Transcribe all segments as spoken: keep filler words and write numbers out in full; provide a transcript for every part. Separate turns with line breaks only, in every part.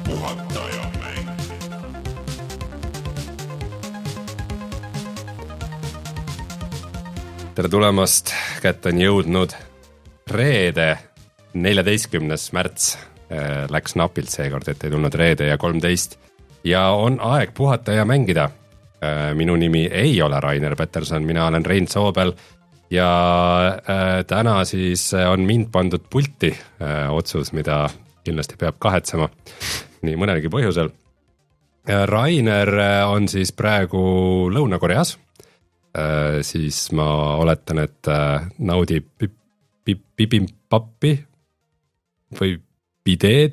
puhata ja mäng. Tere tulemast, kätte on jõudnud reede, neljateistkümnes märts. Läks napilt seekord, et ei tulnud reede ja kolmteist ja on aeg puhata ja mängida. Minu nimi ei ole Rainer Peterson, mina olen Rein Soobel ja täna siis on mind pandud pulti otsus, mida kindlasti peab kahetsema nii mõnelgi põhjusel. Rainer on siis praegu Lõuna-Koreas, siis ma oletan, et naudib bibimbappi või bideed.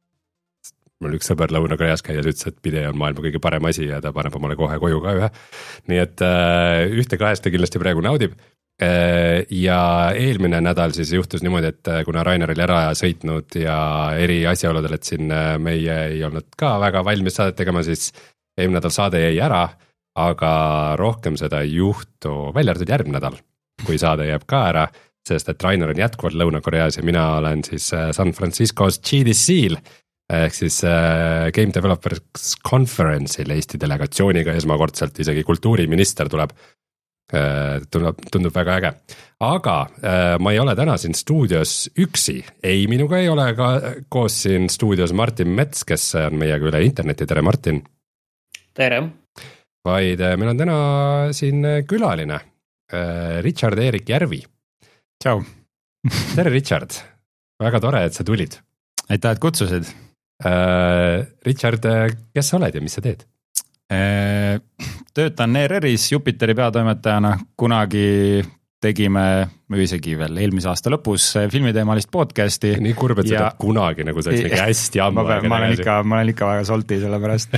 Mul üks sõber Lõuna-Koreas käies ütles, et bidee on maailma kõige parem asi ja ta paneb omale kohe koju ka ühe. Nii et ühte kahest ta kindlasti praegu naudib. Ja eelmine nädal siis juhtus niimoodi, et kuna Rainer oli ära sõitnud ja eri asjaoludel, et siin meie ei olnud ka väga valmis saadet tegema, siis eelmine nädal saade jäi ära, aga rohkem seda ei juhtu välja arvatud järgmine nädal, kui saade jääb ka ära, sest et Rainer on jätkuvalt Lõuna-Koreas ja mina olen siis San Franciscos G D C-l ehk siis Game Developers Conference'il Eesti delegatsiooniga esmakordselt, isegi kultuuriminister tuleb, tuleb, tundub väga äge. Aga ma ei ole täna siin stuudios üksi, ei minuga ei ole ka koos siin stuudios Martin Mets, kes on meiega üle interneti, tere Martin!
Tere!
Vaid meil on täna siin külaline, Richard Erik Järvi.
Tšau.
Tere Richard, väga tore, et sa tulid.
Aitäh, et kutsusid.
Uh, Richard, kes sa oled ja mis sa teed?
Uh, töötan E R R-is Jupiteri peatoimetajana, kunagi tegime isegi veel eelmise aasta lõpus filmiteemalist podcasti.
Nii kurb, et ja... seda kunagi, nagu sa oleks mingi hästi amma.
Ma, ma, olen ikka, ma olen ikka väga solti selle pärast.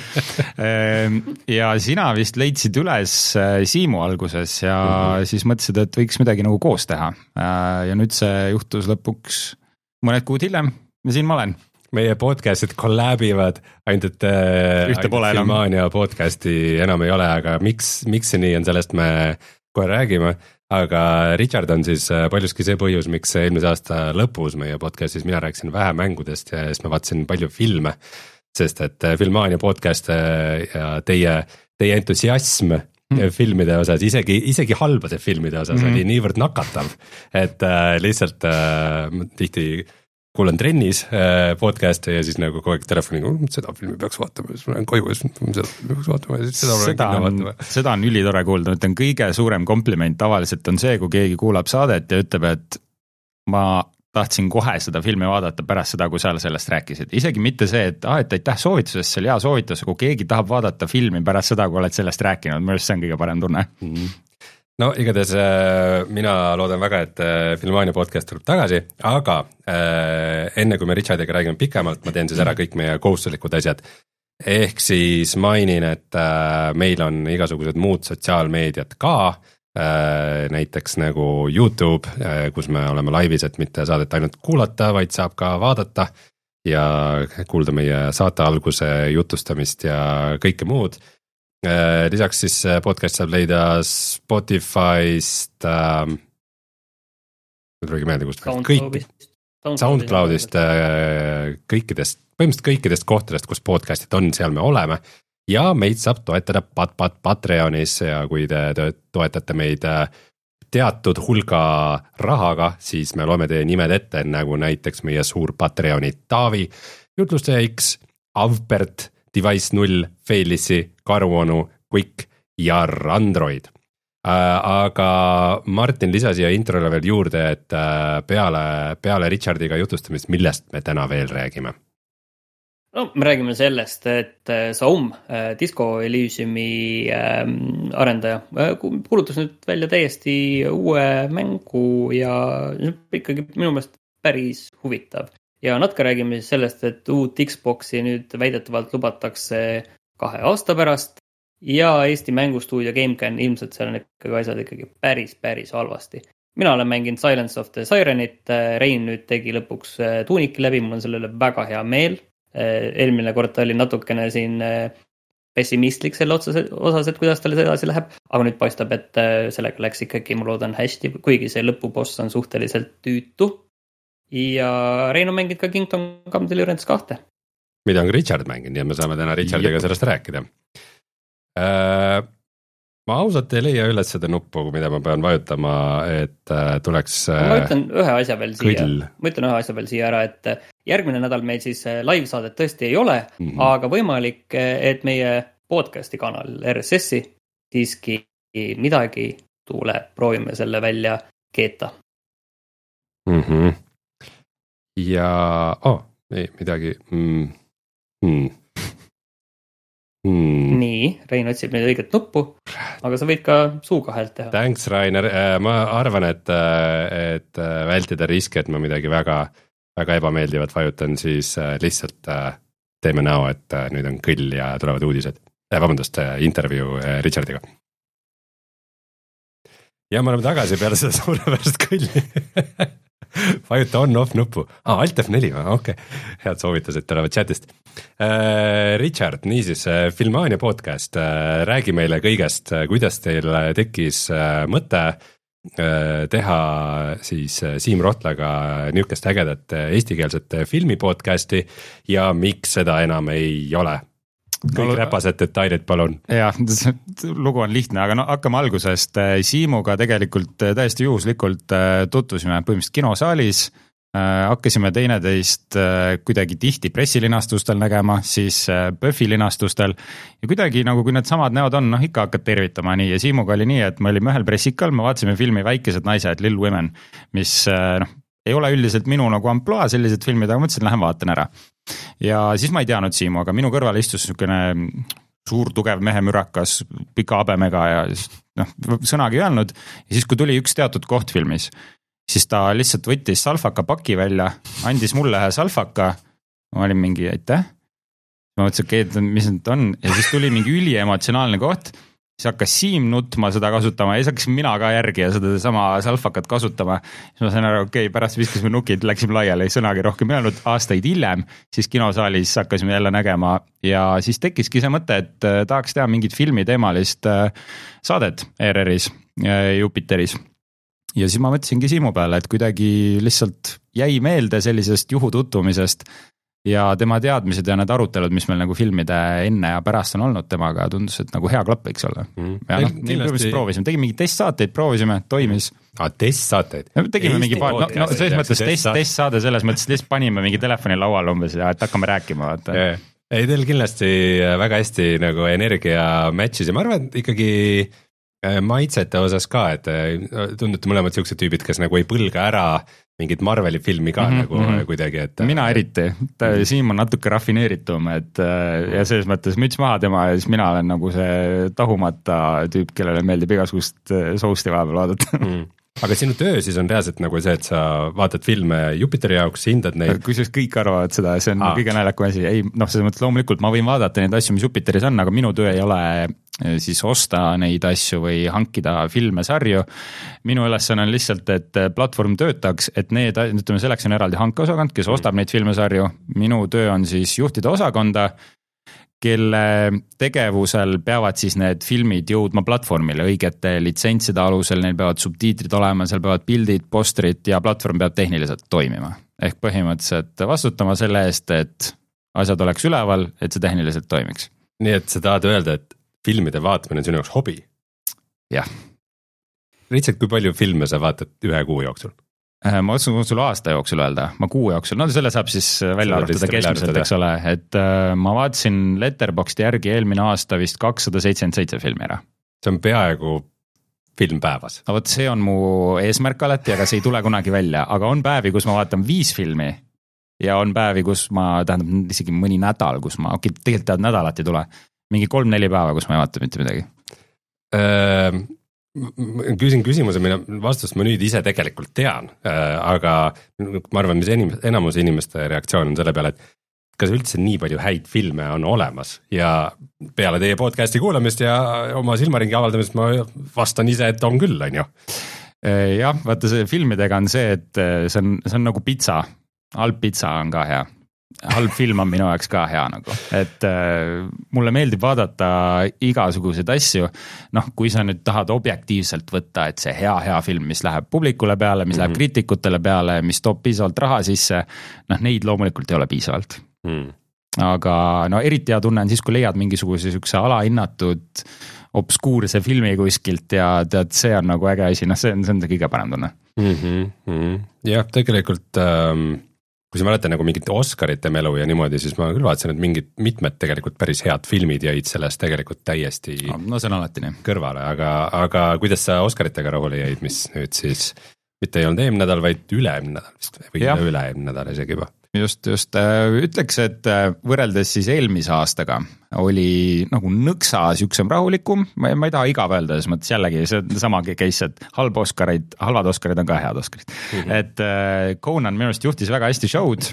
Ja sina vist leidsid üles Siimu alguses ja mm-hmm. siis mõtlesid, et võiks midagi nagu koos teha. Ja nüüd see juhtus lõpuks mõned kuud hiljem ja siin ma olen.
Meie podcastid kollabivad, ainult et
ühte pole enam.
Filmania podcasti enam ei ole, aga miks, miks see nii on, sellest me kohe räägime. Aga Richard on siis paljuski see põhjus, miks eelmise aasta lõpus meie podcastis mina rääkisin vähe mängudest ja siis ma vaatasin palju filme, sest et Filmania podcast ja teie, teie entusiasm mm. filmide osas, isegi, isegi halbade filmide osas mm. oli niivõrd nakatav, et äh, lihtsalt äh, tihti kuulan trennis äh, podcast'e ja siis nagu kogu aeg telefoniga, seda filmi peaks vaatama, siis ma olen koju ja seda filmi peaks vaatama ja siis seda,
seda, on, seda on ülitore kuulda, ütlen kõige suurem kompliment tavaliselt on see, kui keegi kuulab saadet ja ütleb, et ma tahtsin kohe seda filmi vaadata pärast seda, kui sa sellest rääkisid. Isegi mitte see, et, ah, et aitäh soovitusest, see oli hea soovitus, kui keegi tahab vaadata filmi pärast seda, kui oled sellest rääkinud, minu arust see on kõige parem tunne.
Mm. No igatahes mina loodan väga, et Filmania podcast tuleb tagasi, aga enne kui me Richardiga räägime pikemalt, ma teen siis ära kõik meie kohustuslikud asjad. Ehk siis mainin, et meil on igasugused muud sotsiaalmeediad ka, näiteks nagu YouTube, kus me oleme laivis, et mitte saadet ainult kuulata, vaid saab ka vaadata ja kuulda meie saate alguse jutustamist ja kõike muud. Lisaks siis podcast saab leida Spotify'st ähm, meelde, kust kõik, SoundCloud'ist kõikidest, põhimõtteliselt kõikidest kohtadest, kus podcastid on, seal me oleme ja meid saab toetada pat, pat, Patreonis ja kui te toetate meid teatud hulga rahaga, siis me loeme teie nimed ette, nagu näiteks meie suur Patreoni Taavi, Jutlustaja X, Avbert, Device null, Failissi, Karuonu, Quick ja Android. Aga Martin lisas ja introle veel juurde, et peale, peale Richardiga jutustamist, millest me täna veel räägime?
No, me räägime sellest, et Saum, Disco Elysiumi arendaja, kuulutas nüüd välja täiesti uue mängu ja ikkagi minu meelest päris huvitav. Ja natuke räägime sellest, et uut Xboxi nüüd väidetavalt lubatakse kahe aasta pärast ja Eesti mängustuudio GameCAN ilmselt seal on ikkagi asjad ikkagi päris, päris halvasti. Mina olen mänginud Silence of the Sirenit, Rein nüüd tegi lõpuks tuuniki läbi, mul on sellele väga hea meel. Eelmine kord oli natukene siin pessimistlik selle osas, et kuidas talle edasi läheb, aga nüüd paistab, et sellega läks ikkagi, ma loodan hästi, kuigi see lõpuboss on suhteliselt tüütu. Ja Rein on mängid ka Kingdom Come Deliverance kahte.
mida on ka Richard mänginud ja me saame täna Richardiga sellest rääkida. Ma ausalt ei leia üles seda nuppu, mida ma pean vajutama, et tuleks
ma ütlen ühe asja veel siia, ma ütlen ühe asja veel siia ära, et järgmine nädal meil siis live saadet tõesti ei ole, mm-hmm. aga võimalik, et meie podcasti kanal R S S-i siiski midagi tuleb, proovime selle välja keeta.
Mm-hmm. Ja oh, ei, midagi mm. Mm.
Hmm. Nii, Rein otsib nüüd õiget nuppu, aga sa võid ka suuga häält teha.
Thanks, Rainer. Ma arvan, et, et vältida riski, et ma midagi väga, väga ebameeldivat vajutan, siis lihtsalt teeme näo, et nüüd on kõll ja tulevad uudised. Eh, vabandust, intervjuu Richardiga. Ja me oleme tagasi peale seda suurepärast kõlli. Vajuta on-off nuppu. Ah, Alt F neli, okei. Okay. Head soovitused tulevad chatist. Äh, Richard, niisiis, Filmania podcast. Äh, räägi meile kõigest, kuidas teil tekkis äh, mõte äh, teha siis Siim Rohtlaga niisugust ägedat eestikeelset filmipodcasti ja miks seda enam ei ole? Kõik no, räpased detailid, palun.
Jah, lugu on lihtne, aga no hakkame algusest. Siimuga tegelikult täiesti juhuslikult tutvusime põhimõtteliselt kinosaalis, hakkasime teineteist kuidagi tihti pressilinastustel nägema, siis Buffy linastustel ja kuidagi nagu kui need samad näod on, noh ikka hakkad tervitama nii ja Siimuga oli nii, et me olime ühel pressikal, me vaatasime filmi Väikesed naised, Little Women, mis noh, ei ole üldiselt minu nagu amploa sellised filmid, aga mõtlesin, lähen vaatan ära. Ja siis ma ei teadnud Siimu, aga minu kõrval istus niisugune suur tugev mehemürakas, pika habemega ja noh, sõnagi öelnud. Ja siis, kui tuli üks teatud koht filmis, siis ta lihtsalt võttis salfaka paki välja, andis mulle ühe salfaka, ma olin mingi, aitäh. Ma mõtlesin, okei, okay, mis nüüd on, ja siis tuli mingi üliemotsionaalne koht, siis hakkas Siim nutma seda kasutama ja siis hakkasin mina ka järgi ja seda sama salfakat kasutama. Siis ma sain aru, okei, okay, pärast viskasime nukid, läksime laiali, sõnagi rohkem öelnud aastaid hiljem, siis kinosaalis hakkasime jälle nägema ja siis tekkiski see mõte, et tahaks teha mingit filmiteemalist saadet E R R-is, Jupiteris. Ja siis ma mõtlesingi Siimu peale, et kuidagi lihtsalt jäi meelde sellisest juhututvumisest ja tema teadmised ja need arutelud, mis meil nagu filmide enne ja pärast on olnud temaga, tundus, et nagu hea klapp võiks olla. Mm. Ja noh, nii kindlasti... proovisime, tegime mingi testsaateid, proovisime, toimis.
Ah, testsaateid?
Tegime mingi paar, no, no selles mõttes test, testsaade selles mõttes, lihtsalt panime mingi telefoni laual umbes ja et hakkame rääkima.
Yeah. Ei, teil kindlasti väga hästi nagu energia matchis ja ma arvan, et ikkagi maitsete osas ka, et tundute mõlemad siuksed tüübid, kes nagu ei põlga ära mingit Marveli filmi ka mm-hmm. nagu kuidagi, et
mina eriti, Siim on natuke rafineeritum, et ja selles mõttes müts maha tema ja siis mina olen nagu see tahumata tüüp, kellele meeldib igasugust sousti vahepeal vaadata
mm. Aga sinu töö siis on reaalselt nagu see, et sa vaatad filme Jupiteri jaoks, hindad neid?
Kusjuures kõik arvavad seda, see on Aa. kõige naljakam asi. Ei, noh, selles mõttes loomulikult ma võin vaadata neid asju, mis Jupiteris on, aga minu töö ei ole siis osta neid asju või hankida filme, sarju. Minu ülesanne on lihtsalt, et platvorm töötaks, et need, ütleme, selleks on eraldi hankeosakond, kes ostab mm. neid filme, sarju. Minu töö on siis juhtida osakonda, kelle tegevusel peavad siis need filmid jõudma platvormile õigete litsentside alusel, neil peavad subtiitrid olema, seal peavad pildid, postrid ja platvorm peab tehniliselt toimima. Ehk põhimõtteliselt vastutama selle eest, et asjad oleks üleval, et see tehniliselt toimiks.
Nii et sa tahad öelda, et filmide vaatamine on sinu jaoks hobi?
Jah.
Richard, kui palju filme sa vaatad ühe kuu jooksul?
Ma otsun sulle aasta jooksul öelda, ma kuu jooksul, no selle saab siis välja arvutada keskmiselt, eks ole, et ma vaatasin Letterboxdi järgi eelmine aasta vist kakssada seitsekümmend seitse filmi ära.
See on peaaegu film päevas.
No võt, see on mu eesmärk alati, aga see ei tule kunagi välja, aga on päevi, kus ma vaatan viis filmi ja on päevi, kus ma, tähendab isegi mõni nädal, kus ma, okei, tegelikult tead nädalat ei tule, mingi kolm-neli päeva, kus ma ei vaata mitte midagi.
Öö... Küsin küsimuse, mille vastust ma nüüd ise tegelikult tean, aga ma arvan, mis enim, enamus inimeste reaktsioon on selle peale, et kas üldse nii palju häid filme on olemas ja peale teie podcasti kuulamist ja oma silmaringi avaldamist ma vastan ise, et on küll, on ju.
Jah, vaata see filmidega on see, et see on, see on nagu pizza, halb pizza on ka hea. Halb film on minu jaoks ka hea nagu, et äh, mulle meeldib vaadata igasuguseid asju, noh, kui sa nüüd tahad objektiivselt võtta, et see hea, hea film, mis läheb publikule peale, mis mm-hmm. läheb kriitikutele peale, mis toob piisavalt raha sisse, noh, neid loomulikult ei ole piisavalt.
Mm.
aga no eriti hea tunne on siis, kui leiad mingisuguse sihukese alahinnatud obskuurse filmi kuskilt ja tead, see on nagu äge asi, noh see on, see on kõige parem tunne
mm. -hmm. jah, tegelikult ähm, kui sa mäletan nagu mingit Oscarite melu ja niimoodi, siis ma küll vaatasin, et mingid mitmed tegelikult päris head filmid jäid sellest tegelikult täiesti
no, no see on alati nii
kõrvale, aga, aga kuidas sa Oscaritega rahule jäid, mis nüüd siis mitte ei olnud eelmine nädal, vaid üle-eelmine nädal vist või üle-eelmine nädal isegi juba.
Just, just, ütleks, et võrreldes siis eelmise aastaga oli nagu nõksa süksem rahulikum, ma ei, ma ei taha igav öelda, selles mõttes jällegi see sama case, et halb Oscarid, halvad Oscarid on ka head Oscarid mm. -hmm. et Conan minu arust juhtis väga hästi show'd,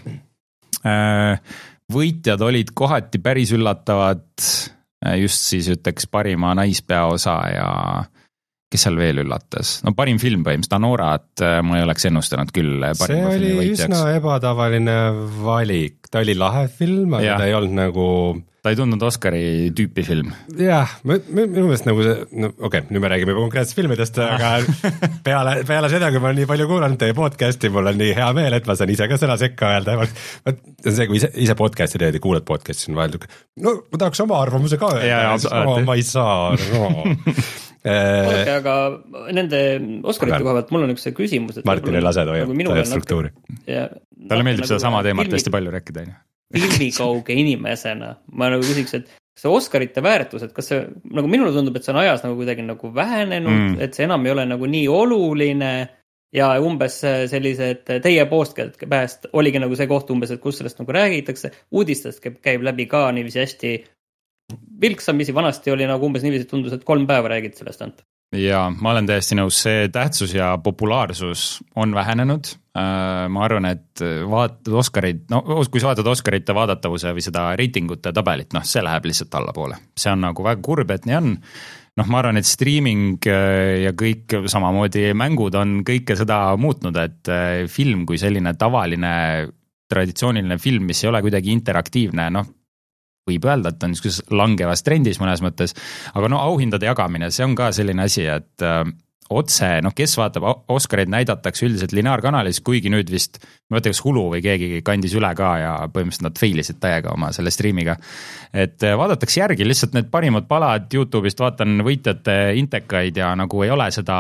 võitjad olid kohati päris üllatavad, just siis ütleks parima naispeaosa ja kes seal veel üllatas, no parim film põhimõtteliselt, Anorat ma ei oleks ennustanud küll.
See oli üsna ebatavaline valik, ta oli lahe film, aga ja. ta ei olnud nagu
ta ei tundnud Oscari tüüpi film.
jah, minu meelest nagu see, no okei okay,, nüüd me räägime juba konkreetselt filmidest, aga peale, peale seda, kui ma olen nii palju kuulanud teie podcasti, mul on nii hea meel, et ma saan ise ka sõna sekka öelda. See on see, kui ise, ise podcasti teed ja kuulad podcasti, on vahel, no ma tahaks oma arvamuse ka öelda, no, ma ei saa no.
Olge, aga nende Oscarite koha pealt mul on üks see küsimus, et
Martin ei lase toja nagu struktuuri.
Talle meeldib seda sama teemat hästi palju rääkida.
Filmikauge inimesena ma nagu küsiks, et see Oscarite väärtus, et kas see, nagu minule tundub, et see on ajas nagu kuidagi nagu vähenenud, mm. et see enam ei ole nagu nii oluline ja umbes sellised teie postkäelt pääst oligi nagu see koht umbes, et kus sellest nagu räägitakse, uudistest käib läbi ka niiviisi hästi vilksamisi, vanasti oli nagu umbes niiviisi tundus, et kolm päeva räägid sellest ant.
Ja ma olen täiesti nõus, see tähtsus ja populaarsus on vähenenud. Ma arvan, et vaatad Oscarid, no kui sa vaatad Oscarite vaadatavuse või seda reitingute tabelit, noh see läheb lihtsalt allapoole. See on nagu väga kurb, et nii on. Noh, ma arvan, et streaming ja kõik samamoodi mängud on kõike seda muutnud, et film kui selline tavaline traditsiooniline film, mis ei ole kuidagi interaktiivne, noh võib öelda, et on langevas trendis mõnes mõttes, aga no auhindade jagamine, see on ka selline asi, et äh, otse, noh kes vaatab, Oscarid näidatakse üldiselt lineaarkanalis, kuigi nüüd vist, ma mõtlen, kas Hulu või keegi kandis üle ka ja põhimõtteliselt nad failisid täiega oma selle streamiga. Et äh, vaadatakse järgi lihtsalt need parimad palad YouTube'ist, vaatan võitjate intekaid ja nagu ei ole seda,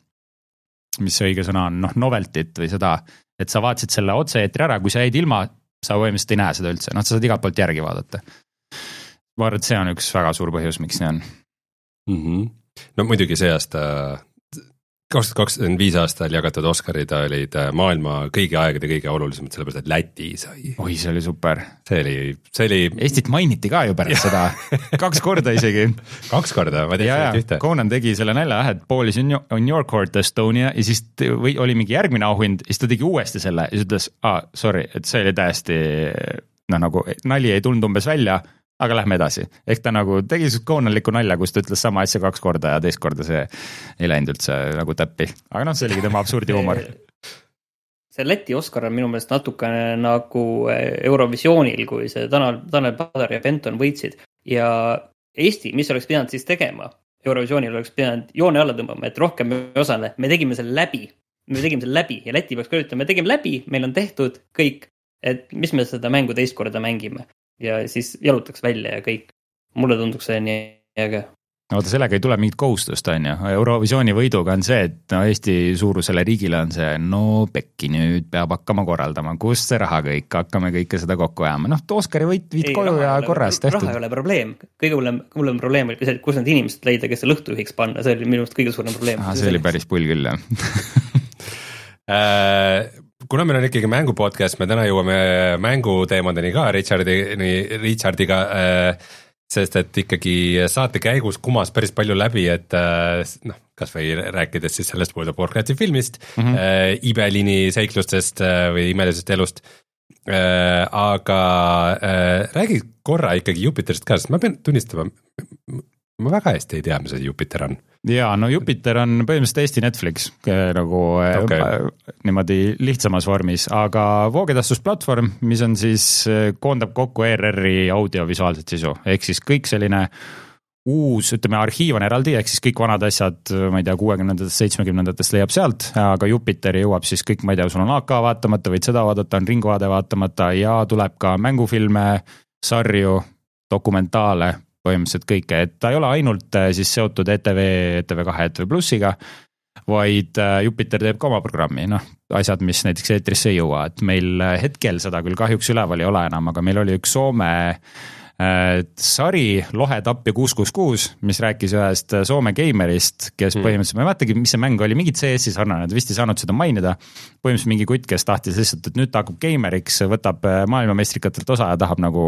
mis see õige sõna on, noh noveltit või seda, et sa vaatasid selle otse-eetri ära, kui sa jäid ilma, sa põhimõtteliselt ei näe seda üldse, noh sa saad igalt poolt järgi vaadata. Ma arvan, et see on üks väga suur põhjus, miks nii on.
Mm-hmm. No muidugi see aasta, kaks tuhat kakskümmend viis aastal jagatud Oscarid olid maailma kõigi aegade kõige olulisemad, sellepärast, et Läti sai.
Oi, see oli super.
See oli, see oli... Eestit
mainiti ka ju pärast seda, kaks korda isegi.
Kaks korda, ma teadsin ühte.
Conan tegi selle nälja, et Paul is on your court Estonia ja siis või oli mingi järgmine auhind, siis ta tegi uuesti selle ja siis ütles, ah, sorry, et see oli täiesti, noh nagu nali ei tulnud umbes välja, aga lähme edasi. Ehk ta nagu tegi Conanlikku nalja, kus ta ütles sama asja kaks korda ja teist korda see ei läinud üldse nagu täppi. Aga noh, see oligi tema absurdi huumor.
See Läti Oscar on minu meelest natukene nagu Eurovisioonil, kui see Tanel, Tanel Padar ja Benton võitsid. Ja Eesti, mis oleks pidanud siis tegema? Eurovisioonil oleks pidanud joone alla tõmbama, et rohkem me osale. Me tegime selle läbi. Me tegime selle läbi ja Läti peaks kõrjutama. Me tegime läbi, meil on tehtud kõik, et mis me seda mängu teist korda mängime. Ja siis jalutaks välja ja kõik. Mulle tunduks see nii äge.
Oota, sellega ei tule mingit kohustust, on ju. Eurovisiooni võiduga on see, et no Eesti suurusele riigile on see, no pekki nüüd peab hakkama korraldama. Kust see raha kõik? Hakkame kõike seda kokku jääma. Noh, Oscari võit viid koju ja korras tehtud.
Raha ei ole probleem. Kõige hullem, hullem probleem oli see, et kus need inimesed leida, kes see lõhtu ühiks panna. See oli minu arust kõige suurem probleem.
Ah, see oli päris pull küll, jah.
Kuna meil on ikkagi mängu podcast, me täna jõuame mänguteemadeni ka Richardi, Richardiga, sest et ikkagi saate käigus kumas päris palju läbi, et noh, kas või rääkides siis sellest World of Warcrafti filmist, mm-hmm. äh, Ibelini seiklustest või imelisest elust, äh, aga äh, räägi korra ikkagi Jupiterist ka, sest ma pean tunnistama, ma väga hästi ei tea, mis see Jupiter on.
Jaa, no Jupiter on põhimõtteliselt Eesti Netflix nagu okay. niimoodi lihtsamas vormis, aga voogedastusplatvorm, mis on siis, koondab kokku E R R-i audiovisuaalset sisu, ehk siis kõik selline uus, ütleme, arhiiv on eraldi, ehk siis kõik vanad asjad, ma ei tea, kuuekümnendatest, seitsmekümnendatest leiab sealt, aga Jupiteri jõuab siis kõik, ma ei tea, sul on A K vaatamata, võid seda vaadata, on ringvaade vaatamata ja tuleb ka mängufilme, sarju, dokumentaale, põhimõtteliselt kõike, et ta ei ole ainult siis seotud E T V, E T V kahe, E T V plussiga, vaid Jupiter teeb ka oma programmi, noh, asjad, mis näiteks eetrisse ei jõua, et meil hetkel seda küll kahjuks üleval ei ole enam, aga meil oli üks Soome sari Lohetapp ja kuus kuus kuus, mis rääkis ühest Soome geimerist, kes mm. põhimõtteliselt, ma ei mäletagi, mis see mäng oli, mingid C S-i sarnane, vist ei saanud seda mainida, põhimõtteliselt mingi kutt, kes tahtis lihtsalt, et nüüd ta hakkab geimeriks, võtab maailmameistrikatelt osa ja tahab nagu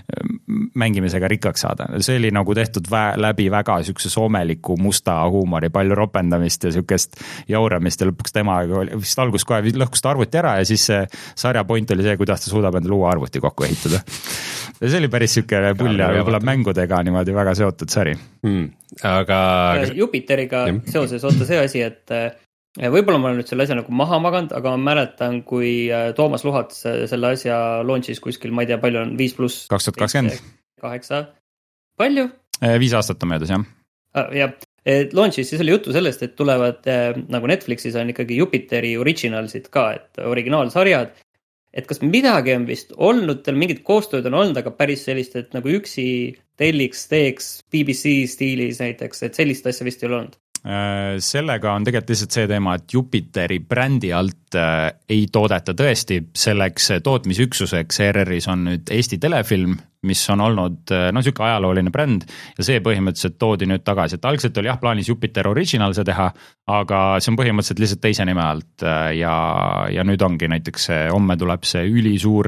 mängimisega rikkaks saada. See oli nagu tehtud vä- läbi väga sükse soomeliku musta huumori, palju ropendamist ja sükest jauramist ja lõpuks tema vist algus kohe lõhkus ta arvuti ära ja siis see sarja point oli see, kuidas ta suudab endale uue arvuti kokku ehitada. Ja see oli päris süke pull ja võib-olla mängudega niimoodi väga seotud sari
mm,. Aga
Jupiteriga ja. Seoses oota see asi, et võib-olla ma olen nüüd selle asja nagu maha maganud, aga ma mäletan, kui Toomas Luhats selle asja launchis kuskil, ma ei tea, palju on viis pluss
kaks tuhat kakskümmend
kaheksa, palju?
viis aastat on möödas, jah
ah, jah, launchis siis oli juttu sellest, et tulevad nagu Netflixis on ikkagi Jupiteri originalsid ka, et originaalsarjad. Et kas midagi on vist olnud, teil mingid koostööd on olnud, aga päris sellist, et nagu üksi telliks, teeks B B C stiilis näiteks, et sellist asja vist ei ole olnud?
Sellega on tegelikult lihtsalt see teema, et Jupiteri brändi alt ei toodeta tõesti, selleks tootmisüksuseks E R R-is on nüüd Eesti telefilm, mis on olnud no süke ajalooline bränd ja see põhimõtteliselt toodi nüüd tagasi, et algselt oli jah plaanis Jupiter Original see teha, aga see on põhimõtteliselt lihtsalt teise nime alt ja, ja nüüd ongi näiteks homme tuleb see ülisuur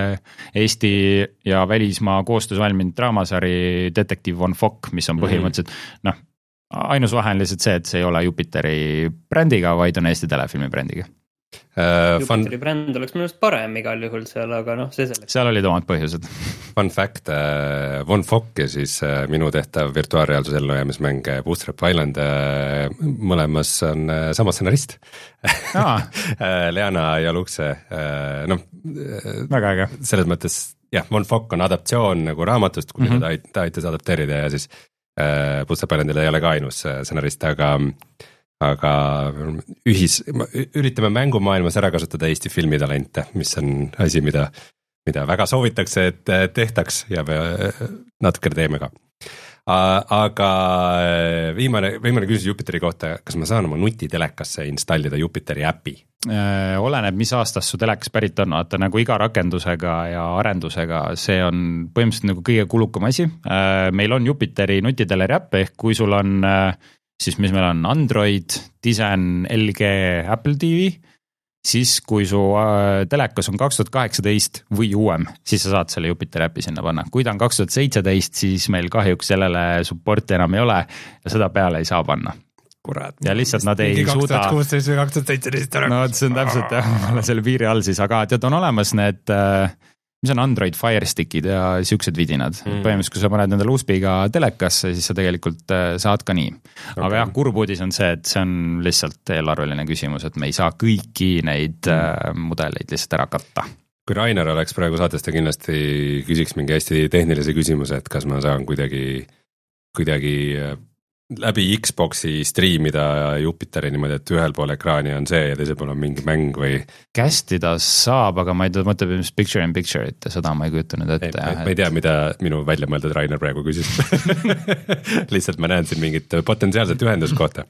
Eesti ja välismaa koostöös valminud draamasari Detective Von Fock, mis on põhimõtteliselt mm-hmm. noh, ainus vahe on lihtsalt see, et see ei ole Jupiteri brändiga, vaid on Eesti telefilmi brändiga.
Uh, Jupiteri fun... bränd oleks minust parem igal juhul seal, aga noh, see selleks.
Seal olid omad põhjused.
Fun fact, uh, Von Fock ja siis uh, minu tehtav virtuaalreaalsus ellujäämismäng Bootstrap Island, uh, mõlemas on uh, sama stsenarist ah. Leana ja Luxe, uh, noh,
väga äge.
Selles mõttes, jah, Von Fock on adaptsioon nagu raamatust, kui mm-hmm. ta, ta aitas adapteerida ja siis uh, Bootstrap Islandil ei ole ka ainus stsenarist, aga aga ühis, üritame mängumaailmas ära kasutada Eesti filmitalente, mis on asi, mida, mida väga soovitakse, et tehtaks ja natukene teeme ka. Aga viimane, viimane küsimus Jupiteri kohta, kas ma saan oma nutitelekasse installida Jupiteri äpi?
Oleneb, mis aastast su telekas pärit on, vaata nagu iga rakendusega ja arendusega, see on põhimõtteliselt nagu kõige kulukam asi. Meil on Jupiteri nutiteleri äpp, ehk kui sul on siis mis meil on Android, Tizen, L G, Apple T V, siis kui su telekas on kaks tuhat kaheksateist või uuem, siis sa saad selle Jupiteri äpi sinna panna. Kui ta on kaks tuhat seitseteist, siis meil kahjuks sellele supporti enam ei ole ja seda peale ei saa panna.
Kurat.
Ja lihtsalt nad ei suuda.
kaks tuhat kuusteist või kaks tuhat seitseteist.
No see on täpselt jah, selle piiri all siis, aga tead, on olemas need mis on Android Fire Stickid ja siuksed vidinad. Mm. Põhimõtteliselt, kui sa paned endale U S B-ga telekasse, siis sa tegelikult saad ka nii. Okay. Aga jah, kurb uudis on see, et see on lihtsalt eelarveline küsimus, et me ei saa kõiki neid mm. mudeleid lihtsalt ära katta.
Kui Rainer oleks praegu saates, ta kindlasti küsiks mingi hästi tehnilise küsimuse, et kas ma saan kuidagi, kuidagi läbi Xboxi striimida Jupiteri niimoodi, et ühel pool ekraani on see ja teisel pool on mingi mäng või
kästida saab, aga ma ei mõtle picture in picture, et seda ma ei kujuta nüüd ette.
Ei, ma ei tea, mida minu välja mõeldud Rainer praegu küsis. Lihtsalt ma näen siin mingit potentsiaalset ühenduskohta.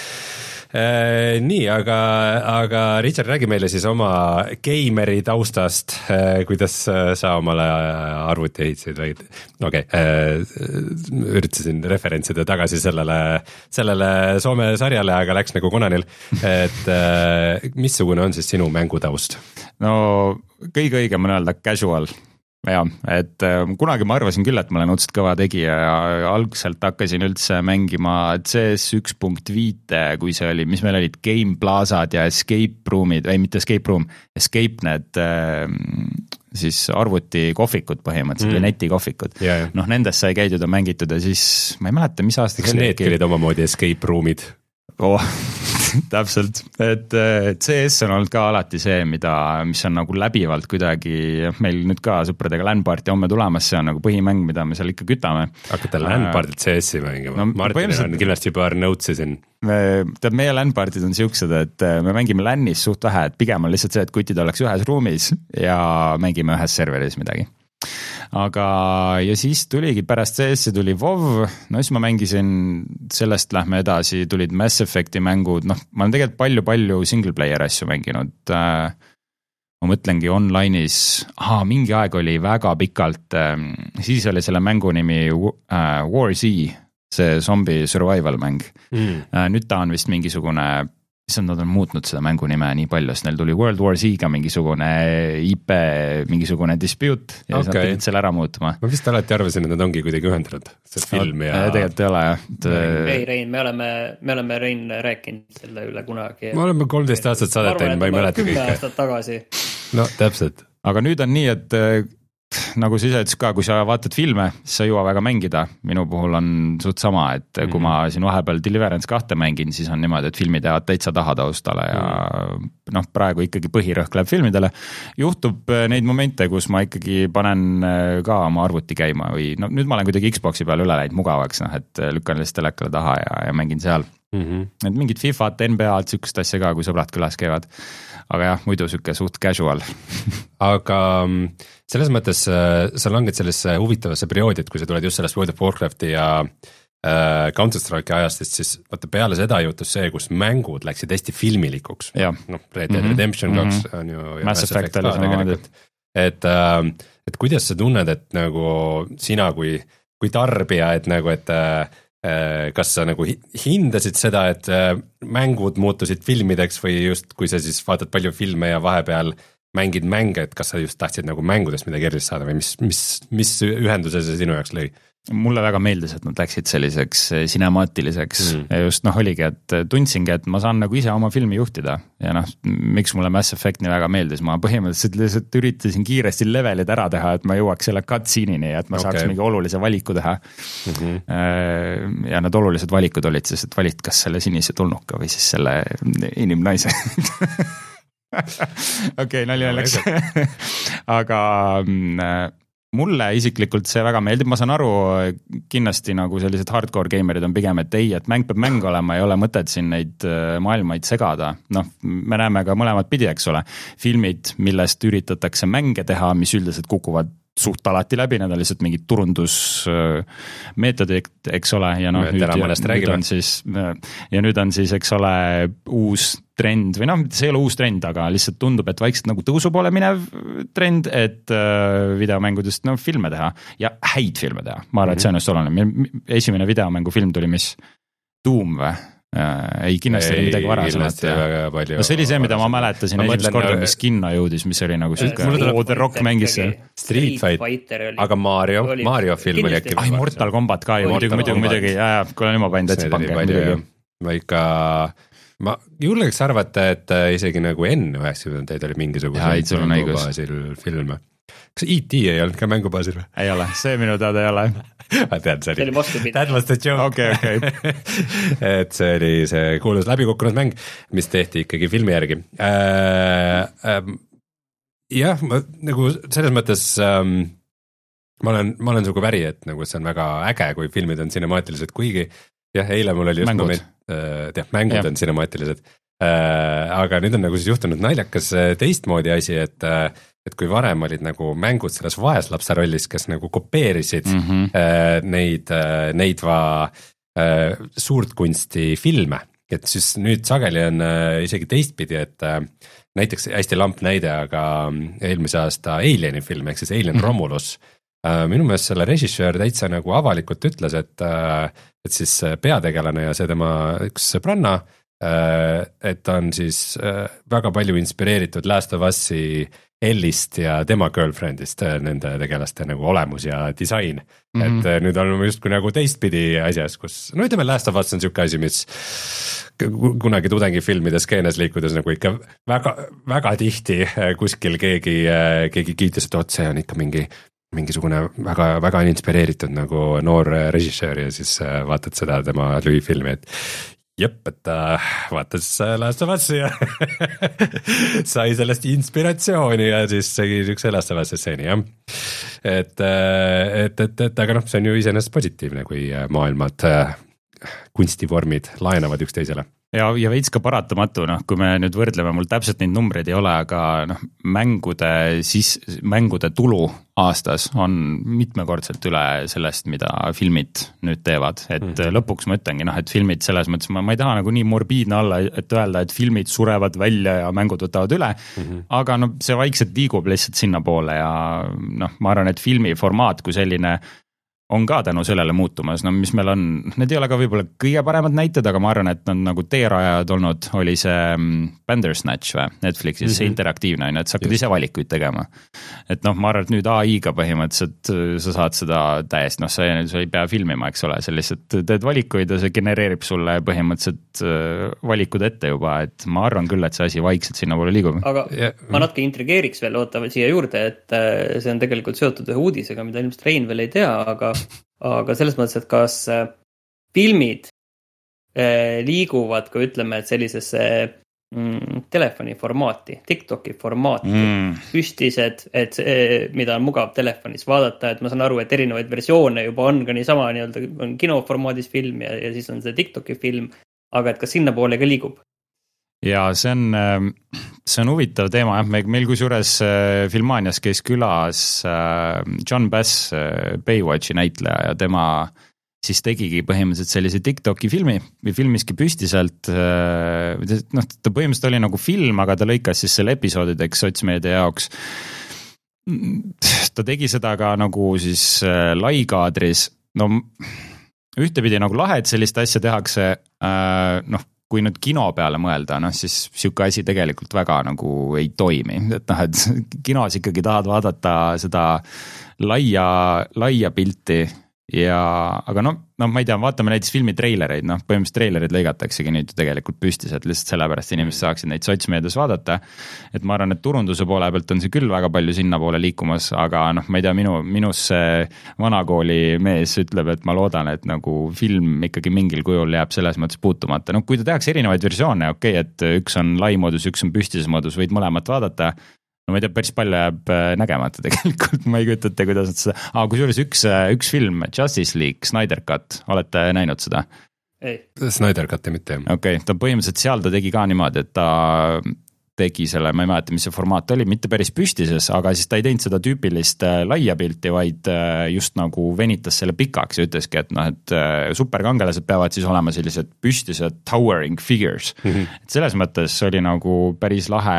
Äh, nii, aga, aga Richard, räägi meile siis oma geimeri taustast, äh, kuidas sa omale arvuti ehitasid või okei, okay, äh, üritasin referentsida tagasi sellele, sellele Soome sarjale, aga läks nagu konanil, et äh, missugune on siis sinu mängutaust?
No kõige õigem on öelda casual. Ja, et kunagi ma arvasin küll, et ma olen otseselt kõva tegija ja algselt hakkasin üldse mängima C S üks punkt viis, kui see oli, mis meil olid Game Plazad ja Escape Roomid, ei mitte Escape Room, Escape need siis arvuti kohvikud põhimõtteliselt mm. või netikohvikud. Yeah. Noh, nendest sai käidud ja mängitud ja siis ma ei mäleta, mis aastaks
see need olid omamoodi Escape Roomid?
Oh, täpselt, et C S on olnud ka alati see, mida, mis on nagu läbivalt kuidagi meil nüüd ka sõpradega LAN-party homme tulemas, see on nagu põhimäng, mida me seal ikka kütame.
Hakkate LAN-partit C S-i mängima? No, Martin on kindlasti juba nõutsi siin.
Tead, meie LAN-partid on siuksed, et me mängime LAN-is suht vähe, et pigem on lihtsalt see, et kutid oleks ühes ruumis ja mängime ühes serveris midagi. aga ja siis tuligi pärast C S-i tuli WoW, no siis ma mängisin, sellest lähme edasi, tulid Mass Effecti mängud, noh, ma olen tegelikult palju-palju single player asju mänginud, ma mõtlengi online'is, aha, mingi aeg oli väga pikalt, siis oli selle mängu nimi War Z, see zombie survival mäng mm., nüüd ta on vist mingisugune, mis on, nad on muutnud seda mängu nime nii palju, sest neil tuli World War Z-ga mingisugune I P, mingisugune dispute ja okay. Nad pidid selle ära muutma.
Ma vist alati arvasin, et nad ongi kuidagi ühendanud, see film ja...
Tegelikult ei ole, jah.
Ei, Rein, me oleme, me oleme Rein rääkinud selle üle kunagi.
Me oleme kolmteist aastat saadet teinud, ma ei mäleta kõike.
kümme aastat tagasi.
No, täpselt.
Aga nüüd on nii, et nagu sa ise ütles ka, kui sa vaatad filme, siis sa ei jõua väga mängida. Minu puhul on suht sama, et kui mm-hmm. ma siin vahepeal Deliverance kahte mängin, siis on niimoodi, et filmid jäävad täitsa taha taustale ja mm-hmm. noh, praegu ikkagi põhirõhk läheb filmidele. Juhtub neid momente, kus ma ikkagi panen ka oma arvuti käima või no nüüd ma olen kuidagi Xboxi peal üle läinud mugavaks, noh, et lükkan lihtsalt telekale taha ja, ja mängin seal. Mm-hmm. Et mingid FIFA-t, N B A-t, sükust asja ka, kui sõbrad külas käivad. Aga jah, muidu süke suht casual.
Aga selles mõttes sa langed sellesse huvitavasse perioodi, et kui sa tuled just sellest World of Warcrafti ja äh, Counter-Strike'i ajastest, siis vaata peale seda juhtus see, kus mängud läksid hästi filmilikuks.
No,
Red Dead mm-hmm. Redemption kaks mm-hmm. on ju
Mass Effect oli tegelikult.
Et, äh, et kuidas sa tunned, et nagu sina kui, kui tarbija, et nagu, et äh, kas sa nagu hindasid seda, et mängud muutusid filmideks või just kui sa siis vaatad palju filme ja vahepeal mängid mänge, et kas sa just tahtsid nagu mängudest midagi erilist saada või mis, mis, mis ühenduse see sinu jaoks lõi?
Mulle väga meeldis, et nad läksid selliseks sinemaatiliseks mm. ja just noh oligi, et tundsingi, et ma saan nagu ise oma filmi juhtida ja noh, miks mulle Mass Effect nii väga meeldis, ma põhimõtteliselt lihtsalt üritasin kiiresti levelid ära teha, et ma jõuaks selle cutscene'ini, et ma okay. saaks mingi olulise valiku teha mm-hmm. ja need olulised valikud olid siis, et valid kas selle sinise tulnuka või siis selle inimnaise okei, nali läks aga mulle isiklikult see väga meeldib, ma saan aru, kindlasti nagu sellised hardcore gamerid on pigem, et ei, et mäng peab mäng olema, ei ole mõtet siin neid maailmaid segada, noh, me näeme ka mõlemad pidi, eks ole, filmid, millest üritatakse mänge teha, mis üldiselt kukuvad suht alati läbi, need on lihtsalt mingid turundusmeetodid, eks ole, ja noh, nüüd, nüüd on siis, ja nüüd on siis, eks ole, uus trend või noh, see ei ole uus trend, aga lihtsalt tundub, et vaikselt nagu tõusu poole minev trend, et videomängudest no, filme teha ja häid filme teha, ma arvan, et see on just oluline. Esimene videomängufilm tuli mis Doom või? Ei, kindlasti ei, oli midagi varasemat. No see oli see, mida ma mäletasin ma esimest korda, mis kinno jõudis, mis oli nagu süke, oh, The Rock mängis see.
Street Fighter, aga Mario, Mario film oli äkki.
Ai, Mortal Combat ka ju, muidugi, muidugi, muidugi, ja, ja, kui olen niimoodi pannud, et see pange.
Ma ikka, ma julgeks arvata, et isegi nagu enne üheksakümnendaid oli mingisuguse mängubaasil filme. Kas E T ei olnud ka mängubaasil või?
Ei ole, see minu teada ei ole.
Ma tean, see oli, that was the joke.
Okay, okay.
et see oli see kuulus läbikukkunud mäng, mis tehti ikkagi filmi järgi. Äh, äh, jah, ma, nagu selles mõttes ähm, ma olen, ma olen sugu väri, et nagu see on väga äge, kui filmid on sinemaatilised, kuigi jah, eile mul oli just mängud. moment, äh, jah, mängud ja. on sinemaatilised, äh, aga nüüd on nagu siis juhtunud naljakas teistmoodi asi, et äh, et kui varem olid nagu mängud selles vaeslapse rollis, kes nagu kopeerisid mm-hmm. äh, neid, äh, neid va äh, suurt kunsti filme, et siis nüüd sageli on äh, isegi teistpidi, et äh, näiteks hästi lamp näide, aga eelmise aasta Alieni film, ehk siis Alien mm-hmm. Romulus, äh, minu meelest selle režissöör täitsa nagu avalikult ütles, et, äh, et siis peategelane ja see tema üks sõbranna, äh, et on siis äh, väga palju inspireeritud Last of Us'i Ellist ja tema girlfriendist, nende tegelaste nagu olemus ja disain mm-hmm. et nüüd on justkui nagu teistpidi asjas, kus no ütleme, Last of Us on siuke asi, mis kunagi tudengifilmide skeenes liikudes nagu ikka väga, väga tihti kuskil keegi, keegi kiitis, et oot, see on ikka mingi mingisugune väga, väga inspireeritud nagu noor režissöör ja siis vaatad seda tema lühifilmi, et jep, et ta vaatas Last of Us'i ja sai sellest inspiratsiooni ja siis segi üks Last of Us'i stseeni, jah. Et, et, et, et aga noh, see on ju iseenesest positiivne, kui maailmad kunstivormid laenavad üksteisele.
ja, ja veits ka paratamatu, noh, kui me nüüd võrdleme, mul täpselt neid numbreid ei ole, aga noh, mängude siis, mängude tulu aastas on mitmekordselt üle sellest, mida filmid nüüd teevad, et mm. lõpuks ma ütlengi, noh, et filmid selles mõttes, ma, ma ei taha nagu nii morbiidne olla, et öelda, et filmid surevad välja ja mängud võtavad üle, mm-hmm. aga no see vaikselt liigub lihtsalt sinna poole ja noh, ma arvan, et filmi formaat kui selline on ka tänu sellele muutumas, no mis meil on, need ei ole ka võib-olla kõige paremad näited, aga ma arvan, et on nagu teerajad olnud, oli see Bandersnatch või Netflixis, mm-hmm. see interaktiivne, et sa hakkad ise valikuid tegema. Et noh, ma arvan, et nüüd A I-ga põhimõtteliselt sa saad seda täiesti, noh, sa, sa ei pea filmima, eks ole, sa lihtsalt teed valikuid ja see genereerib sulle põhimõtteliselt valikud ette juba, et ma arvan küll, et see asi vaikselt sinna poole liigub.
Aga yeah. ma natuke intrigeeriks veel, ootavad siia juurde, et see on tegelikult seotud ühe uudisega, mida ilmselt Rein veel ei tea, aga aga selles mõttes, et kas filmid liiguvad, kui ütleme, et sellisesse mm, telefoni formaati, TikToki formaati, mm. püstised, et see, mida on mugav telefonis vaadata, et ma saan aru, et erinevaid versioone juba on ka niisama nii-öelda on kinoformaadis film ja, ja siis on see TikToki film, aga et kas sinna poole ka liigub?
Ja see on, see on huvitav teema, jah, meil kusjuures Filmanias käis külas John Bass, Baywatchi näitleja ja tema siis tegigi põhimõtteliselt sellise TikToki filmi või filmiski püstiselt, noh, ta põhimõtteliselt oli nagu film, aga ta lõikas siis selle episoodideks sotsmeedia jaoks. Ta tegi seda ka nagu siis laikaadris, no ühtepidi nagu lahe, et sellist asja tehakse, noh, kui nüüd kino peale mõelda, noh siis siuke asi tegelikult väga nagu ei toimi, et noh, et kinos ikkagi tahad vaadata seda laia, laia pilti ja, aga noh, no ma ei tea, vaatame näiteks filmi treilereid, noh põhimõtteliselt treilerid lõigataksegi nüüd ju tegelikult püstiselt, lihtsalt sellepärast inimesed saaksid neid sotsmeedias vaadata, et ma arvan, et turunduse poole pealt on see küll väga palju sinna poole liikumas, aga noh, ma ei tea, minu, minus see vanakooli mees ütleb, et ma loodan, et nagu film ikkagi mingil kujul jääb selles mõttes puutumata, noh kui ta tehakse erinevaid versioone, okei, okay, et üks on lai-moodus, üks on püstises moodus, võid mõlemat vaadata, no ma ei tea, päris palju jääb nägemata tegelikult, ma ei kujuta ette, kuidas seda, aga kusjuures üks, üks film, Justice League, Snyder Cut, olete näinud seda?
Ei.
Snyder Cuti mitte.
Okei, okay, ta põhimõtteliselt seal ta tegi ka niimoodi, et ta tegi selle, ma ei mäleta, mis see formaat oli, mitte päris püstises, aga siis ta ei teinud seda tüüpilist laia pilti, vaid just nagu venitas selle pikaks ja ütleski, et noh, et superkangelased peavad siis olema sellised püstised towering figures. Mm-hmm. Et selles mõttes oli nagu päris lahe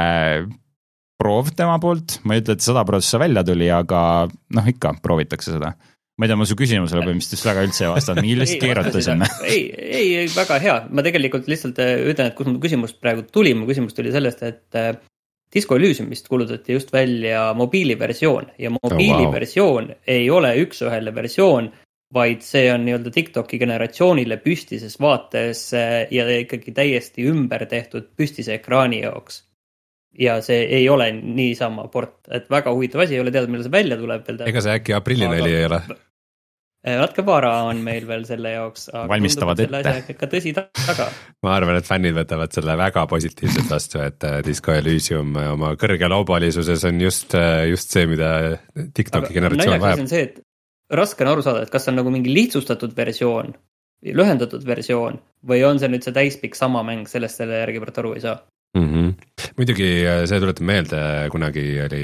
proov tema poolt, ma ei ütle, et sada protsenti välja tuli, aga noh, ikka proovitakse seda. Ma ei tea, ma su küsimusele põhimõtteliselt väga üldse ei vastanud, mingi lihtsalt keerutasin.
Ei, ei, ei, väga hea. Ma tegelikult lihtsalt ütlen, et kus mu küsimust praegu tuli, mu küsimus tuli sellest, et Disco Elysiumist kuulutati just välja mobiiliversioon ja mobiiliversioon oh, wow. ei ole üks ühele versioon, vaid see on nii-öelda TikToki generatsioonile püstises vaates ja ikkagi täiesti ümber tehtud püstise ekraani jaoks. Ja see ei ole niisama port, et väga huvitav asi, ei ole teada, millal see välja tuleb.
Ega see äkki aprillinali ei ole?
Natuke vara on meil veel selle jaoks.
Valmistavad ette.
Ka tõsi taga.
Ma arvan, et fännid võtavad selle väga positiivselt vastu, et Disco Elysium oma kõrge laubalisuses on just, just see, mida TikToki aga generatsioon vajab.
On see, et raske on aru saada, et kas on nagu mingi lihtsustatud versioon, lühendatud versioon või on see nüüd see täispik sama mäng, sellest selle järgi pärast aru ei saa.
Mm-hmm. Muidugi see tuletab meelde, kunagi oli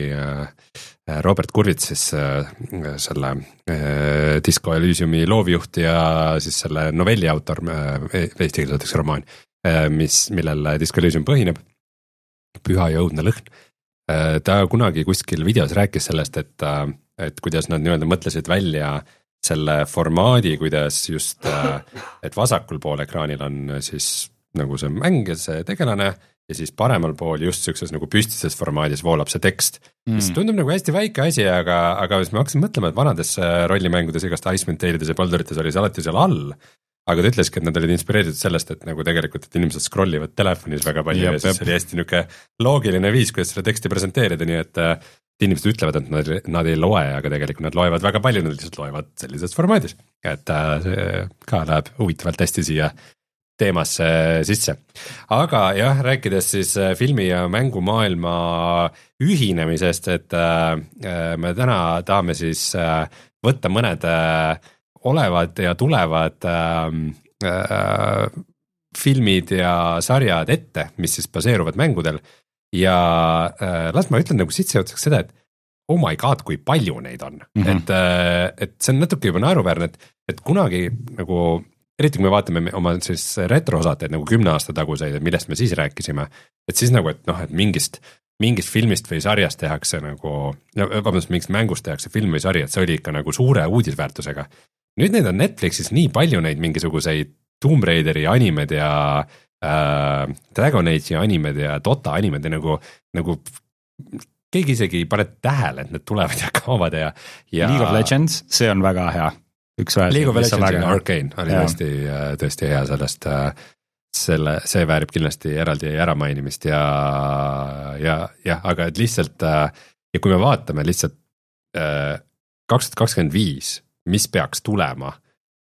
Robert Kurvits siis selle Disco Elysiumi loovjuht ja siis selle novelli autor, eesti keeles öeldakse romaan, mis, millel Disco Elysium põhineb, Püha ja õudne lõhn. Ta kunagi kuskil videos rääkis sellest, et, et kuidas nad nii-öelda mõtlesid välja selle formaadi, kuidas just, et vasakul pool ekraanil on siis nagu see mäng ja see tegelane ja siis paremal pool just sellises nagu püstises formaadis voolab see tekst, mis mm. tundub nagu hästi väike asi, aga, aga siis ma hakkasin mõtlema, et vanades rollimängudes, igast Icewind Dale'ides ja Baldurites oli see alati seal all, aga ta ütleski, et nad olid inspireeritud sellest, et nagu tegelikult, et inimesed scrollivad telefonis väga palju jep, ja siis jep. oli hästi niuke loogiline viis, kuidas seda teksti presenteerida, nii et inimesed ütlevad, et nad, nad ei loe, aga tegelikult nad loevad väga palju, nad lihtsalt loevad sellises formaadis, et see ka läheb huvitavalt hästi siia teemasse sisse. Aga jah, rääkides siis filmi ja mängumaailma ühinemisest, et me täna tahame siis võtta mõned olevad ja tulevad äh, filmid ja sarjad ette, mis siis baseeruvad mängudel ja äh, las ma ütlen nagu sitsejuhatuseks seda, et oh my god, kui palju neid on mm, -hmm. et, äh, et see on natuke juba naeruväärne, et, et kunagi nagu, eriti kui me vaatame oma siis retrosaateid nagu kümne aasta taguseid, et millest me siis rääkisime, et siis nagu, et noh, et mingist mingist filmist või sarjast tehakse nagu, no vabandust, mingist mängust tehakse film või sari, et see oli ikka nagu suure uudisväärtusega. Nüüd neid on Netflixis nii palju neid mingisuguseid Tomb Raideri animed ja äh, Dragon Age'i animed ja Dota animed ja nagu, nagu keegi isegi ei pane tähele, et need tulevad ja kaovad ja, ja
League of Legends, see on väga hea. Üks väärtus,
League of Legends ja Arcane oli tõesti, tõesti hea sellest äh, selle, see väärib kindlasti eraldi äramainimist ja, ja jah, aga et lihtsalt ja kui me vaatame lihtsalt kaks tuhat kakskümmend viis, mis peaks tulema,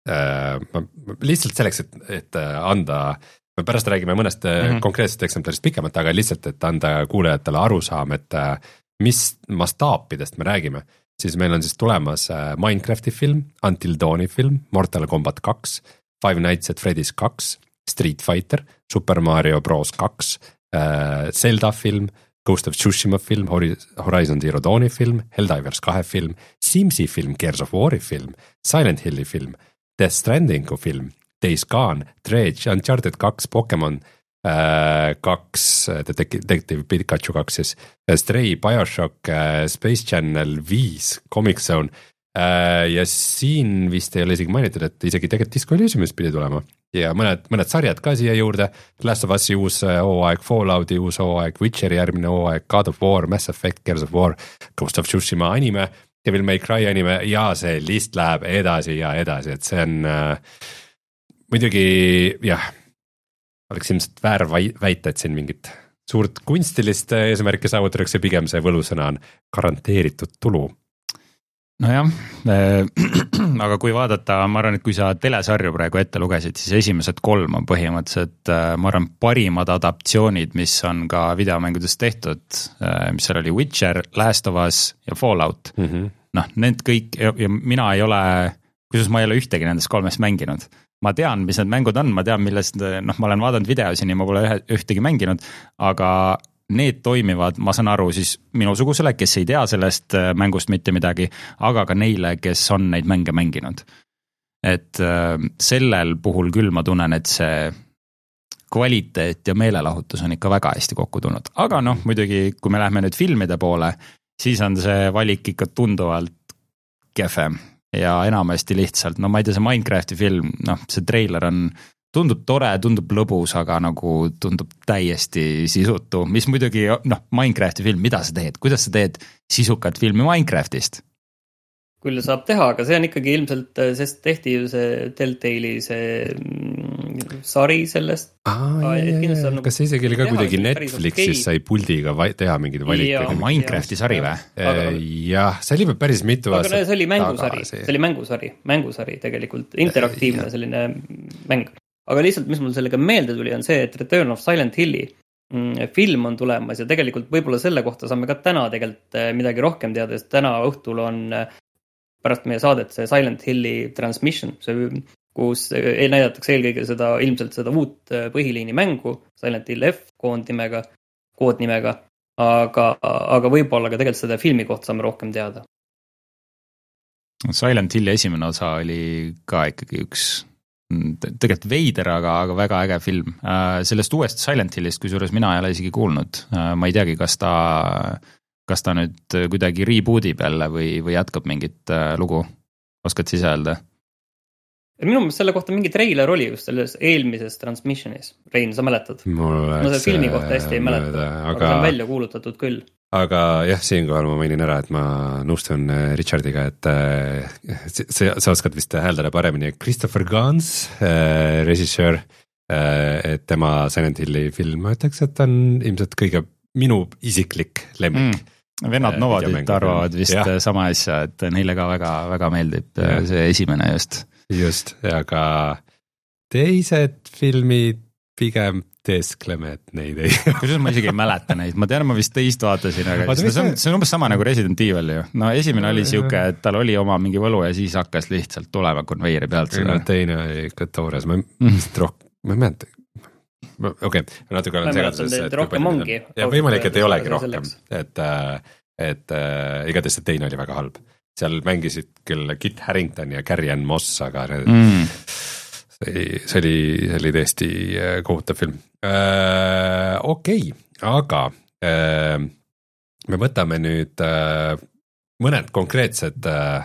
lihtsalt selleks, et, et anda, me pärast räägime mõnest mm -hmm. konkreetsest eksemplarist pikemalt, aga lihtsalt, et anda kuulajatele arusaam, et mis mastaapidest me räägime, siis meil on siis tulemas Minecrafti film, Until Dawni film, Mortal Combat kaks, Five Nights at Freddy's kaks, Street Fighter, Super Mario Bros kaks, äh, Zelda film, Ghost of Tsushima film, Horizon Zero Dawni film, Helldivers kahe film, Simsi film, Gears of War'i film, Silent Hilli film, Death Strandingu film, Days Gone, Dredge, Uncharted kaks, Pokemon äh, kaks, Detective Pikachu kaks siis, Stray, BioShock, äh, Space Channel viis, Comic Zone äh, ja siin vist ei ole isegi mainitud, et isegi tegelikult Disco Elysiumis pidi tulema. Ja mõned, mõned sarjad ka siia juurde, Last of Us'i uus hooaeg, Fallouti uus hooaeg, Witcheri järgmine hooaeg, God of War, Mass Effect, Gears of War, Ghost of Tsushima anime, Devil May Cry anime ja see list läheb edasi ja edasi, et see on äh, muidugi jah, oleks ilmselt väär väita, et siin mingit suurt kunstilist eesmärki saavutatakse, pigem see võlusõna on garanteeritud tulu.
Nojah, äh, aga kui vaadata, ma arvan, et kui sa telesarju praegu ette lugesid, siis esimesed kolm on põhimõtteliselt, äh, ma arvan, parimad adaptsioonid, mis on ka videomängudest tehtud, äh, mis seal oli Witcher, Last of Us ja Fallout. Mm -hmm. Noh, need kõik ja, ja mina ei ole, kusjuures ma ei ole ühtegi nendest kolmest mänginud. Ma tean, mis need mängud on, ma tean, millest, noh, ma olen vaadanud videosini, ma pole ühe, ühtegi mänginud, aga need toimivad, ma saan aru siis minusugusele, kes ei tea sellest mängust mitte midagi, aga ka neile, kes on neid mänge mänginud. Et sellel puhul küll ma tunnen, et see kvaliteet ja meelelahutus on ikka väga hästi kokku tulnud. Aga noh, muidugi, kui me lähme nüüd filmide poole, siis on see valik ikka tunduvalt kehvem ja enamasti lihtsalt, no ma ei tea, see Minecrafti film, noh, see treiler on tundub tore, tundub lõbus, aga nagu tundub täiesti sisutu, mis muidugi, noh, Minecrafti film, mida sa teed, kuidas sa teed sisukat filmi Minecraftist?
Küll saab teha, aga see on ikkagi ilmselt, sest tehti ju see Telltale'i see sari sellest.
Aa, jah, kas see isegi oli ka kuidagi Netflixis sai puldiga teha mingid valikuid?
Minecrafti sari või?
Jah, see oli päris mitu
aastat. Aga see oli mängusari, see oli mängusari, mängusari tegelikult, interaktiivne selline mäng. Aga lihtsalt, mis mul sellega meelde tuli, on see, et Return of Silent Hilli film on tulemas ja tegelikult võib-olla selle kohta saame ka täna tegelikult midagi rohkem teada, sest täna õhtul on pärast meie saadet see Silent Hilli Transmission, see, kus näidatakse eelkõige seda, ilmselt seda uut põhiliini mängu, Silent Hill F koondnimega, koodnimega, aga, aga võib-olla ka tegelikult seda filmi kohta saame rohkem teada.
Silent Hilli esimene osa oli ka ikkagi üks tegelikult veider, aga, aga väga äge film. Sellest uuest Silent Hillist, kusjuures mina ei ole isegi kuulnud. Ma ei teagi, kas ta, kas ta nüüd kuidagi rebootib jälle või, või jätkab mingit lugu. Oskad siis öelda?
Minu mõttes selle kohta mingi treiler oli just selles eelmises Transmissionis. Rein, sa mäletad?
Mul
no see filmi kohta hästi ei mäleta, aga, aga see on välja kuulutatud küll.
Aga jah, siinkohal ma mainin ära, et ma nõustun Richardiga, et see, sa oskad vist hääldada paremini. Christopher Gans, režissöör, et tema Silent Hilli film, ma ütleks, et on ilmselt kõige minu isiklik lemmik.
Mm. Vennad Novadit arvavad vist ja. Sama asja, et neile ka väga, väga meeldib ja. See esimene just.
Just, aga teised filmid pigem teeskleme, et neid ei
kusjuures ma isegi ei mäleta neid, ma tean, ma vist teist vaatasin, aga Vaata, see, on, see on umbes sama nagu Resident Evil ju. No esimene oli siuke, et tal oli oma mingi võlu ja siis hakkas lihtsalt tulema konveiri pealt.
No, teine oli ikka toores, ma vist rohkem, ma ei mäleta. Okei, okay, natuke olen segaduses.
Rohkem ongi.
Ja võimalik, et ei olegi rohkem, et, et äh, igatahes see teine oli väga halb. Seal mängisid küll Kit Harington ja Carrie Ann Moss, aga need, mm. see, see, oli, see oli tõesti kohutav film. Äh, okei, okay, aga äh, me võtame nüüd äh, mõned konkreetsed äh,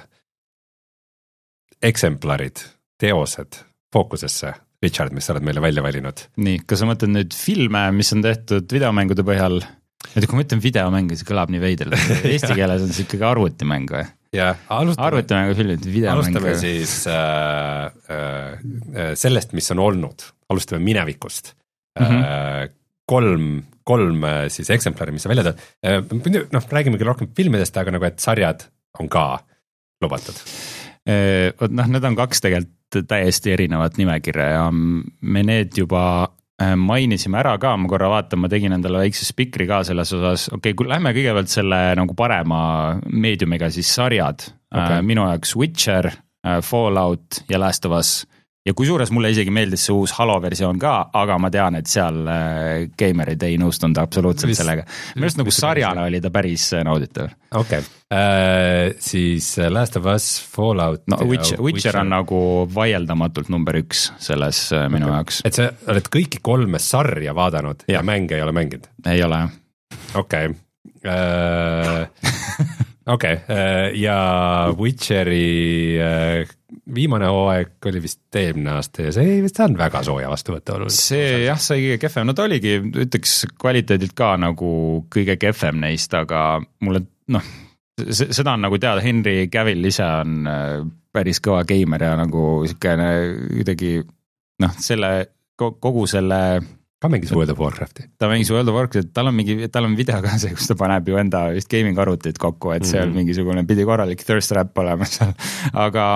eksemplarid, teosed fookusesse. Richard, mis sa oled meile välja valinud?
Nii, kas sa mõtled nüüd filme, mis on tehtud videomängude põhjal? Et kui ma ütlen videomäng, see kõlab nii veidel. Eesti keeles on see ikkagi arvutimäng või?
Ja, alustame,
arvutimäng filmid, videomäng.
Alustame siis äh, äh, sellest, mis on olnud. Alustame minevikust. Mm-hmm. Äh, kolm, kolm siis eksemplari, mis sa välja tõed. Äh, noh, räägime küll rohkem filmidest, aga nagu, et sarjad on ka lubatud.
Äh, noh, need on kaks tegelikult täiesti erinevat nimekirja ja me need juba mainisime ära ka, ma korra vaatan, ma tegin endale väikse spikri ka selles osas, okei okay,, lähme kõigepealt selle nagu parema meediumiga siis sarjad, okay. Minu jaoks Witcher, Fallout ja Last of Us ja kui suures mulle isegi meeldis see uus Halo versioon ka, aga ma tean, et seal gamerid ei nõustunud absoluutselt Vist, sellega. Minu arust nagu sarjana oli ta päris nauditav.
Okei, okay. äh, siis Last of Us, Fallout.
No Witcher, Witcher on nagu vaieldamatult number üks selles okay. minu jaoks.
Et sa oled kõiki kolme sarja vaadanud ja, ja mänge ei ole mänginud?
Ei ole.
Okei. Okay. Äh, okei, okay. ja Witcheri viimane hooaeg oli vist eelmine aasta ja see ei vist on väga sooja vastuvõtta olnud.
See jah, sai kõige kehvem, no ta oligi, ütleks kvaliteedilt ka nagu kõige kehvem neist, aga mulle, noh, seda on nagu teada, Henry Cavill ise on päris kõva geimer ja nagu siukene kuidagi, noh, selle, kogu selle
ka mängis World of Warcrafti.
Ta mängis World of Warcrafti, tal on mingi, tal on video ka see, kus ta paneb ju enda vist gaming arvutit kokku, et see on mm-hmm. mingisugune pidi korralik thirst trap olema seal, aga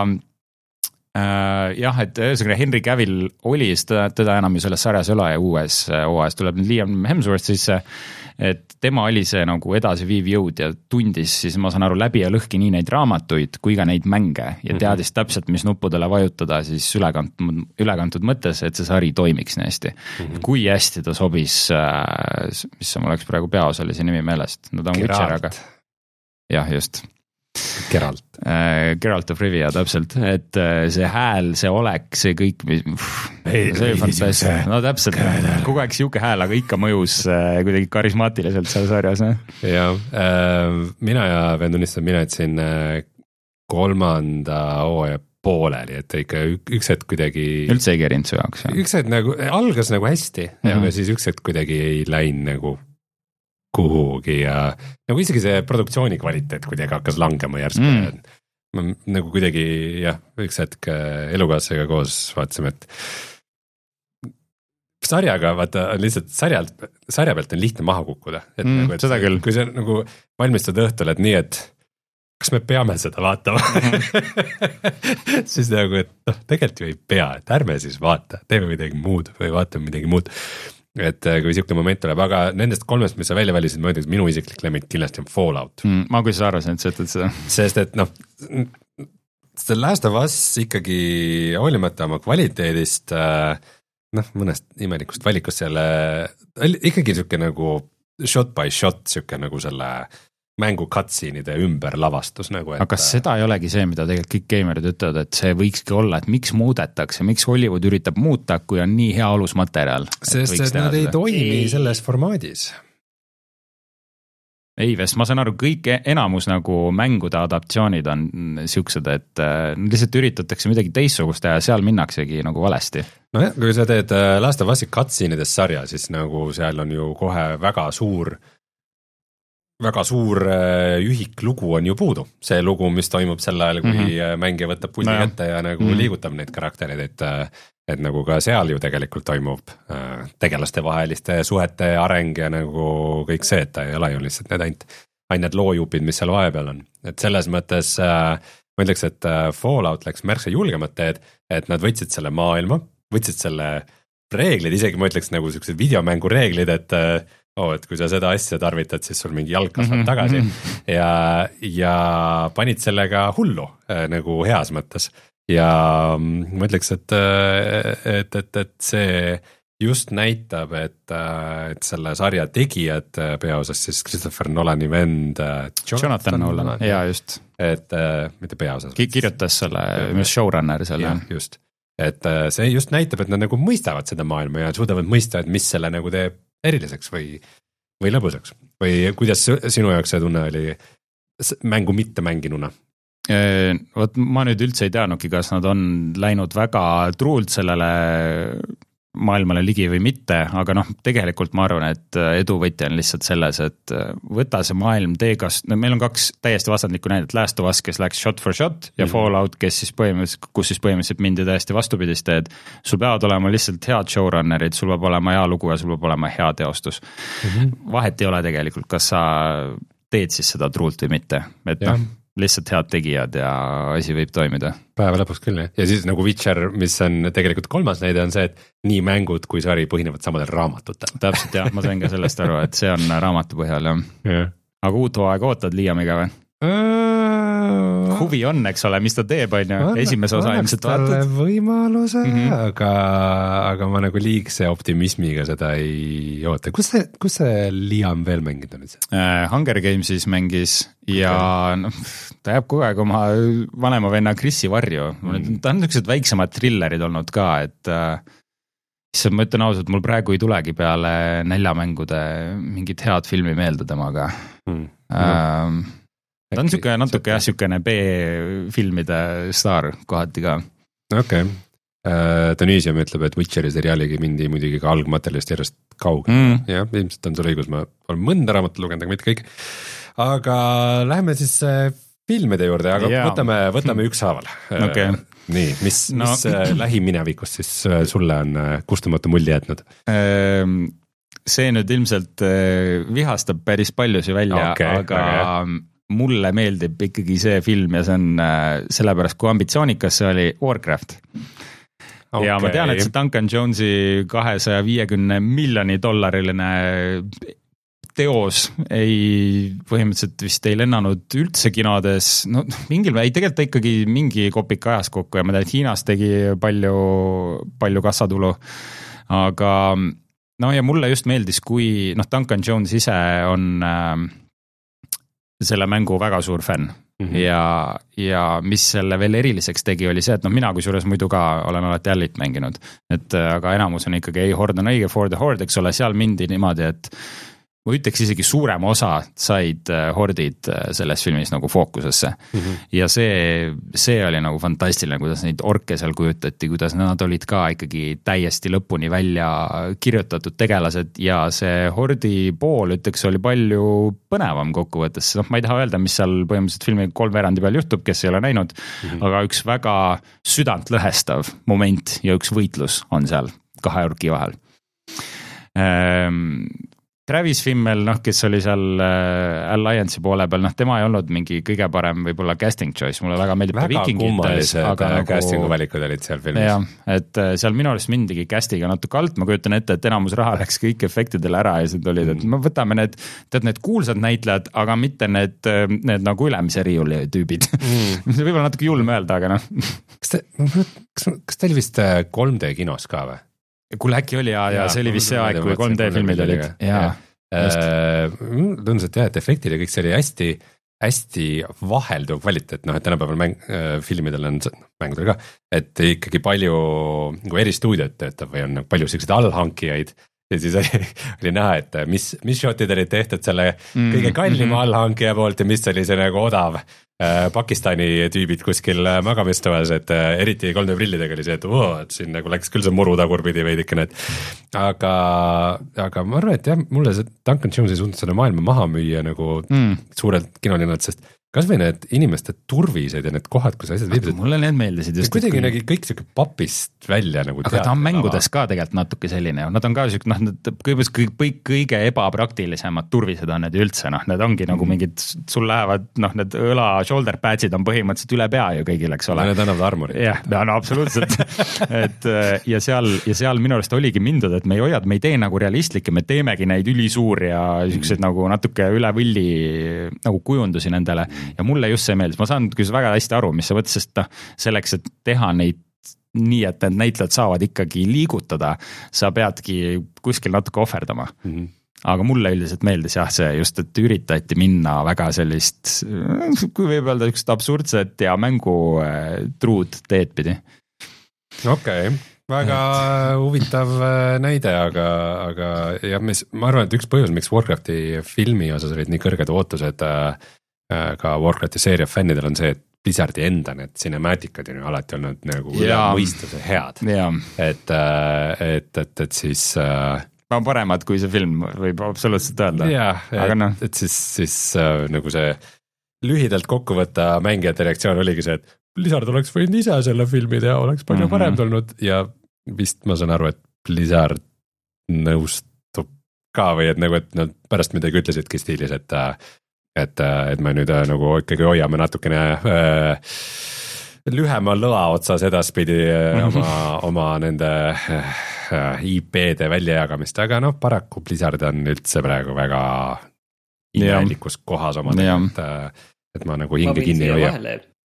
äh, jah, et ühesõnaga Henry Cavill oli, teda, teda enam ju selles sarjas üle ja uues hooajas tuleb Liam Hemsworth sisse, et tema oli see nagu edasiviiv jõud ja tundis siis, ma saan aru, läbi ja lõhki nii neid raamatuid kui ka neid mänge ja teadis täpselt, mis nuppudele vajutada siis ülekantud, ülekantud mõttes, et see sari toimiks nii hästi. Mm-hmm. Kui hästi ta sobis, mis mul oleks praegu peaos oli see nimi meelest, no ta on Witcher, aga jah, just.
Geralt.
Äh, Geralt of Rivia, täpselt, et see hääl, see olek, see kõik,
Ei,
see oli fantastia, no täpselt, kogu aeg siuke hääl, aga ikka mõjus äh, kuidagi karismaatiliselt seal sarjas.
Ja äh, mina ja vendunistan, mina ütlesin äh, kolmanda hooaja pooleli, et ikka üks hetk kuidagi
üldse ei kerinud su jaoks.
Üks hetk nagu, algas nagu hästi, mm-hmm. aga siis üks hetk kuidagi ei läinud nagu kuhugi ja nagu isegi see produktsiooni kvaliteet kuidagi hakkas langema järsku mm. Ma, nagu kuidagi jah, üks hetk elukaaslasega koos vaatasime, et sarjaga vaata lihtsalt sarjalt, sarja pealt on lihtne maha kukkuda, et
mm,
nagu, et
seda küll.
Kui see nagu valmistud õhtul, et nii, et kas me peame seda vaatama mm. siis nagu, et noh, tegelikult ju ei pea, et ärme siis vaata, teeme midagi muud või vaatame midagi muud. Et kui siuke moment tuleb, aga nendest kolmest, mis sa välja valisid, ma ütlen, et minu isiklik lemmik kindlasti on Fallout.
Mm, ma kui sa arvasin, et sa ütled seda.
Sest et noh, see Last of Us ikkagi hoolimata oma kvaliteedist, noh, mõnest imelikust valikust selle, ikkagi siuke nagu shot by shot, siuke nagu selle mängu cutscene'ide ümber lavastus nagu, et... Aga
kas seda ei olegi see, mida tegelikult kõik gamerid ütlevad, et see võikski olla, et miks muudetakse, miks Hollywood üritab muuta, kui on nii hea alusmaterjal?
Sest et nad ei toimi ei. selles formaadis.
Ei vest, ma saan aru, kõik enamus nagu mängude adaptsioonid on siuksed, et lihtsalt üritatakse midagi teistsugust ja seal minnaksegi nagu valesti.
No jah, kui sa teed Last of Us'i cutscene'ides sarja, siis nagu seal on ju kohe väga suur väga suur ühik lugu on ju puudu. See lugu, mis toimub sel ajal, kui mm-hmm. mängija võtab puldi no ette ja nagu mm-hmm. liigutab neid karaktereid, et, et nagu ka seal ju tegelikult toimub tegelaste vaheliste suhete areng ja nagu kõik see, et ta ei ole ju lihtsalt need ainult, ainult need loojupid, mis seal vahepeal on. Et selles mõttes ma ütleks, et Fallout läks märksa julgemat teed, et nad võtsid selle maailma, võtsid selle reeglid, isegi ma ütleks nagu siuksed videomängu reeglid, et oh, et kui sa seda asja tarvitad, siis sul mingi jalg kasvab mm-hmm. tagasi ja, ja panid sellega hullu nagu heas mõttes ja ma ütleks, et, et, et, et see just näitab, et, et selle sarja tegijad peaosas siis Christopher Nolani vend
Jonathan, Jonathan Nolan, jaa just.
Et mitte peaosas.
Kirjutas selle, mis showrunner selle.
Just. Et see just näitab, et nad nagu mõistavad seda maailma ja suudavad mõista, et mis selle nagu teeb eriliseks või, või lõbusaks. Või kuidas sinu jaoks see tunne oli mängu mitte mänginuna?
Vot ma nüüd üldse ei teadnudki, kas nad on läinud väga truult sellele maailmale ligi või mitte, aga noh, tegelikult ma arvan, et edu võtja on lihtsalt selles, et võta see maailm teekast, no meil on kaks täiesti vastandlikku näidet, Last of Us, kes läks shot for shot ja mm-hmm. Fallout, kes siis põhimõtteliselt, kus siis põhimõtteliselt mindi täiesti vastupidist teed. Sul peavad olema lihtsalt head showrunnerid, sul peab olema hea lugu ja sul peab olema hea teostus. Mm-hmm. Vahet ei ole tegelikult, kas sa teed siis seda truult või mitte, et noh, lihtsalt head tegijad ja asi võib toimida.
Päeva lõpuks küll, jah. Ja siis nagu Witcher, mis on tegelikult kolmas näide, on see, et nii mängud kui sari põhinevad samadel raamatutel.
Täpselt jah, ma sain ka sellest aru, et see on raamatu põhjal, jah. Ja. Aga uut hooaega ootad Liamiga või? Huvi on, eks ole, mis ta teeb, on ju, esimese osa ilmselt vaatad.
Võimaluse, mm-hmm. aga, aga ma nagu liigse optimismiga seda ei oota. Kus see, kus see Liam veel mängid on nüüd see?
Uh, Hunger Gamesis mängis ja okay. no, ta jääb kogu aeg oma vanema venna Chrisi varju. Mm. Ta on niisugused väiksemad thrillerid olnud ka, et uh, issand, ma ütlen ausalt, mul praegu ei tulegi peale näljamängude mingit head filmi meelde temaga. Mm. Uh, ta on niisugune natuke jah, niisugune B-filmide staar kohati ka.
Okei. Okay. Uh, Doniisium ütleb, et Witcheri seriaaligi mindi muidugi ka algmaterjalist järjest kaugel. Mm. Jah, ilmselt on sul õigus, ma olen mõnda raamatut lugenud, aga mitte kõik. Aga läheme siis filmide juurde, aga yeah. võtame, võtame ükshaaval.
Okay.
Nii, mis, no. mis lähiminevikus siis sulle on kustumatu mulje jätnud?
See nüüd ilmselt vihastab päris paljusi välja, okay, aga okay. mulle meeldib ikkagi see film ja see on sellepärast, kui ambitsioonikas see oli Warcraft. Okay. Ja ma tean, et see Duncan Jonesi kahesaja viiekümne miljoni dollariline teos ei, põhimõtteliselt vist ei lennanud üldse kinodes, no mingil, ei tegelikult ta ikkagi mingi kopika ajas kokku ja ma tean, et Hiinas tegi palju, palju kassatulu, aga no ja mulle just meeldis, kui noh, Duncan Jones ise on äh, selle mängu väga suur fänn mm-hmm. ja, ja mis selle veel eriliseks tegi, oli see, et noh, mina kui suures muidu ka olen alati Allit mänginud, et aga enamus on ikkagi ei, Horde on õige, For the Horde, eks ole, seal mindi niimoodi, et ma ütleks isegi suurem osa said hordid selles filmis nagu fookusesse mm-hmm. ja see, see oli nagu fantastiline, kuidas neid orke seal kujutati, kuidas nad olid ka ikkagi täiesti lõpuni välja kirjutatud tegelased ja see hordi pool, ütleks, oli palju põnevam kokkuvõttes, noh, ma ei taha öelda, mis seal põhimõtteliselt filmi kolmveerandi peal juhtub, kes ei ole näinud, mm-hmm. aga üks väga südantlõhestav moment ja üks võitlus on seal kahe orki vahel ehm Travis Fimmel, noh, kes oli seal Alliance'i poole peal, noh, tema ei olnud mingi kõige parem võib-olla casting choice, mulle väga meeldib
väga kummalised nagu... castingu valikud olid seal filmis.
Jah, et seal minu arust mindigi castiga natuke alt, ma kujutan ette, et enamus raha läks kõik efektidele ära ja siis olid, et me võtame need, tead, need kuulsad näitlejad, aga mitte need, need nagu ülemise riiuli tüübid mm. võib-olla natuke julm öelda, aga noh.
Kas, te, kas, kas teil vist kolm D kinos ka või?
Kuule äkki oli ja, ja, ja see oli vist see aeg, kui kolm D filmid olid.
Jaa, tundus, et jah, et efektid ja kõik see oli hästi, hästi vahelduv kvaliteet, noh, et tänapäeval mäng, filmidel on, mängudel ka, et ikkagi palju nagu eri stuudiot töötab või on palju selliseid allhankijaid ja siis oli, oli näha, et mis, mis shotid olid tehtud selle mm, kõige kallima mm-hmm. allhankija poolt ja mis oli see nagu odav Pakistani tüübid kuskil magamistoas, et eriti kolm D prillidega oli see, et, oo, et siin nagu läks küll see muru tagurpidi veidikene, et aga, aga ma arvan, et jah, mulle see Duncan Jones ei suutnud selle maailma maha müüa nagu mm. suurelt kinolinnalt, sest kas või need inimeste turvised ja need kohad, kus asjad viibisid.
Mulle need meeldisid just.
Kuidagi kui... nägi kõik siuke papist välja nagu
aga ta on mängudes ka tegelikult natuke selline, nad on ka siuke, noh, need kõige, kõige, kõige ebapraktilisemad turvised on need üldse, noh, need ongi mm. nagu mingid, sul lähevad, noh, need õla shoulder patch'id on põhimõtteliselt üle pea ju kõigil, eks ole.
Need annavad armorit.
jah, no absoluutselt. et ja seal, ja seal minu arust oligi mindud, et me ei hoiad, me ei tee nagu realistlikke, me teemegi neid ülisuuri ja siuksed mm. nagu natuke üle võlli nagu kujundusi nendele. Ja mulle just see meeldis, ma saan küll väga hästi aru, mis sa võttes, sest noh, selleks, et teha neid nii, et need näitlejad saavad ikkagi liigutada, sa peadki kuskil natuke ohverdama. Mm-hmm. Aga mulle üldiselt meeldis jah see just, et üritati minna väga sellist, kui võib öelda, üks absurdset ja mängu truud teed pidi.
Okei, okay. Väga et... huvitav näide, aga, aga ja mis, ma arvan, et üks põhjus, miks Warcrafti filmi osas olid nii kõrged ootused ka Warcrafti seeria fännidel on see, et Blizzardi enda need cinemaatikad on ju alati olnud nagu üle mõistuse head. Et, et, et, et siis
ma paremad kui see film võib absoluutselt öelda.
jah, et, no. et siis, siis nagu see lühidalt kokku võtta mängijate reaktsioon oligi see, et Blizzard oleks võinud ise selle filmi teha, oleks palju mm-hmm. parem tulnud ja vist ma saan aru, et Blizzard nõustub ka või et nagu, et nad pärast midagi ütlesidki stiilis, et et, et me nüüd nagu ikkagi hoiame natukene äh, lühema lõa otsas edaspidi oma, oma nende äh, I P-de väljajagamist, aga noh, paraku Blizzard on üldse praegu väga imelikus kohas oma teha, et, et ma nagu hinge kinni ei hoia.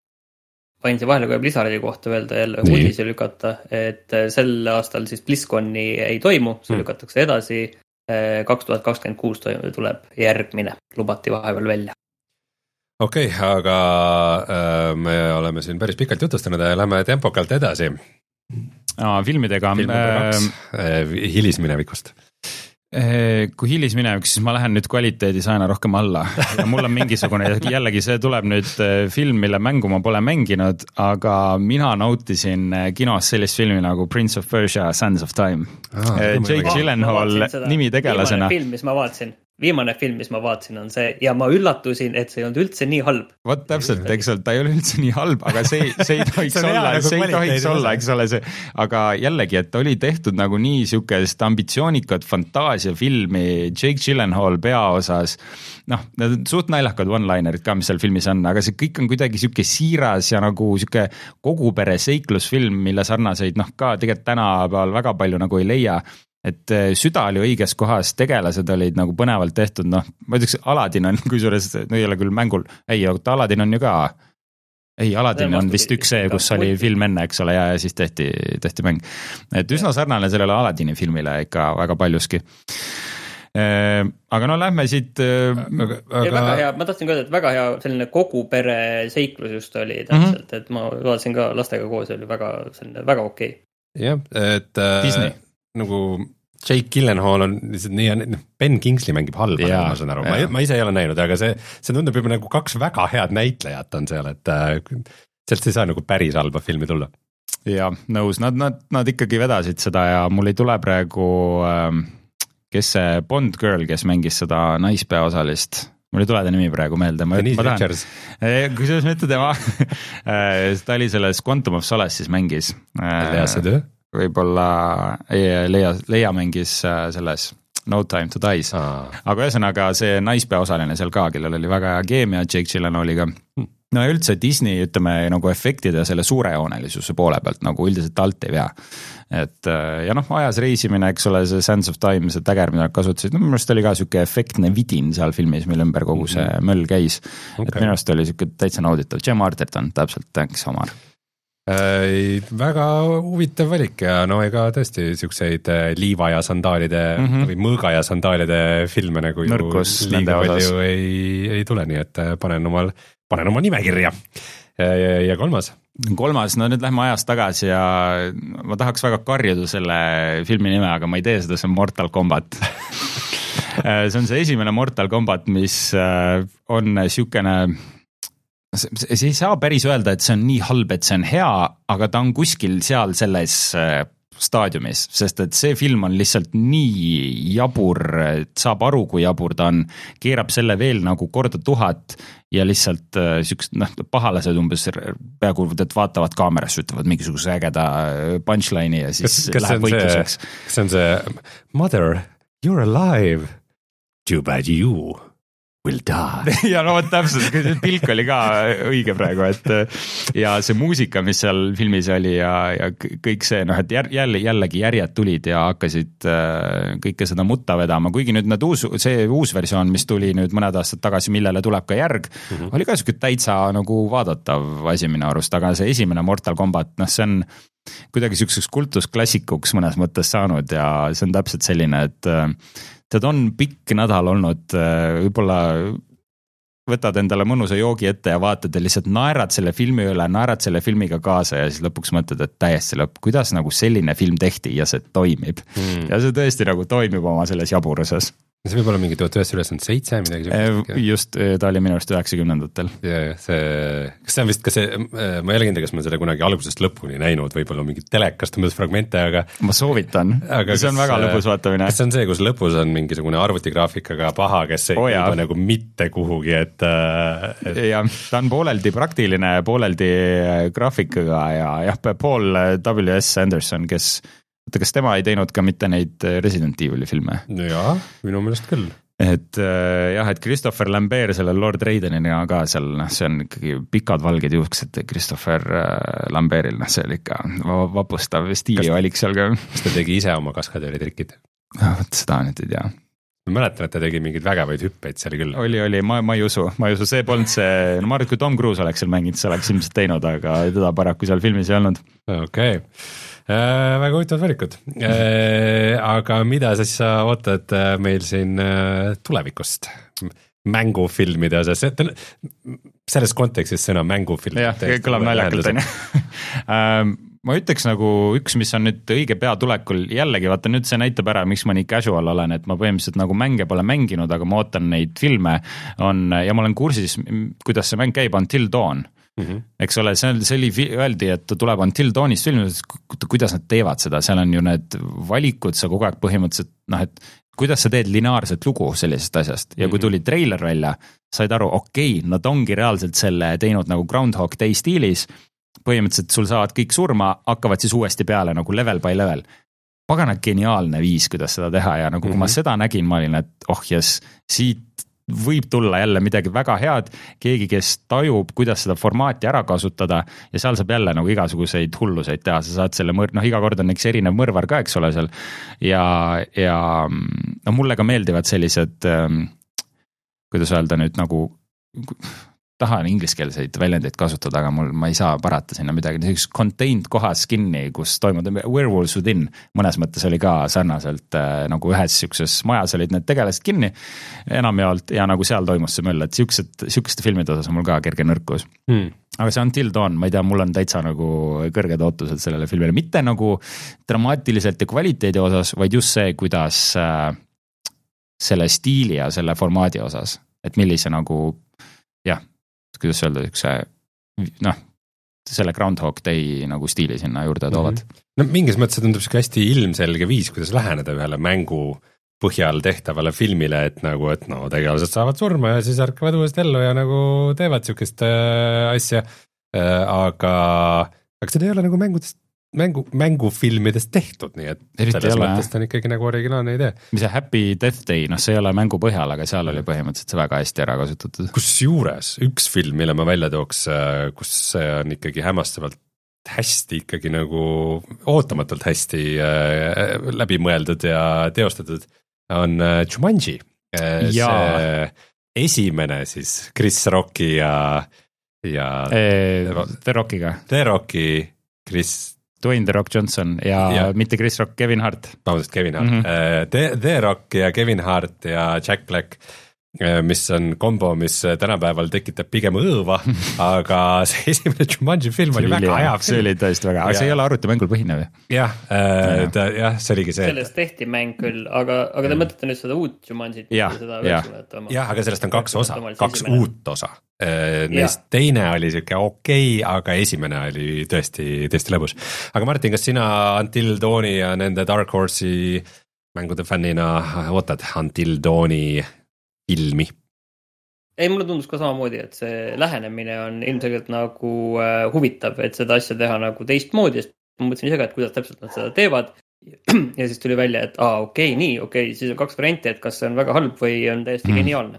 Pain see vahele, kui Blizzardi kohta öelda jälle uudise lükata, et sel aastal siis BlizzConi ei toimu, see hmm. lükatakse edasi. kaks tuhat kakskümmend kuus tuleb järgmine, lubati vahepeal välja.
Okei, okay, aga äh, me oleme siin päris pikalt jutustanud ja lähme tempokalt edasi.
Aa, filmidega.
Film number kaks, äh, hilisminevikust.
Kui hilisminevikus, siis ma lähen nüüd kvaliteedis aina rohkem alla ja mul on mingisugune, jällegi see tuleb nüüd film, mille mängu ma pole mänginud, aga mina nautisin kinos sellist filmi nagu Prince of Persia, Sands of Time. Ah, Jake Gyllenhaal nimi tegelasena.
Viimane film, mis ma vaatasin. Viimane film, mis ma vaatasin, on see ja ma üllatusin, et see ei olnud üldse nii halb.
Vot täpselt, eks ole, ta ei ole üldse nii halb, aga see, see ei tohiks olla, nagu see ei tohiks olla, eks ole see, aga jällegi, et oli tehtud nagu nii siukest ambitsioonikat fantaasiafilmi Jake Gyllenhaal peaosas, noh, need on suht naljakad one-linerid ka, mis seal filmis on, aga see kõik on kuidagi siuke siiras ja nagu siuke kogupere seiklusfilm, mille sarnaseid, noh ka tegelikult tänapäeval väga palju nagu ei leia. Et süda oli õiges kohas, tegelased olid nagu põnevalt tehtud, noh, ma ütleks, Aladin on, kui suures, no ei ole küll mängul, ei, aga Aladin on ju ka, ei, Aladin on vist üks see, kus oli film enne, eks ole, ja, ja siis tehti, tehti mäng. Et üsna sarnane sellele Aladini filmile ikka väga paljuski. Aga no lähme siit
aga, aga... väga hea, ma tahtsin ka öelda, et väga hea selline kogu pere seiklus just oli täpselt, mm-hmm. et ma vaatasin ka lastega koos, oli väga, selline, väga okei.
jah, et
Disney.
Nagu Jake Gyllenhaal on nii, Ben Kingsley mängib halba, ja, ma saan aru, ma, ma ise ei ole näinud, aga see, see tundub juba nagu kaks väga head näitlejat on seal, et sealt ei saa nagu päris halba filmi tulla.
Ja nõus, nad, nad, nad ikkagi vedasid seda ja mul ei tule praegu, kes see Bond Girl, kes mängis seda naispeaosalist, mul ei tule ta nimi praegu meelde. Ma, ma tahan, kui selles mitte tema, ta oli selles Quantum of Solace'is mängis.
Lea see töö?
Võib-olla Leia, Leia mängis selles No Time to Dies, ah. aga ühesõnaga see naispeaosaline seal ka, kellel oli väga hea keemia Jake Gyllenhaaliga. No üldse Disney, ütleme, nagu efektid ja selle suurejoonelisuse poole pealt nagu üldiselt alt ei vea. Et ja noh, ajas reisimine, eks ole, see Sands of Time, see täger, mida kasutasid, no minu arust oli ka siuke efektne vidin seal filmis, mille ümber kogu see möll käis. Okay. Et minu arust oli siuke täitsa nauditav. Jim Arterton, täpselt, thanks, Omar.
Äh, väga huvitav valik ja no ega tõesti siukseid liiva ja sandaalide mm-hmm. või mõõga ja sandaalide filme nagu
nõrkus
liiga palju ei, ei tule, nii et panen omal, panen oma nimekirja. Ja, ja, ja kolmas?
Kolmas, no nüüd lähme ajas tagasi ja ma tahaks väga karjuda selle filmi nime, aga ma ei tee seda, see on Mortal Kombat. See on see esimene Mortal Kombat, mis on siukene see ei saa päris öelda, et see on nii halb, et see on hea, aga ta on kuskil seal selles staadiumis, sest et see film on lihtsalt nii jabur, et saab aru, kui jabur ta on, keerab selle veel nagu korda tuhat ja lihtsalt siuksed noh, pahalased umbes peaaegu, et vaatavad kaamerasse, ütlevad mingisuguse ägeda punchline'i ja siis kas, kas läheb võitluseks.
Kas see on see Mother, you're alive, too bad you will die.
ja no vot täpselt, pilk oli ka õige praegu, et ja see muusika, mis seal filmis oli ja, ja kõik see, noh, et jälle, jällegi järjed tulid ja hakkasid kõike seda mutta vedama, kuigi nüüd need uus, see uus versioon, mis tuli nüüd mõned aastad tagasi, millele tuleb ka järg, mm-hmm. oli ka siuke täitsa nagu vaadatav asi minu arust, aga see esimene Mortal Kombat, noh, see on kuidagi siukseks kultusklassikuks mõnes mõttes saanud ja see on täpselt selline, et tead on pikk nädal olnud, võib-olla võtad endale mõnusa joogi ette ja vaatad ja lihtsalt naerad selle filmi üle, naerad selle filmiga kaasa ja siis lõpuks mõtled, et täiesti lõpp, kuidas nagu selline film tehti ja see toimib mm. ja see tõesti nagu toimib oma selles jaburuses.
See võib olla mingi tuhat üheksasada üheksakümmend seitse midagi
selline. Just, ta oli minu arust üheksakümnendatel.
Ja, see, kas see on vist ka see, ma ei ole kindel, kas ma seda kunagi algusest lõpuni näinud, võib-olla mingi telekast umbes fragmente, aga
ma soovitan, aga see on kas, väga lõbus vaatamine.
Kas see on see, kus lõpus on mingisugune arvutigraafikaga paha, kes ei oh, juba nagu mitte kuhugi, et, et...
ja ta on pooleldi praktiline, pooleldi graafikaga ja jah, Paul W S Anderson, kes Oota, kas tema ei teinud ka mitte neid Resident Evil'i filme?
Jaa, minu meelest küll.
Et jah, et Christopher Lambert selle Lord Raidenina ka seal, noh, see on ikkagi pikad valged juuksed Christopher Lambertil, noh, see oli ikka vapustav stiili valik seal ka.
Kas ta tegi ise oma kaskadööritrikid?
Võt seda nüüd ei tea.
Ma mäletan, et ta tegi mingeid vägevaid hüppeid seal küll.
Oli, oli, ma, ma ei usu, ma ei usu, see polnud see, no ma arvan, kui Tom Cruise oleks seal mänginud, see oleks ilmselt teinud, aga teda paraku seal filmis ei olnud.
Okei. Okay. Äh, väga huvitavad valikud, äh, aga mida siis sa ootad meil siin äh, tulevikust mängufilmide osas, selles kontekstis sõna mängufilm?
jah, kõlab naljakalt on ju. Ma ütleks nagu üks, mis on nüüd õige pea tulekul, jällegi vaata nüüd see näitab ära, miks ma nii casual olen, et ma põhimõtteliselt nagu mänge pole mänginud, aga ma ootan neid filme on, ja ma olen kursis, kuidas see mäng käib Until Dawn. Mm-hmm. Eks ole, see oli, öeldi, et tuleb Until Dawnist film, kuidas nad teevad seda, seal on ju need valikud, sa kogu aeg põhimõtteliselt, noh, et kuidas sa teed lineaarset lugu sellisest asjast ja kui tuli treiler välja, said aru, okei, okay, nad ongi reaalselt selle teinud nagu Groundhog Day stiilis, põhimõtteliselt sul saavad kõik surma, hakkavad siis uuesti peale nagu level by level. Pagana geniaalne viis, kuidas seda teha ja nagu mm-hmm. kui ma seda nägin, ma olin, et oh jes, siit võib tulla jälle midagi väga head, keegi, kes tajub, kuidas seda formaati ära kasutada ja seal saab jälle nagu igasuguseid hulluseid teha, sa saad selle mõr-, noh iga kord on üks erinev mõrvar ka, eks ole seal ja, ja no mulle ka meeldivad sellised, kuidas öelda nüüd nagu tahan ingliskeelseid väljendeid kasutada, aga mul, ma ei saa parata sinna midagi, üks contained kohas kinni, kus toimub Werewolves Within, mõnes mõttes oli ka sarnaselt äh, nagu ühes siukses majas olid need tegelased kinni enamjaolt ja nagu seal toimus see möll, et siuksed, siukeste filmide osas on mul ka kerge nõrkus. Hmm. Aga see Until Dawn, ma ei tea, mul on täitsa nagu kõrged ootused sellele filmile, mitte nagu dramaatiliselt ja kvaliteedi osas, vaid just see, kuidas äh, selle stiili ja selle formaadi osas, et millise nagu jah, kuidas öelda, üks noh, selle Groundhog Day nagu stiili sinna juurde toovad.
No mingis mõttes tundub see hästi ilmselge viis, kuidas läheneda ühele mängu põhjal tehtavale filmile, et nagu, et no tegelased saavad surma ja siis ärkavad uuesti ellu ja nagu teevad siukest äh, asja, äh, aga, aga seda ei ole nagu mängudest mängu, mängufilmidest tehtud, nii et eriti selles mõttes on ikkagi nagu originaalne idee.
Mis see Happy Death Day, noh see ei ole mängu põhjal, aga seal oli põhimõtteliselt see väga hästi ära kasutatud.
Kus juures üks film, mille ma välja tooks, kus see on ikkagi hämmastavalt hästi ikkagi nagu ootamatult hästi äh, läbimõeldud ja teostatud, on äh, Jumanji. Äh, see esimene siis Chris Rocki ja, ja
e, The Rockiga.
The Rocki, Chris
Dwayne The Rock Johnson ja, ja mitte Chris Rock, Kevin Hart.
Vabandust, Kevin Hart. Mm-hmm. The, The Rock ja Kevin Hart ja Jack Black, mis on kombo, mis tänapäeval tekitab pigem õõva, aga see esimene Jumanji film oli väga hea film.
See oli tõesti väga, aga see ei ole arvutimängul põhinev.
Jah, äh, ta, jah, see oligi see.
Sellest tehti mäng küll, aga, aga te mõtlete nüüd seda uut Jumanjit?
Jah, jah, jah, aga sellest on kaks osa, kaks uut osa. Neist ja. Teine oli siuke okei okay,, aga esimene oli tõesti, tõesti lõbus. Aga Martin, kas sina Until Dawni ja nende Dark Horse'i mängude fännina ootad Until Dawni filmi?
Ei, mulle tundus ka samamoodi, et see lähenemine on ilmselgelt nagu äh, huvitav, et seda asja teha nagu teistmoodi, sest ma mõtlesin ise ka, et kuidas täpselt nad seda teevad ja siis tuli välja, et aa, okei, okay, nii, okei okay,, siis on kaks varianti, et kas see on väga halb või on täiesti mm. geniaalne.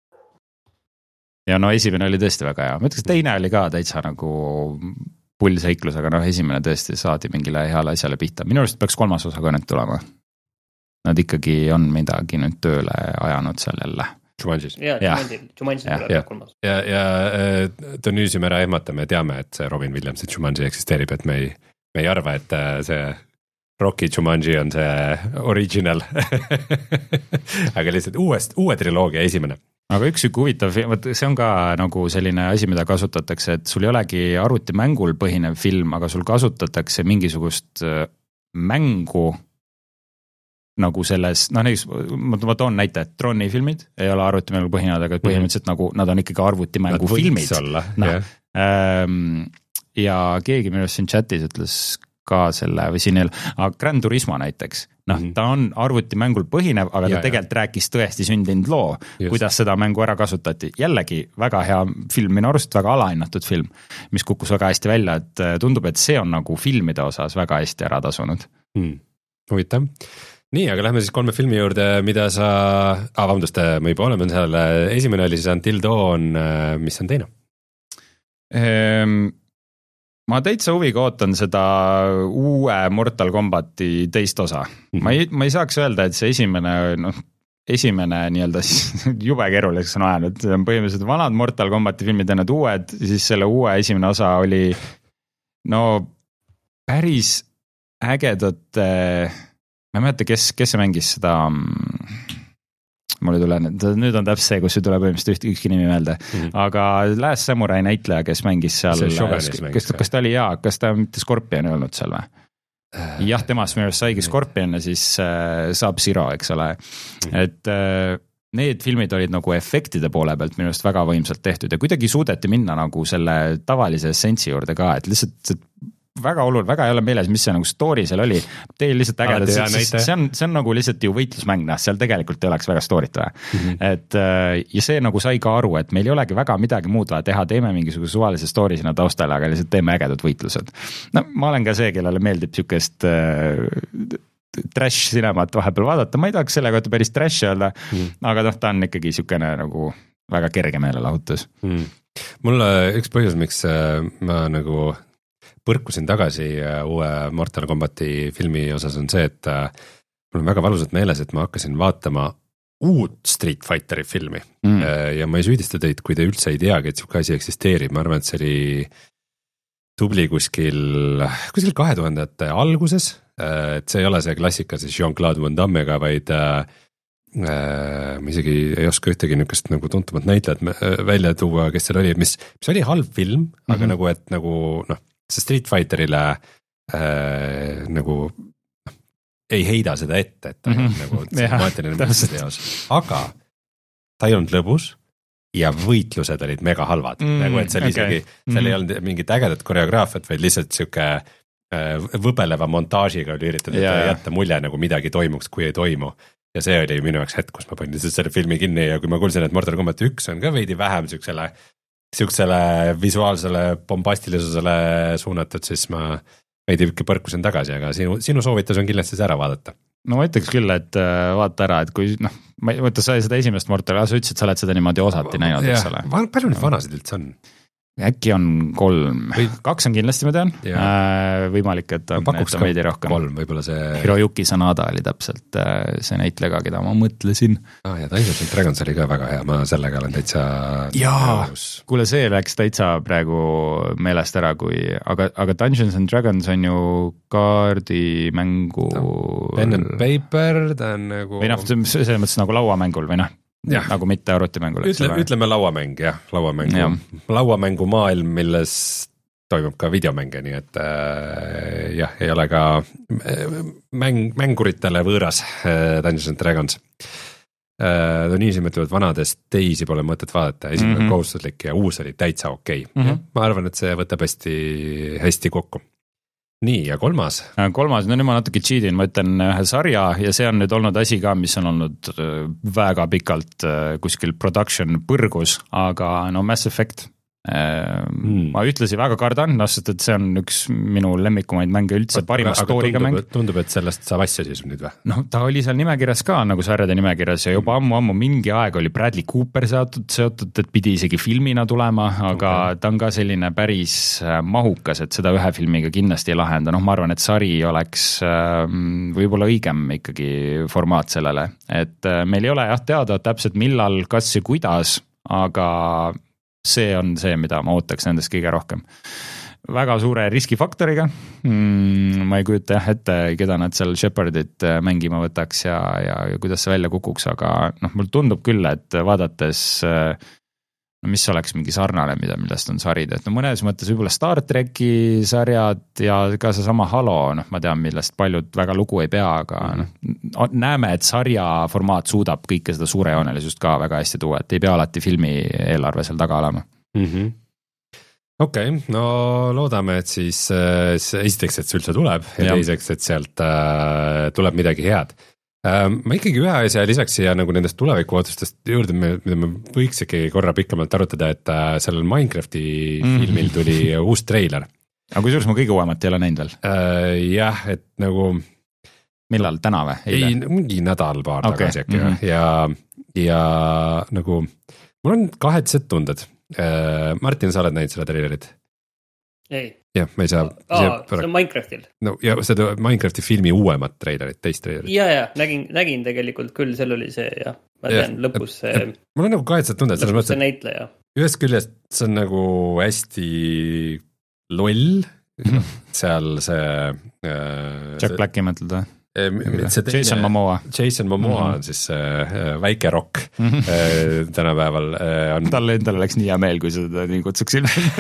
Ja no esimene oli tõesti väga hea, ma ütleks, teine oli ka täitsa nagu pullseiklus, aga noh, esimene tõesti saadi mingile heale asjale pihta. Minu arust peaks kolmas osa ka nüüd tulema. Nad ikkagi on midagi nüüd tööle ajanud seal jälle.
Jumanjis.
Ja, Jumanjis tuleb kolmas.
Ja, ja Dionüüsi me ära ehmatame ja teame, et see Robin Williams ja Jumanji eksisteerib, et me ei, me ei arva, et see Rocky Jumanji on see original. aga lihtsalt uuest, uue triloogia esimene.
Aga üks üks huvitav, see on ka nagu selline asi, mida kasutatakse, et sul ei olegi arvutimängul põhinev film, aga sul kasutatakse mingisugust mängu nagu selles, noh näiteks ma toon näite, et Troni filmid ei ole arvutimängul põhinevad, aga põhimõtteliselt mm-hmm. nagu nad on ikkagi arvutimängu filmid. No, yeah. ähm, ja keegi minu siin chatis ütles ka selle või siin ei ole, aga Gran Turismo näiteks, noh mm-hmm. ta on arvutimängul põhinev, aga ja, ta tegelikult ja. Rääkis tõesti sündinud loo, just. Kuidas seda mängu ära kasutati. Jällegi väga hea film, minu arust väga alahinnatud film, mis kukkus väga hästi välja, et tundub, et see on nagu filmide osas väga hästi ära tasunud.
Hmm. Huvitav. Nii, aga lähme siis kolme filmi juurde, mida sa, ah, vabandust, me juba oleme seal, esimene oli siis Until Dawn, mis on teine?
Ehm... Ma täitsa huviga ootan seda uue Mortal Kombati teist osa. Mm-hmm. Ma ei, ma ei saaks öelda, et see esimene, noh, esimene nii-öelda siis jube keeruliseks on ajanud. See on põhimõtteliselt vanad Mortal Kombati filmid ja need uued, siis selle uue esimene osa oli no päris ägedat, ma ei mäleta, kes, kes see mängis seda... mul ei tule, nüüd on täpselt see, kus ei tule põhimõtteliselt ükski nimi meelde, mm-hmm. aga Last Samurai näitleja, kes mängis seal, kas, kas ta oli jaa, kas ta mitte Scorpion ei olnud seal või? Äh, jah, temast minu arust saigi Scorpion ja siis äh, saab Zero, eks ole, mm-hmm. et äh, need filmid olid nagu efektide poole pealt minu arust väga võimsalt tehtud ja kuidagi suudeti minna nagu selle tavalise essentsi juurde ka, et lihtsalt väga oluline, väga ei ole meeles, mis see nagu story seal oli, teil lihtsalt ägedad, see, see, on, see on nagu lihtsalt ju võitlusmäng, seal tegelikult ei oleks väga story't vaja. Mm-hmm. Et, ja see nagu sai ka aru, et meil ei olegi väga midagi muud vaja teha, teeme mingisuguse suvalise story sinna taustale, aga lihtsalt teeme ägedad võitlused. No ma olen ka see, kellele meeldib siukest äh, trash cinemat vahepeal vaadata, ma ei tahaks selle kohta päris trash öelda, mm-hmm. aga noh, ta on ikkagi siukene nagu väga kerge meelelahutus. Mm.
Mulle üks põhjus, miks äh, ma nagu põrkusin tagasi uue Mortal Kombati filmi osas on see, et mul on väga valusalt meeles, et ma hakkasin vaatama uut Street Fighteri filmi mm. ja ma ei süüdista teid, kui te üldse ei teagi, et siuke asi eksisteerib, ma arvan, et see oli tubli kuskil, kuskil kahe tuhandete alguses, et see ei ole see klassika siis Jean-Claude Van Dammega, vaid äh, ma isegi ei oska ühtegi niukest nagu tuntumat näitlejat välja tuua, kes seal oli, mis, mis oli halb film, mm-hmm. aga nagu, et nagu noh, see Street Fighterile äh, nagu ei heida seda ette, et ta mm-hmm. on nagu cinemaatiline mõtteteos, aga ta ei olnud lõbus ja võitlused olid mega halvad mm, nagu et see oli okay. isegi, seal mm-hmm. ei olnud mingit ägedat koreograafiat, vaid lihtsalt siuke äh, võbeleva montaažiga oli üritatud yeah. jätta mulje nagu midagi toimuks, kui ei toimu ja see oli minu jaoks hetk, kus ma panin selle filmi kinni ja kui ma kuulsin, et Mortal Kombat üks on ka veidi vähem siuksele siuksele visuaalsele bombastilisusele suunatud, siis ma veidi põrkusin tagasi, aga sinu, sinu soovitus on kindlasti see ära vaadata.
No ma ütleks küll, et vaata ära, et kui noh, ma ei mõtle, sa seda esimest Mortali, sa ütlesid, sa oled seda niimoodi osati näinud, eks ole.
Palju neid vanasid üldse on?
Äkki on kolm, Või... kaks on kindlasti, ma tean, äh, võimalik, et on, et on veidi rohkem.
Kolm, võib-olla see...
Hiroyuki Sanada oli täpselt äh, see näitlega, keda ma mõtlesin.
Ah, ja Dungeons and Dragons oli ka väga hea, ma sellega olen täitsa...
Jaa, kuule see läks täitsa praegu meelest ära, kui, aga, aga Dungeons and Dragons on ju kaardimängu... No,
pen and paper, ta on nagu...
Või noh, selles mõttes nagu lauamängul või noh. Ja. Nagu mitte arvutimängul.
Ütle, ütleme lauamäng, jah, lauamängu, ja. lauamängu maailm, milles toimub ka videomänge, nii et äh, jah, ei ole ka mäng, mänguritele võõras äh, Dungeons and Dragons. no niiviisi mõtlevad vanadest teisi pole mõtet vaadata, esimene mm -hmm. kohustuslik ja uus oli täitsa okei okay. mm. -hmm. ma arvan, et see võtab hästi, hästi kokku. nii, ja kolmas?
kolmas, no nüüd ma natuke cheatin, ma ütlen ühe sarja ja see on nüüd olnud asi ka, mis on olnud väga pikalt kuskil production põrgus, aga no Mass Effect. Hmm. Ma ühtlasi väga kardan, no sest et see on üks minu lemmikumaid mänge üldse, parima story'ga mäng.
Tundub, et sellest saab asja siis nüüd või?
No ta oli seal nimekirjas ka, nagu sarjade nimekirjas ja juba ammu-ammu mingi aeg oli Bradley Cooper seotud, seotud, et pidi isegi filmina tulema, aga okay. ta on ka selline päris mahukas, et seda ühe filmiga kindlasti ei lahenda. Noh, ma arvan, et sari oleks võib-olla õigem ikkagi formaat sellele, et meil ei ole jah teada täpselt millal, kas ja kuidas, aga see on see, mida ma ootaks nendest kõige rohkem. Väga suure riskifaktoriga, mm, ma ei kujuta jah ette, keda nad seal Shepardit mängima võtaks ja, ja, ja kuidas see välja kukuks, aga noh, mul tundub küll, et vaadates, no mis oleks mingi sarnane, mida, millest on sarid, et no mõnes mõttes võib-olla Star Treki sarjad ja ka see sama Halo, noh ma tean, millest paljud väga lugu ei pea, aga mm. noh, näeme, et sarja formaat suudab kõike seda suurejoonelisust ka väga hästi tuua, et ei pea alati filmi eelarve seal taga olema.
Mm -hmm. okei okay,, no loodame, et siis äh, esiteks, et see üldse tuleb ja, ja teiseks, et sealt äh, tuleb midagi head. Ma ikkagi ühe asja lisaks siia nagu nendest tulevikuootustest juurde, mida me võiks ikkagi korra pikemalt arutada, et sellel Minecrafti mm. filmil tuli uus treiler.
Aga kusjuures ma kõige uuemat ei ole näinud veel?
Jah, et nagu...
Millal, täna või?
Ei, mingi nädal paar okay. tagasi äkki mm-hmm. ja, ja nagu mul on kahetsed tunded. Martin, sa oled näinud selle treilerit?
Ei.
jah, ma ei saa
Aa, see on Minecraftil.
No ja seda Minecrafti filmi uuemat treilerit, teist treilerit.
Ja, ja, nägin, nägin tegelikult küll, seal oli see ja ma tean ja, lõpus see et,
mul on nagu kahetsed tunded selles mõttes,
see näitleja.
Ühest küljest see on nagu hästi loll seal see
äh, Jack Blacki mõtled või?
Teine,
Jason Momoa.
Jason Momoa mm -hmm. on siis äh, väike rock mm -hmm. äh, tänapäeval äh, on...
Talle endale läks nii hea meel, kui seda nii kutsuksin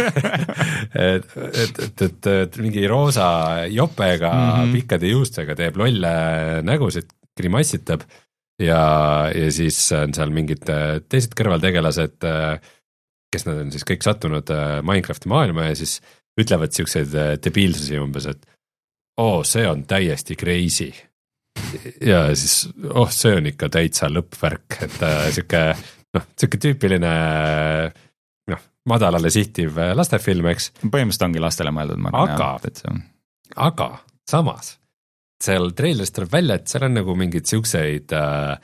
et, et, et, et, et mingi roosa jopega mm -hmm. pikkade juustega teeb lolle nägusid, grimassitab ja, ja siis on seal mingid teised kõrvaltegelased, kes nad on siis kõik sattunud Minecrafti maailma ja siis ütlevad siukseid debiilsusi umbes, et oo, oh, see on täiesti crazy. Ja siis, oh, see on ikka täitsa lõppvärk, et äh, siuke, noh, siuke tüüpiline, noh, madalale sihtiv lastefilm, eks.
Põhimõtteliselt ongi lastele mõeldud, ma
arvan. Aga, on... aga samas, seal treilerist tuleb välja, et seal on nagu mingid siukseid äh,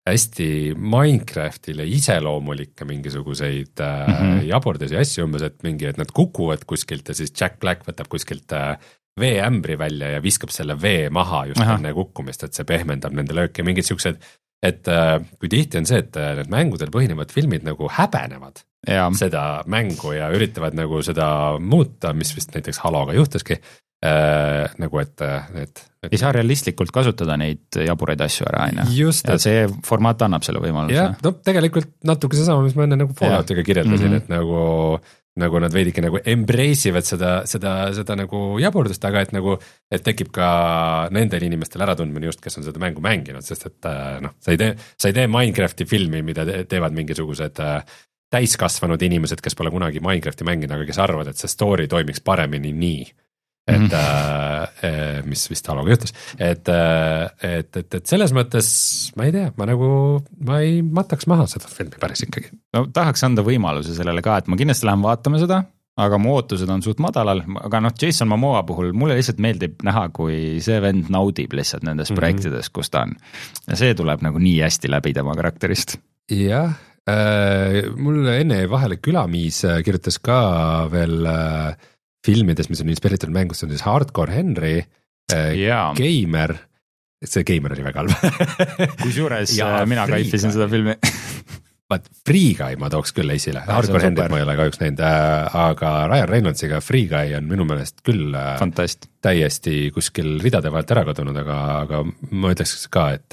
hästi Minecraftile iseloomulikke mingisuguseid äh, mm-hmm. jaburdasi asju umbes, et mingi, et nad kukuvad kuskilt ja siis Jack Black võtab kuskilt äh, veeämbri välja ja viskab selle vee maha just Aha. enne kukkumist, et see pehmendab nende lööke, mingid siuksed, et äh, kui tihti on see, et äh, need mängudel põhinevad filmid nagu häbenevad ja. seda mängu ja üritavad nagu seda muuta, mis vist näiteks Haloga juhtuski, äh, nagu et, et, et...
ei saa realistlikult kasutada neid jaburaid asju ära, aina. Ja et... see formaat annab selle võimaluse.
jah, no tegelikult natuke seesama, mis ma enne nagu Falloutiga kirjeldasin, mm -hmm. et nagu nagu nad veidike nagu embrace ivad seda, seda, seda nagu jaburdust, aga et nagu, et tekib ka nendel inimestel äratundmine just, kes on seda mängu mänginud, sest et noh, sa ei tee, sa ei tee Minecrafti filmi, mida teevad mingisugused täiskasvanud inimesed, kes pole kunagi Minecrafti mänginud, aga kes arvavad, et see story toimiks paremini nii. et mm -hmm. mis vist Haloga juhtus, et, et, et, et selles mõttes ma ei tea, ma nagu, ma ei mataks maha seda filmi päris ikkagi.
No tahaks anda võimaluse sellele ka, et ma kindlasti lähen vaatama seda, aga mu ootused on suht madalal, aga noh, Jason Momoa puhul mulle lihtsalt meeldib näha, kui see vend naudib lihtsalt nendes mm -hmm. projektides, kus ta on. Ja see tuleb nagu nii hästi läbi tema karakterist.
Jah, äh, mul enne vahele Külamiis kirjutas ka veel äh, filmides, mis on inspireeritud mängust, on siis Hardcore Henry, äh, Gamer, see Gamer oli väga halb
kusjuures mina kaifisin seda filmi
vaat Free Guy ma tooks küll esile, Hardcore Henryt ma ei ole kahjuks näinud, aga Ryan Reynoldsiga Free Guy on minu meelest küll
Fantast.
täiesti kuskil ridade vahelt ära kadunud, aga, aga ma ütleks ka, et,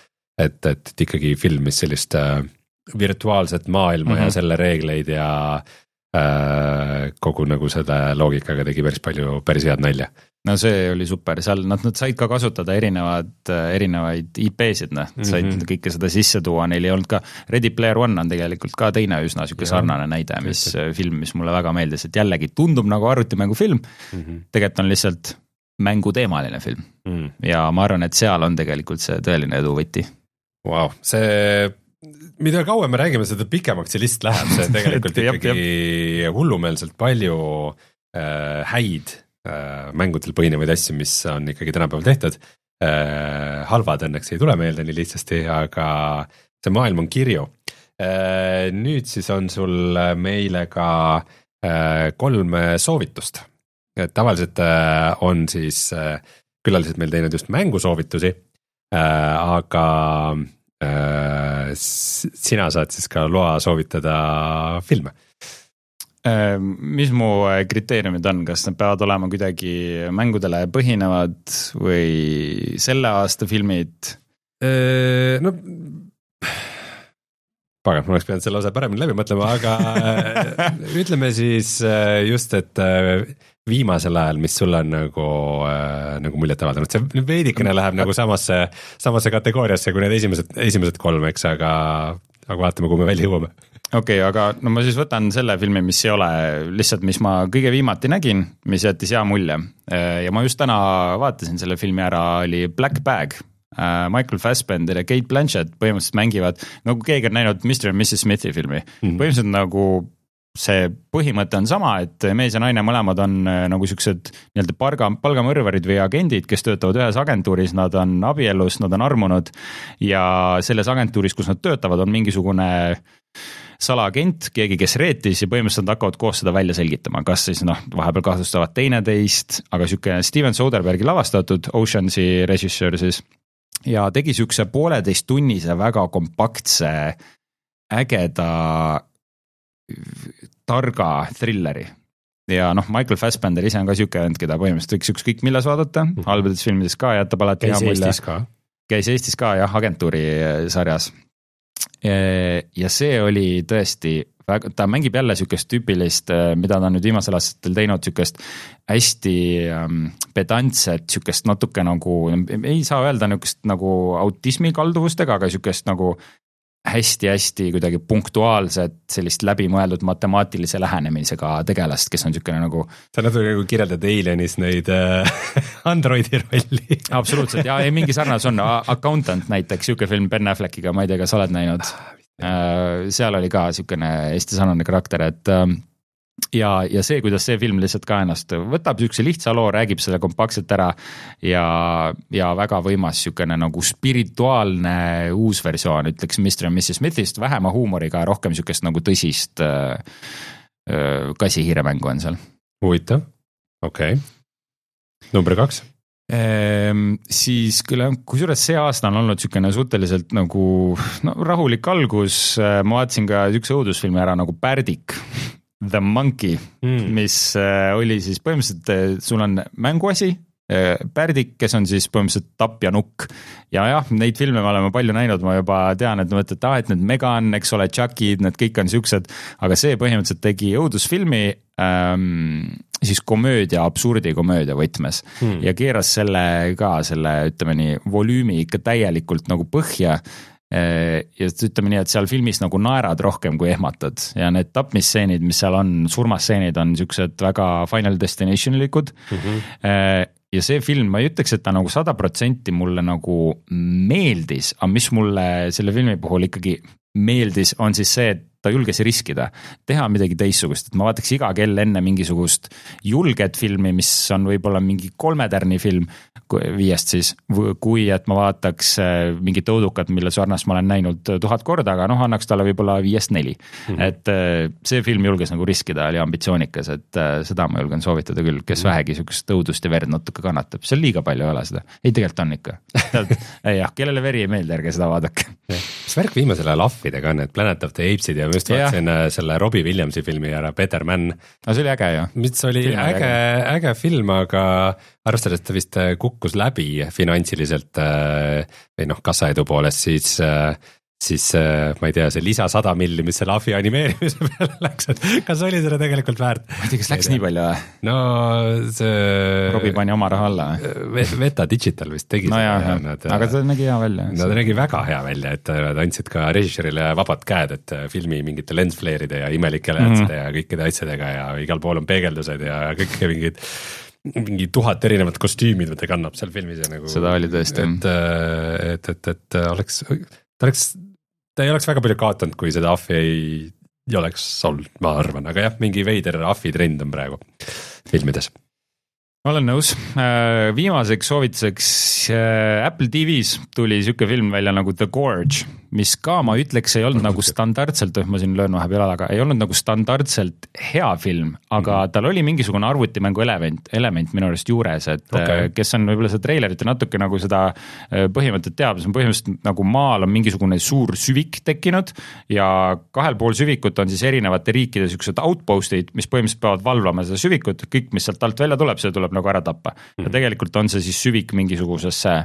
et, et, et ikkagi film, mis sellist virtuaalset maailma mm -hmm. ja selle reegleid ja kogu nagu selle loogikaga tegi päris palju, päris head nalja.
no see oli super, seal nad, nad said ka kasutada erinevad, erinevaid I P-sid, noh, said mm -hmm. kõike seda sisse tuua, neil ei olnud ka, Ready Player One on tegelikult ka teine üsna siuke sarnane näide, mis Tõesti. film, mis mulle väga meeldis, et jällegi tundub nagu arvutimängufilm mm, -hmm. tegelikult on lihtsalt mänguteemaline film mm -hmm. ja ma arvan, et seal on tegelikult see tõeline edu võti.
Vau, see mida kauem me räägime, seda pikemaks see list läheb, see tegelikult ikkagi hullumeelselt palju äh, häid mängudel põhinevaid asju, mis on ikkagi tänapäeval tehtud. Halvad õnneks ei tule meelde nii lihtsasti, aga see maailm on kirju. Nüüd siis on sul meile ka kolm soovitust. Tavaliselt on siis külalised meil teinud just mängusoovitusi, aga sina saad siis ka loa soovitada filme.
Mis mu kriteeriumid on, kas need peavad olema kuidagi mängudele põhinevad või selle aasta filmid?
No, pagan, ma oleks pidanud selle osa paremini läbi mõtlema, aga ütleme siis just, et viimasel ajal, mis sul on nagu, nagu muljet avaldanud, see veidikene läheb nagu samasse, samasse kategooriasse kui need esimesed, esimesed kolm, eks, aga, aga vaatame, kuhu me välja jõuame.
okei okay,, aga no ma siis võtan selle filmi, mis ei ole lihtsalt, mis ma kõige viimati nägin, mis jättis hea mulje ja ma just täna vaatasin selle filmi ära, oli Black Bag. Michael Fassbender ja Kate Blanchett põhimõtteliselt mängivad, nagu keegi on näinud mister and missus Smithi filmi, mm-hmm. põhimõtteliselt nagu see põhimõte on sama, et mees ja naine mõlemad on nagu siuksed nii-öelda palga, palgamõrvarid või agendid, kes töötavad ühes agentuuris, nad on abielus, nad on armunud ja selles agentuuris, kus nad töötavad, on mingisugune salaagent, keegi, kes reetis ja põhimõtteliselt nad hakkavad koos seda välja selgitama, kas siis noh, vahepeal kahtlustavad teineteist, aga siuke Steven Soderberghi lavastatud, Oceansi režissöör siis, ja tegi siukse pooleteist tunnise väga kompaktse, ägeda, targa thrilleri. Ja noh, Michael Fassbender ise on ka siuke vend, keda põhimõtteliselt võiks ükskõik milles vaadata, halbades filmides ka jätab alati hea mulje. Käis Eestis ka jah, agentuuri sarjas. Ja see oli tõesti, ta mängib jälle siukest tüüpilist, mida ta on nüüd viimasel aastatel teinud, siukest hästi pedantset, siukest natuke nagu, ei saa öelda niukest nagu autismi kalduvustega, aga siukest nagu hästi-hästi kuidagi punktuaalset sellist läbimõeldud matemaatilise lähenemisega tegelast, kes on siukene nagu
sa natuke nagu kirjeldad Alienis neid äh, Androidi rolli.
Absoluutselt, ja mingi sarnas on Accountant näiteks, siuke film Ben Affleckiga, ma ei tea, kas oled näinud äh, seal oli ka siukene hästi sarnane karakter, et äh, ja, ja see, kuidas see film lihtsalt ka ennast võtab siukse lihtsa loo, räägib selle kompaktselt ära ja, ja väga võimas siukene nagu spirituaalne uus versioon, ütleks mister and missus Smithist, vähema huumoriga, rohkem siukest nagu tõsist äh, äh, kassihiiremängu on seal.
Huvitav, okei okay. Number kaks?
Ehm, siis küll, kusjuures see aasta on olnud siukene suhteliselt nagu no, rahulik algus, ma vaatasin ka siukse õudusfilmi ära nagu Pärdik The Monkey mm., mis äh, oli siis põhimõtteliselt, sul on mänguasi, äh, Pärdik, kes on siis põhimõtteliselt tapp ja nukk. Ja jah, neid filme me oleme palju näinud, ma juba tean, et mõtled, et, ah, et need Megan, eks ole, Chuckid, need kõik on siuksed, aga see põhimõtteliselt tegi õudusfilmi ähm, siis komöödia, absurdi komöödia võtmes mm. ja keeras selle ka, selle ütleme nii, volüümi ikka täielikult nagu põhja. Ja ütleme nii, et seal filmis nagu naerad rohkem kui ehmatad ja need tapmisseenid, mis seal on, surmasseenid on siuksed väga Final Destinationilikud mm-hmm. ja see film, ma ei ütleks, et ta nagu sada protsenti mulle nagu meeldis, aga mis mulle selle filmi puhul ikkagi meeldis, on siis see, et ta julges riskida, teha midagi teistsugust, et ma vaataks iga kell enne mingisugust julget filmi, mis on võib-olla mingi kolmetärni film viiest siis, kui et ma vaataks mingit õudukat, mille sarnast ma olen näinud tuhat korda, aga noh, annaks talle võib-olla viiest neli. Mm-hmm. Et see film julges nagu riskida, oli ambitsioonikas, et seda ma julgen soovitada küll, kes mm-hmm. vähegi sükest õudust ja verd natuke kannatab, see on liiga palju ei ole seda, ei tegelikult on ikka. jah, kellele veri ei meeldi, ärge seda vaadake.
Mis värk viimasel ajal ahvidega on, et Planet of the Apesid ja just vaatasin ja. selle Robbie Williamsi filmi ära, Better Man.
No see oli äge ju.
Mis oli film äge, äge, äge film, aga arvestades ta vist kukkus läbi finantsiliselt või noh, kassaedu poolest, siis siis ma ei tea, see lisa sada milli, mis selle ahvi animeerimise peale läks, et kas oli seda tegelikult väärt?
Ma ei tea, kas läks nii palju või?
No see
Robbie pani oma raha alla
või? Veta Digital vist tegi
no
seda.
Jah, nad, aga ta nägi hea välja.
No ta nägi väga hea välja, et nad andsid ka režissöörile vabad käed, et filmi mingite lensflare'ide ja imelike läätside mm. ja kõikide asjadega ja igal pool on peegeldused ja kõik mingid mingi tuhat erinevat kostüümid, mida ta kannab seal filmis ja nagu
seda oli tõesti.
Et, et, et, et oleks, ta oleks ta ei oleks väga palju kaotanud, kui seda ahvi ei, ei oleks olnud, ma arvan, aga jah, mingi veider ahvi trend on praegu filmides.
Ma olen nõus. Viimaseks soovituseks Apple T V-s tuli siuke film välja nagu The Gorge, mis ka ma ütleks ei olnud nagu standardselt, ma siin löön vahepeal alaga, ei olnud nagu standardselt hea film, aga tal oli mingisugune arvutimängu element, element minu arust juures, et okay. kes on võib-olla seda treilerit ja natuke nagu seda põhimõtet teab, see on põhimõtteliselt nagu maal on mingisugune suur süvik tekkinud ja kahel pool süvikut on siis erinevate riikide siuksed outpostid, mis põhimõtteliselt peavad valvama seda süvikut, kõik, mis sealt alt välja tuleb, see tuleb nagu ära tappa. Ja tegelikult on see siis süvik mingisugusesse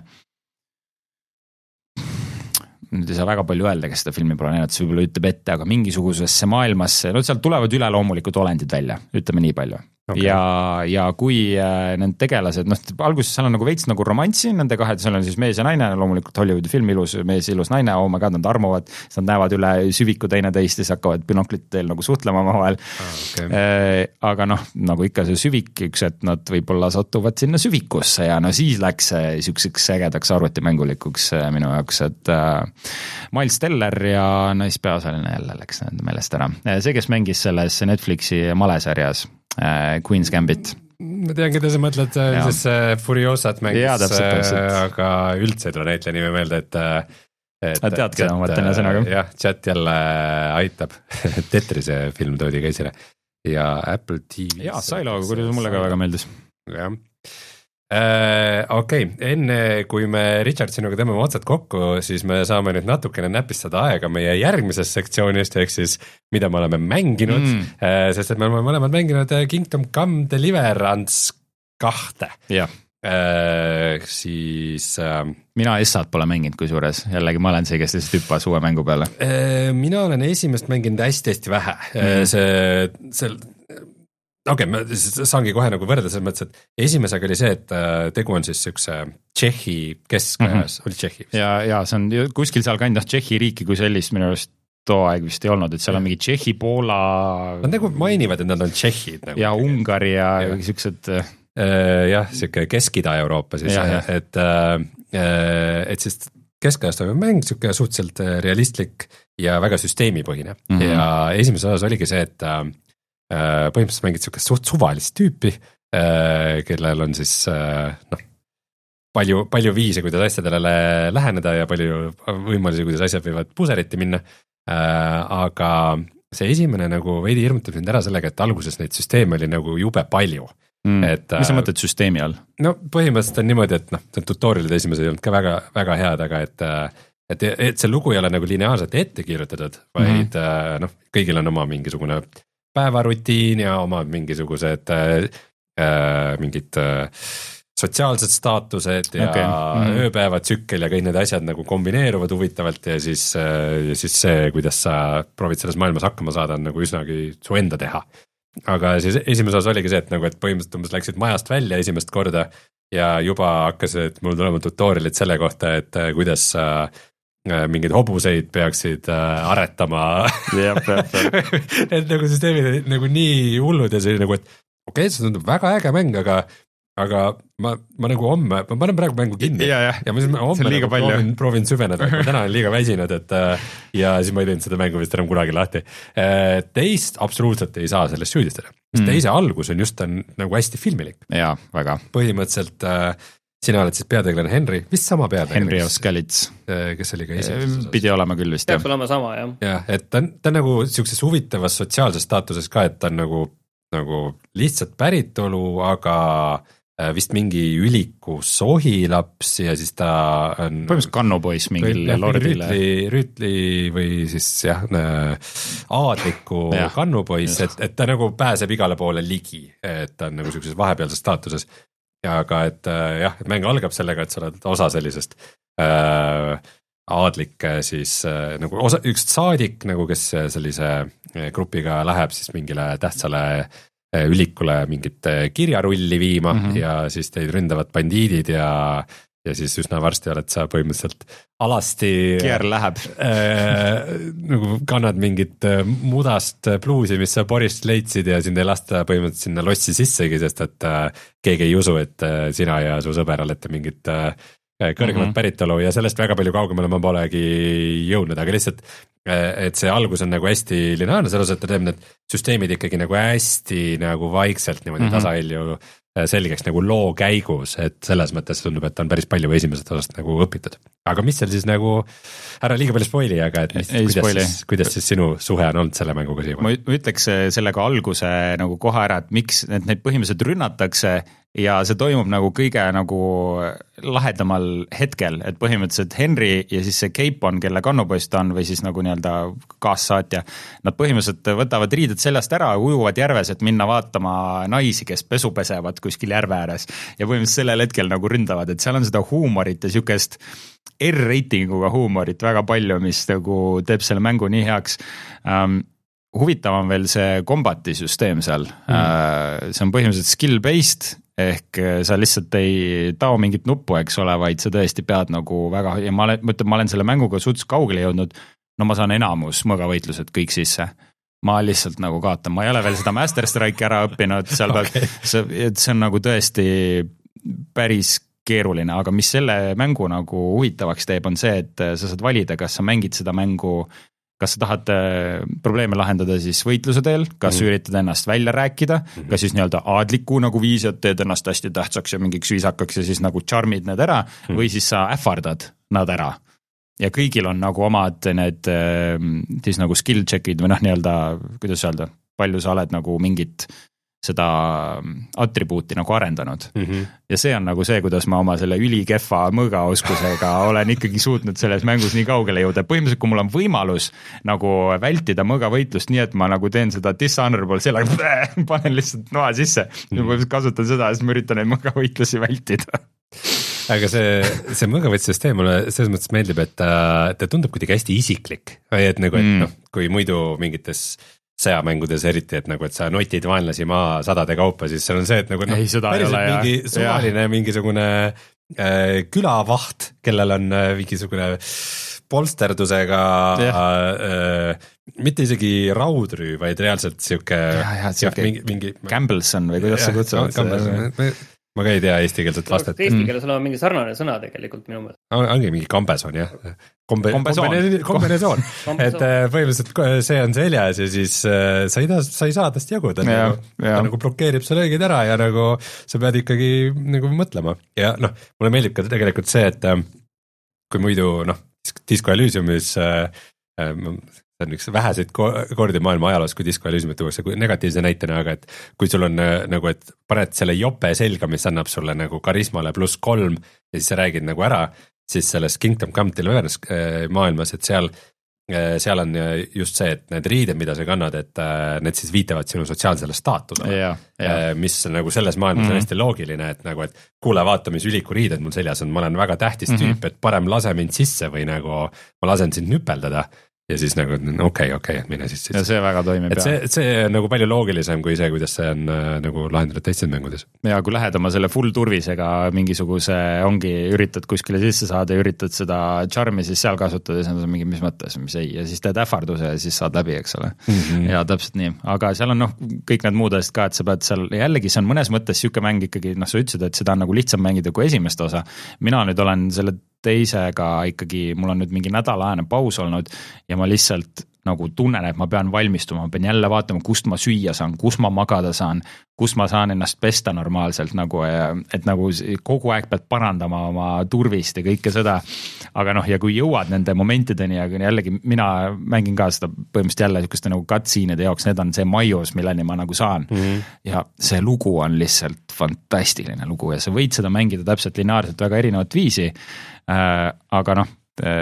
nüüd ei saa väga palju öelda, kes seda filmi pole näinud, see võib-olla ütleb ette, aga mingisugusesse maailmasse, no sealt tulevad üleloomulikud olendid välja, ütleme nii palju. Okay. Ja, ja kui äh, need tegelased, noh, alguses seal on nagu veits nagu romanssi nende kahe, seal on siis mees ja naine, loomulikult Hollywoodi film, ilus mees, ilus naine, oh my god, nad armuvad, siis nad näevad üle süviku teine teist ja siis hakkavad binoklite teel nagu suhtlema omavahel. Ah, okay. äh, aga noh, nagu ikka see süvik, üks, et nad võib-olla satuvad sinna süvikusse ja no siis läks see siukseks ägedaks arvutimängulikuks minu jaoks, et äh, Miles Teller ja naispeaosaline jälle läks nende meelest ära. See, kes mängis selles Netflixi malesarjas Queen's Gambit.
Ma tean, keda sa mõtled, sest Furiosat mängis, ja, täpselt, täpselt. Aga üldse ei tule näitleja nime meelde, et et
tead, keda ma mõtlen sõnaga?
Jah, chat jälle aitab. Tetrise film toodi käisile ja Apple T V.
Jaa, Silo, kuidas mulle ka väga meeldis.
Jah. Äh, okei, okay. Enne kui me Richard sinuga tõmbame otsad kokku, siis me saame nüüd natukene näpistada aega meie järgmisest sektsioonist, ehk siis mida me oleme mänginud mm., äh, sest et me oleme mõlemad mänginud Kingdom Come Deliverance kahte.
Jah.
Äh, siis äh,
mina Essat pole mänginud kui suures, jällegi ma olen see, kes lihtsalt hüppas uue mängu peale.
Äh, mina olen esimest mänginud hästi-hästi vähe mm. see, see okei okay,, ma saangi kohe nagu võrrelda selles mõttes, et esimesega oli see, et tegu on siis siukse Tšehhi keskajas mm, -hmm. oli Tšehhi.
ja, ja see on kuskil seal kandjas Tšehhi riiki kui sellist minu arust too aeg vist ei olnud, et seal on mingi Tšehhi, Poola.
Nad nagu mainivad, et nad on Tšehhid nagu.
Ja Ungari ja, ja. siuksed.
Jah, siuke Kesk-Ida-Euroopa siis, et, et siis keskajast toimub mäng, siuke suhteliselt realistlik ja väga süsteemipõhine mm -hmm. ja esimeses osas oligi see, et põhimõtteliselt mängid siukest suht suvalist tüüpi, kellel on siis noh, palju, palju viise, kuidas asjadele läheneda ja palju võimalusi, kuidas asjad võivad puseriti minna, aga see esimene nagu veidi hirmutab mind ära sellega, et alguses neid süsteeme oli nagu jube palju.
Mm. Et, mis sa mõtled süsteemi all?
No põhimõtteliselt on niimoodi, et noh, tutorialid esimesed ei olnud ka väga, väga head, aga et et, et see lugu ei ole nagu lineaarselt ette kirjutatud, vaid mm. noh, kõigil on oma mingisugune päevarutiin ja omad mingisugused äh, mingid äh, sotsiaalsed staatused ja okay. mm-hmm. ööpäevatsükkel ja kõik need asjad nagu kombineeruvad huvitavalt ja siis, äh, ja siis see, kuidas sa proovid selles maailmas hakkama saada, on nagu üsnagi su enda teha. Aga siis esimeses osas oligi see, et nagu, et põhimõtteliselt umbes läksid majast välja esimest korda ja juba hakkasid mul tulema tutorialid selle kohta, et äh, kuidas sa äh, mingeid hobuseid peaksid äh, aretama. et nagu süsteemid nagu nii hullud ja see nagu, et okei okay,, see tundub väga äge mäng, aga aga ma, ma nagu homme, ma panen praegu mängu kinni
ja, ja.
ja ma siis homme nagu proovin, proovin süveneda, ma täna olen liiga väsinud, et ja siis ma ei teinud seda mängu vist enam kunagi lahti. Teist absoluutselt ei saa sellest süüdistada, sest mm. teise algus on just on nagu hästi filmilik.
Jaa, väga.
Põhimõtteliselt äh, sina oled siis peategelane Henry, vist sama peategelane.
Henry Oskalitz.
Kes oli ka esimeses.
Pidi olema küll vist.
Peab olema sama, jah.
Jah, et ta on, ta on nagu siukses huvitavas sotsiaalses staatuses ka, et ta on nagu, nagu lihtsalt päritolu, aga vist mingi üliku sohilaps ja siis ta on
põhimõtteliselt kannupoiss mingil lordile.
Rüütli, rüütli või siis jah, aadliku ja, kannupoiss, et, et ta nagu pääseb igale poole ligi, et ta on nagu siukses vahepealses staatuses. Ja aga et jah, et mäng algab sellega, et sa oled osa sellisest äh, aadlik siis nagu osa, üks saadik nagu, kes sellise grupiga läheb siis mingile tähtsale ülikule mingit kirjarulli viima mm -hmm. ja siis teid ründavad bandiidid ja ja siis üsna varsti oled sa põhimõtteliselt alasti
Kier läheb
äh, nagu kannad mingit mudast pluusi, mis sa porist leidsid ja sind ei lasta põhimõtteliselt sinna lossi sissegi, sest et äh, keegi ei usu, et äh, sina ja su sõber olete mingit äh, kõrgemat mm -hmm. päritolu ja sellest väga palju kaugemale ma polegi jõudnud, aga lihtsalt et see algus on nagu hästi lineaarne, selles osas, et ta teeb need süsteemid ikkagi nagu hästi nagu vaikselt niimoodi mm -hmm. tasahilju selgeks nagu loo käigus, et selles mõttes tundub, et on päris palju esimesest osast nagu õpitud. Aga mis seal siis nagu, ära liiga palju spoili, aga et mis,
ei,
kuidas, siis, kuidas siis sinu suhe on olnud selle mänguga siia?
Ma ütleks sellega alguse nagu kohe ära, et miks et neid põhimõtteliselt rünnatakse ja see toimub nagu kõige nagu lahedamal hetkel, et põhimõtteliselt Henry ja siis see Capon, kelle kannupoiss ta on või siis nagu nii-öelda kaassaatja, nad põhimõtteliselt võtavad riided seljast ära, ujuvad järves, et minna vaatama naisi, kes pesu pesevad kuskil järve ääres ja põhimõtteliselt sellel hetkel nagu ründavad, et seal on seda huumorit ja niisugust R-ratinguga huumorit väga palju, mis nagu teeb selle mängu nii heaks um, huvitav on veel see kombati süsteem seal mm., uh, see on põhimõtteliselt skill-based ehk sa lihtsalt ei tao mingit nuppu, eks ole, vaid sa tõesti pead nagu väga, ja ma olen, ma ütlen, ma olen selle mänguga suhteliselt kaugele jõudnud, no ma saan enamus mõõgavõitlused kõik sisse. Ma lihtsalt nagu kaotan, ma ei ole veel seda Master Strike'i ära õppinud, seal okay. peab, see, et see on nagu tõesti päris keeruline, aga mis selle mängu nagu huvitavaks teeb, on see, et sa saad valida, kas sa mängid seda mängu, kas sa tahad probleeme lahendada siis võitluse teel, kas mm-hmm. üritad ennast välja rääkida, mm-hmm. kas siis nii-öelda aadliku nagu viis, et teed ennast hästi tähtsaks ja mingiks viisakaks ja siis nagu charmid need ära mm-hmm. või siis sa ähvardad nad ära. Ja kõigil on nagu omad need siis nagu skill check'id või noh, nii-öelda, kuidas öelda, palju sa oled nagu mingit seda atribuuti nagu arendanud mm. -hmm. Ja see on nagu see, kuidas ma oma selle ülikehva mõõgaoskusega olen ikkagi suutnud selles mängus nii kaugele jõuda. Põhimõtteliselt, kui mul on võimalus nagu vältida mõõgavõitlust nii, et ma nagu teen seda dishonorable sellega, panen lihtsalt noa sisse mm. -hmm. ma kasutan seda, siis ma üritan neid mõõgavõitlusi vältida.
Aga see, see mõõgavõitlussüsteem mulle selles mõttes meeldib, et ta, ta tundub kuidagi hästi isiklik. Et nagu, et mm. noh, kui muidu mingites sõjamängudes eriti, et nagu, et sa notid vaenlasi maa sadade kaupa, siis seal on see, et nagu noh, päriselt mingi suvaline mingisugune äh, külavaht, kellel on äh, mingisugune polsterdusega äh, mitte isegi raudrüü, vaid reaalselt siuke,
mingi, mingi Campbellson või kuidas sa kutsuvad?
Ma ka ei tea eestikeelset vastet.
Eesti keeles on mingi sarnane sõna tegelikult minu mõttes.
Ongi mingi kambeson, jah. Kombe, kombenesoon. kombenesoon. et põhimõtteliselt see on seljas ja siis äh, sa, ei ta, sa ei saa tast jaguda. Ja, nagu, ja. Ta nagu blokeerib sa löögid ära ja nagu sa pead ikkagi nagu mõtlema. Ja noh, mulle meeldib ka tegelikult see, et äh, kui muidu noh, Disco Elysiumis äh, äh, see on üks väheseid kordi maailma ajaloos, kui Disco Elysiumit tuuakse negatiivse näitena, aga et kui sul on nagu, et paned selle jope selga, mis annab sulle nagu karismale pluss kolm ja siis sa räägid nagu ära, siis selles Kingdom Come Deliverance maailmas, et seal, seal on just see, et need riided, mida sa kannad, et need siis viitavad sinu sotsiaalsele staatusele, mis nagu selles maailmas mm-hmm. on hästi loogiline, et nagu, et kuule, vaata, mis üliku riided mul seljas on, ma olen väga tähtis mm-hmm. tüüp, et parem lase mind sisse või nagu ma lasen sind nüpeldada. Ja siis nagu okei, okei, et mine siis.
Ja see väga toimib.
Et see, see on nagu palju loogilisem kui see, kuidas see on nagu lahendatud teistes mängudes.
Ja kui lähed oma selle full turvisega mingisuguse ongi, üritad kuskile sisse saada ja üritad seda charmi siis seal kasutada, siis on mingi mis mõttes, mis ei, ja siis teed ähvarduse ja siis saad läbi, eks ole. Mm-hmm. Ja täpselt nii, aga seal on noh, kõik need muud asjad ka, et sa pead seal, jällegi see on mõnes mõttes siuke mäng ikkagi, noh sa ütlesid, et seda on nagu lihtsam mängida kui esimest osa. Mina nüüd olen selle teisega ikkagi, mul on nüüd mingi nädalaajane paus olnud ja ma lihtsalt nagu tunnen, et ma pean valmistuma, ma pean jälle vaatama, kust ma süüa saan, kus ma magada saan, kus ma saan ennast pesta normaalselt nagu, et nagu kogu aeg pead parandama oma turvist ja kõike seda. Aga noh, ja kui jõuad nende momentideni ja jällegi mina mängin ka seda põhimõtteliselt jälle niisuguste nagu cutscene'ide jaoks, need on see majos, milleni ma nagu saan. Mm-hmm. Ja see lugu on lihtsalt fantastiline lugu ja sa võid seda mängida täpselt lineaarselt väga erinevat viisi, äh, aga noh,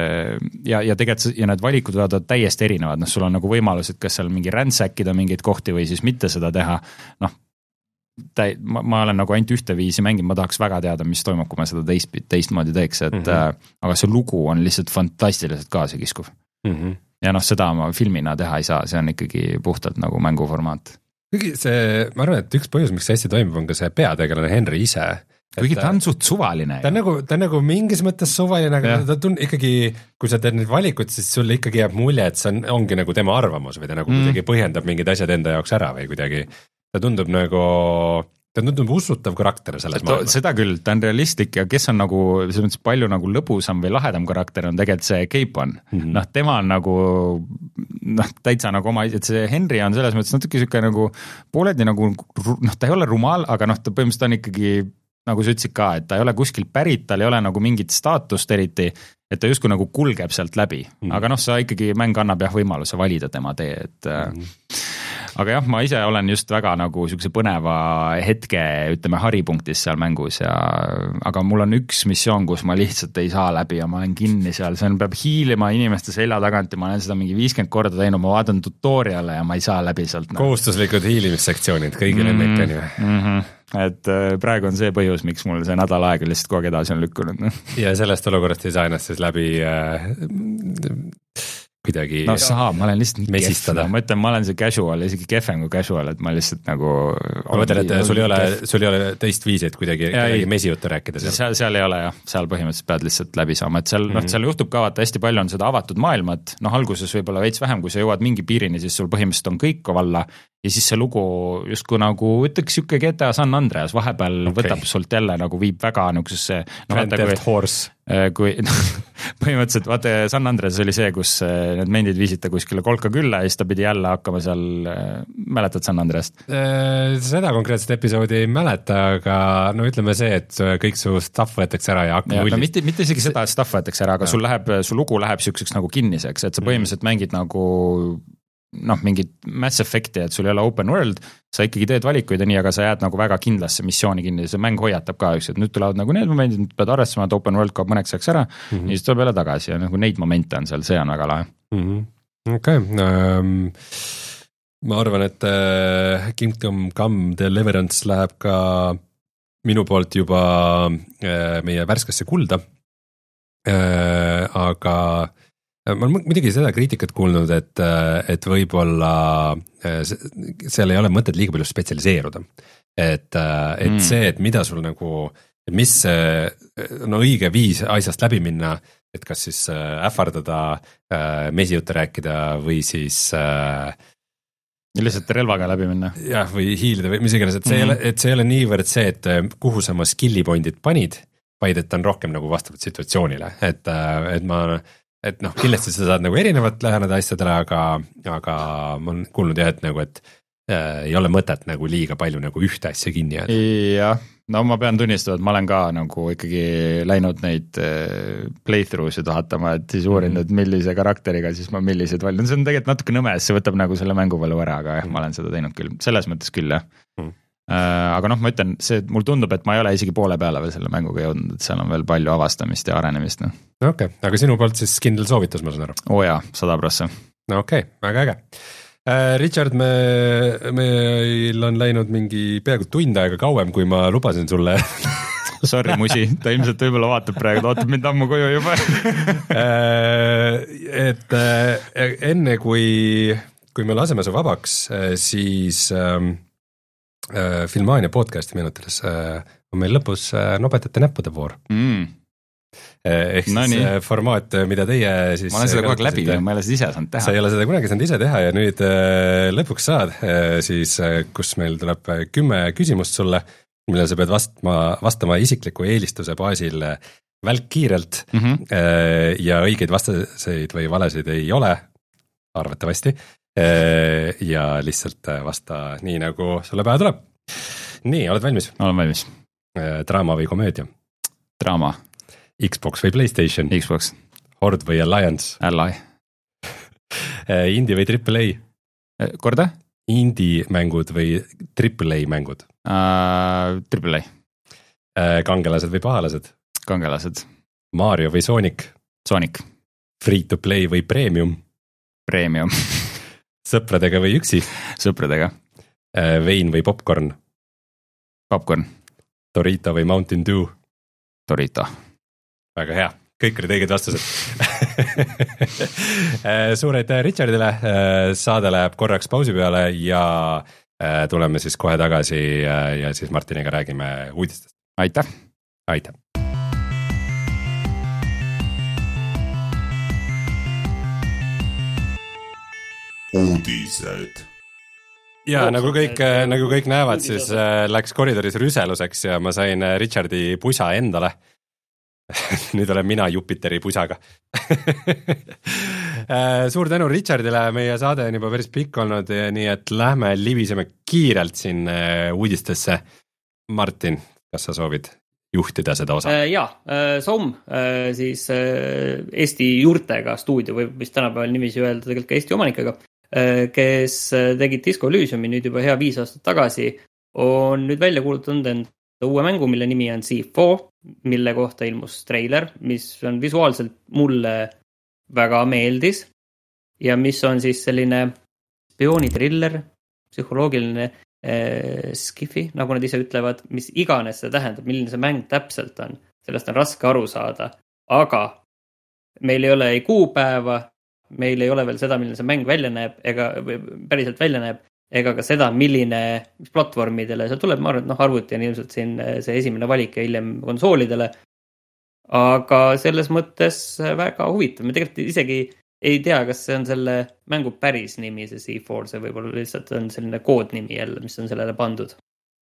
ja, ja tegelikult ja need valikud võivad täiesti erinevad, noh sul on nagu võimalus, et kas seal mingi rändsäkkida mingeid kohti või siis mitte seda teha, noh täi, ma, ma olen nagu ainult ühte viisi mänginud, ma tahaks väga teada, mis toimub, kui ma seda teist, teistmoodi teeks, et mm-hmm. äh, aga see lugu on lihtsalt fantastiliselt kaasakiskuv mm-hmm. ja noh, seda ma filmina teha ei saa, see on ikkagi puhtalt nagu mänguformaat.
kuigi see, ma arvan, et üks põhjus, miks see hästi toimub, on ka see peategelane Henry ise.
kuigi ta on suht suvaline.
Ta on nagu, ta on nagu mingis mõttes suvaline, aga ja. ta tun- ikkagi, kui sa teed neid valikuid, siis sulle ikkagi jääb mulje, et see on, ongi nagu tema arvamus või ta nagu mm. kuidagi põhjendab mingid asjad enda jaoks ära või kuidagi, ta tundub nagu, ta tundub usutav karakter selles maailmas.
Seda küll, ta on realistlik ja kes on nagu, selles mõttes palju nagu lõbusam või lahedam karakter on tegelikult see Capon. Mm-hmm. Noh, tema on nagu, noh, täitsa nagu oma, et see Henry on selles mõttes natuke siuke nagu pooledi nagu, noh, ta ei ole rumal, aga noh, ta põhimõtteliselt on ikkagi nagu sa ütlesid ka, et ta ei ole kuskilt pärit, tal ei ole nagu mingit staatust eriti, et ta justkui nagu kulgeb sealt läbi. Mm. Aga noh, sa ikkagi mäng annab jah võimaluse valida tema tee, et mm. aga jah, ma ise olen just väga nagu siukse põneva hetke, ütleme, haripunktis seal mängus ja aga mul on üks missioon, kus ma lihtsalt ei saa läbi ja ma olen kinni seal, see on, peab hiilima inimeste selja tagant ja ma olen seda mingi viiskümmend korda teinud, ma vaatan tutoriale ja ma ei saa läbi sealt.
Kohustuslikud hiilimissektsioonid kõigile mm, neid on ju.
Mm-hmm. Et praegu on see põhjus, miks mul see nädal aega lihtsalt kogu aeg edasi on lükkunud.
Ja sellest olukorrast ei saa ennast siis läbi äh, kuidagi
no saab, ma olen lihtsalt
mesistada.
Ma ütlen, ma olen see casual, isegi kehvem kui casual, et ma lihtsalt nagu
ma mõtlen, et sul ei ole, sul ei ole teist viisi, et kuidagi, kuidagi mesijuttu rääkida seal.
seal. Seal ei ole jah, seal põhimõtteliselt pead lihtsalt läbi saama, et seal, mm-hmm. noh, seal juhtub ka vaata hästi palju on seda avatud maailmat, noh alguses võib-olla veits vähem, kui sa jõuad mingi piirini, siis sul põhimõtteliselt on kõik valla ja siis see lugu justkui nagu ütleks siuke G T A San Andreas, vahepeal okay. võtab sult jälle nagu viib väga niisugusesse
no, Grand Theft Horse
kui no, põhimõtteliselt vaata San Andreas oli see, kus need mendid viisita kuskile kolka külla ja siis ta pidi jälle hakkama seal, mäletad San Andreast?
Seda konkreetset episoodi ei mäleta, aga no ütleme see, et kõik su stuff võetakse ära ja hakkab
ja, no, mitte, mitte isegi seda, et stuff võetakse ära, aga ja. sul läheb, su lugu läheb siukseks nagu kinniseks, et sa põhimõtteliselt mm. mängid nagu noh, mingit Mass Effecti, et sul ei ole open world, sa ikkagi teed valikuid ja nii, aga sa jääd nagu väga kindlasse missiooni kinni, see mäng hoiatab ka üks, et nüüd tulevad nagu need momendid, nüüd pead arvestama, et open world kaob mõneks ajaks ära mm-hmm. ja siis tuleb jälle tagasi ja nagu neid momente on seal, see on väga lahe.
Mm-hmm. okei okay. um, ma arvan, et uh, Kingdom Come Deliverance läheb ka minu poolt juba uh, meie värskesse kulda uh, aga ma olen muidugi seda kriitikat kuulnud, et, et võib-olla seal ei ole mõtet liiga palju spetsialiseeruda. Et, et mm. see, et mida sul nagu, mis no õige viis asjast läbi minna, et kas siis ähvardada, mesijuttu rääkida või siis
lihtsalt relvaga läbi minna.
Jah, või hiilida või mis iganes, et see, mm-hmm. ei ole, et see ei ole niivõrd see, et kuhu sa oma skilli pointid panid, vaid et on rohkem nagu vastavalt situatsioonile, et, et ma et noh, kindlasti sa saad nagu erinevalt läheneda asjadele, aga, aga ma olen kuulnud jah, et nagu, et äh, ei ole mõtet nagu liiga palju nagu ühte asja kinni jääda.
Jah, no ma pean tunnistama, et ma olen ka nagu ikkagi läinud neid äh, playthrough'sid vaatama, et siis uurinud, et millise karakteriga siis ma milliseid valin. See on tegelikult natuke nõme, see võtab nagu selle mänguvõlu ära, aga jah, ma olen seda teinud küll, selles mõttes küll jah. Mm. Aga noh, ma ütlen, see, mul tundub, et ma ei ole isegi poole peale veel selle mänguga jõudnud, et seal on veel palju avastamist ja arenemist. No.
Okei, okay. Aga sinu poolt siis kindel soovitus, ma saan aru?
Oo jaa, sada prossa.
No okei, okay. Väga äge. Richard, me, meil on läinud mingi peaaegu tund aega kauem, kui ma lubasin sulle.
Sorry, musi, ta ilmselt võib-olla vaatab praegu, ta vaatab mind ammu koju juba.
et enne kui, kui me laseme su vabaks, siis Filmaania podcasti meenutades on meil lõpus nobetate näppude voor. Mm. Ehk no siis nii. Formaat, mida teie siis
ma olen seda kogu aeg läbi, ma ei ole seda ise saanud teha.
Sa ei ole seda kunagi saanud ise teha ja nüüd lõpuks saad siis, kus meil tuleb kümme küsimust sulle, millele sa pead vastama, vastama isikliku eelistuse baasil välkkiirelt mm-hmm. ja õigeid vastaseid või valesid ei ole, arvatavasti. Ja lihtsalt vasta nii, nagu sulle pähe tuleb. Nii, oled valmis?
Olen valmis.
Draama või komöödia?
Draama.
Xbox või PlayStation?
Xbox.
Horde või Alliance?
Ally.
Indie või triple A?
Korda?
Indie mängud või triple A mängud?
Uh, triple A.
Kangelased või pahalased?
Kangelased.
Mario või Sonic?
Sonic.
Free to play või premium?
Premium.
Sõpradega või üksi?
Sõpradega.
Vein või popcorn?
Popcorn.
Dorito või Mountain Dew?
Dorito.
Väga hea, kõik olid õiged vastused. Suur aitäh Richardile, saade läheb korraks pausi peale ja tuleme siis kohe tagasi ja siis Martiniga räägime uudistest.
Aitäh.
Aitäh.
Uudised.
Ja nagu kõik, nagu kõik näevad, siis läks koridoris rüseluseks ja ma sain Richardi pusa endale. Nüüd olen mina Jupiteri pusaga. Suur tänu Richardile, meie saade on juba päris pikk olnud, nii et lähme libiseme kiirelt siin uudistesse. Martin, kas sa soovid juhtida seda osa?
Jaa, Somm, siis Eesti juurtega stuudio, või mis tänapäeval nimisi öelda tegelikult ka Eesti omanikega, kes tegid Disco Elysiumi nüüd juba hea viis aastat tagasi, on nüüd välja kuulutanud enda uue mängu, mille nimi on C four, mille kohta ilmus treiler, mis on visuaalselt mulle väga meeldis ja mis on siis selline spioonitriller, psühholoogiline äh, skifi, nagu nad ise ütlevad, mis iganes see tähendab, milline see mäng täpselt on, sellest on raske aru saada, aga meil ei ole ei kuupäeva, meil ei ole veel seda, milline see mäng välja näeb, ega päriselt välja näeb, ega ka seda, milline, mis platvormidele see tuleb, ma arvan, et noh, arvuti on ilmselt siin see esimene valik ja hiljem konsoolidele, aga selles mõttes väga huvitav, me tegelikult isegi ei tea, kas see on selle mängu päris nimi, see C four, see võib-olla lihtsalt on selline koodnimi jälle, mis on sellele pandud.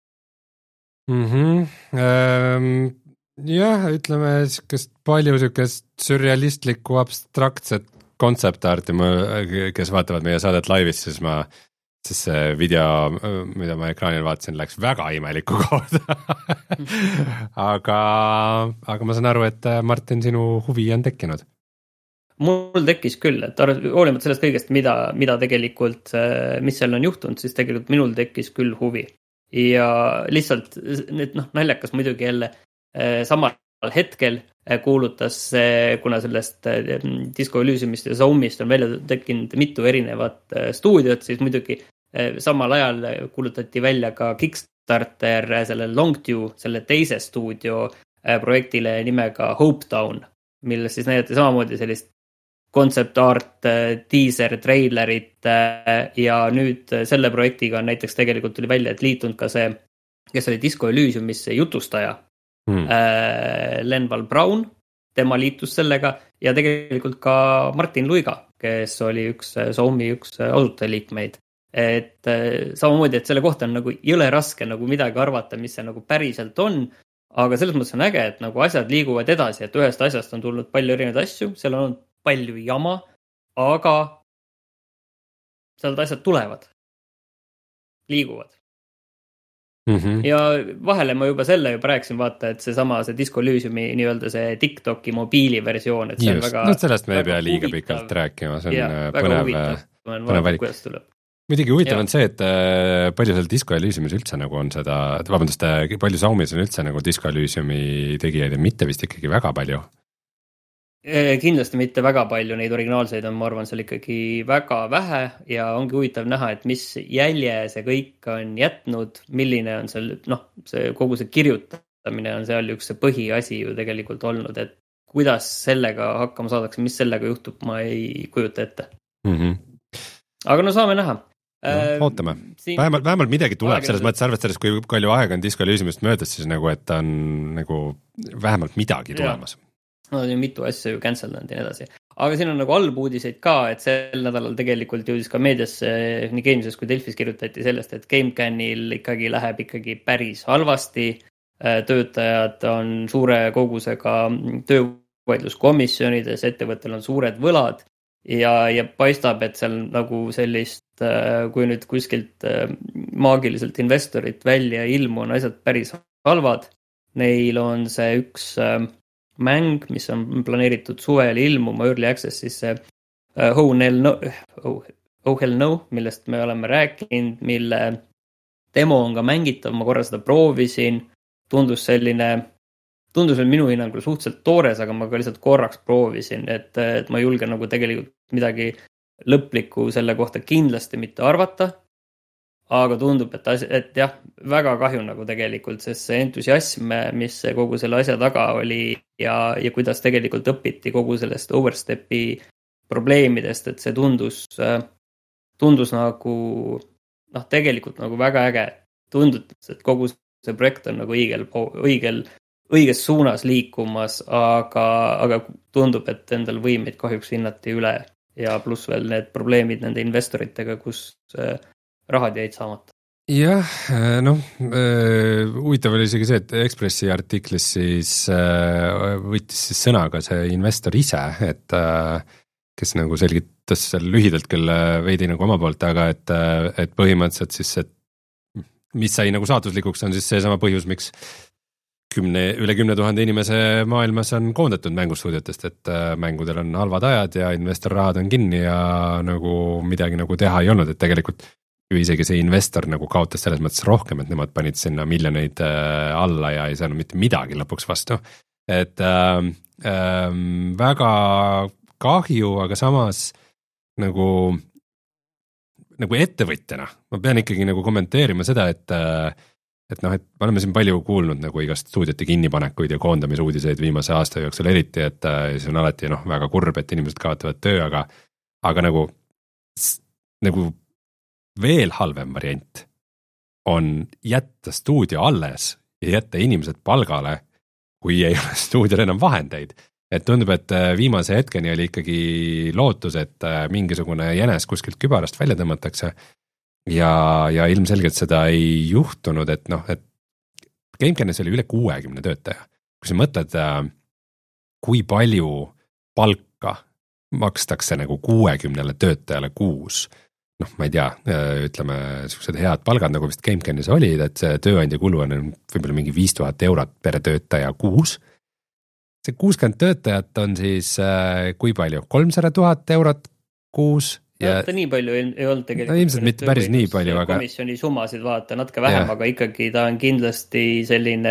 Mm-hmm. Ähm, jah, ütleme, sükest palju sükest sürrealistlikku abstraktset kontseptarti, kes vaatavad meie saadet laivis, siis ma, siis see video, mida ma ekraanil vaatasin, läks väga imeliku kohta. aga, aga ma saan aru, et Martin, sinu huvi on tekkinud.
Mul tekkis küll, et hoolimata sellest kõigest, mida, mida tegelikult, mis seal on juhtunud, siis tegelikult minul tekkis küll huvi. Ja lihtsalt, nüüd noh, naljakas muidugi jälle samal hetkel kuulutas, kuna sellest Disco Elysiumist ja Sommist on välja tekkinud mitu erinevat stuudiot, siis muidugi samal ajal kuulutati välja ka Kickstarter selle Longdew, selle teise stuudio projektile nimega Hopetown, milles siis näidati samamoodi sellist concept art, teaser, trailerit ja nüüd selle projektiga on näiteks tegelikult tuli välja, et liitunud ka see, kes oli Disco Elysiumis jutustaja, Hmm. Lenval Brown, tema liitus sellega ja tegelikult ka Martin Luiga, kes oli üks Sommi üks asutajaliikmeid. Et samamoodi, et selle kohta on nagu jõle raske nagu midagi arvata, mis see nagu päriselt on, aga selles mõttes on äge, et nagu asjad liiguvad edasi, et ühest asjast on tulnud palju erinevaid asju, seal on palju jama, aga sealt asjad tulevad, liiguvad. Mm-hmm. Ja vahele ma juba selle juba rääksin, vaata, et see sama, see Disco Elysiumi nii-öelda see TikToki mobiiliversioon, et see
Just.
on väga...
No sellest me ei pea liiga huvitav. Pikalt rääkima, see on ja, põnev, põnev valik. Muidugi huvitav ja. On see, et palju seal Disco Elysiumis üldse nagu on seda, vabandust, palju Sommis on üldse nagu Disco Elysiumi tegijaid ja mitte vist ikkagi väga palju.
Kindlasti mitte väga palju, neid originaalseid on, ma arvan, seal ikkagi väga vähe ja ongi huvitav näha, et mis jälje see kõik on jätnud, milline on seal, noh, see kogu see kirjutamine on seal üks see põhiasi ju tegelikult olnud, et kuidas sellega hakkama saadakse, mis sellega juhtub, ma ei kujuta ette. Mm-hmm. Aga no saame näha.
No, ootame. Siin... Vähemalt, vähemalt midagi tuleb selles mõttes arvestades, kui palju aega on Disco Elysiumist möödas, siis nagu, et on nagu vähemalt midagi tulemas. Ja.
No on ju mitu asja ju cancelnud ja nii edasi. Aga siin on nagu halbuudiseid ka, et sel nädalal tegelikult jõudis ka meediasse nii Games'is kui Delfis kirjutati sellest, et GameCanil ikkagi läheb ikkagi päris halvasti. Töötajad on suure kogusega töövaidluskomisjonides, ettevõttel on suured võlad ja, ja paistab, et seal nagu sellist, kui nüüd kuskilt maagiliselt investorit välja ilmu on asjad päris halvad. Neil on see üks mäng, mis on planeeritud suvel ilmuma Early Access, siis see uh, Oh, Hell no, oh, oh Hell No, millest me oleme rääkinud, mille demo on ka mängitav, ma korra seda proovisin, tundus selline, tundus veel minu hinnangul suhteliselt toores, aga ma ka lihtsalt korraks proovisin, et, et ma julgen nagu tegelikult midagi lõplikku selle kohta kindlasti mitte arvata, aga tundub, et, asi, et jah, väga kahju nagu tegelikult, sest see entusiasm, mis kogu selle asja taga oli ja, ja kuidas tegelikult õpiti kogu sellest overstepi probleemidest, et see tundus, tundus nagu, noh, tegelikult nagu väga äge. Tundus, et kogu see projekt on nagu õigel, õigel, õiges suunas liikumas, aga, aga tundub, et endal võimeid kahjuks hinnati üle ja pluss veel need probleemid nende investoritega, kus rahad jäid saamata.
Jah, noh, huvitav oli isegi see, et Ekspressi artiklis siis võttis siis sõna ka see investor ise, et kes nagu selgitas seal lühidalt küll veidi nagu oma poolt, aga et, et põhimõtteliselt siis, et mis sai nagu saatuslikuks, on siis see sama põhjus, miks kümne, üle kümne tuhande inimese maailmas on koondatud mängustuudiotest, et mängudel on halvad ajad ja investorrahad on kinni ja nagu midagi nagu teha ei olnud, et tegelikult ju isegi see investor nagu kaotas selles mõttes rohkem, et nemad panid sinna miljoneid alla ja ei saanud mitte midagi lõpuks vastu. Et äh, äh, väga kahju, aga samas nagu, nagu ettevõtjana ma pean ikkagi nagu kommenteerima seda, et et noh, et me oleme siin palju kuulnud nagu igast stuudiote kinnipanekuid ja koondamisuudiseid viimase aasta jooksul eriti, et see on alati noh, väga kurb, et inimesed kaotavad töö, aga, aga nagu, nagu veel halvem variant on jätta stuudio alles ja jätta inimesed palgale, kui ei ole stuudiol enam vahendeid. Et tundub, et viimase hetkeni oli ikkagi lootus, et mingisugune jänes kuskilt kübarast välja tõmmatakse ja, ja ilmselgelt seda ei juhtunud, et noh, et GameKenis oli üle kuuekümne töötaja. Kui sa mõtled, kui palju palka makstakse nagu kuuekümnele töötajale kuus, noh, ma ei tea, ütleme, sellised head palgad nagu vist GameKenis olid, et see tööandja kulu on võib-olla mingi viis tuhat eurot per töötaja kuus. See kuuskümmend töötajat on siis äh, kui palju? kolmsada tuhat eurot kuus? Ja,
ta nii palju ei, ei olnud tegelikult.
No ilmselt mitte päris nii palju, aga
komisjoni summasid vaata natuke vähem, yeah. Aga ikkagi ta on kindlasti selline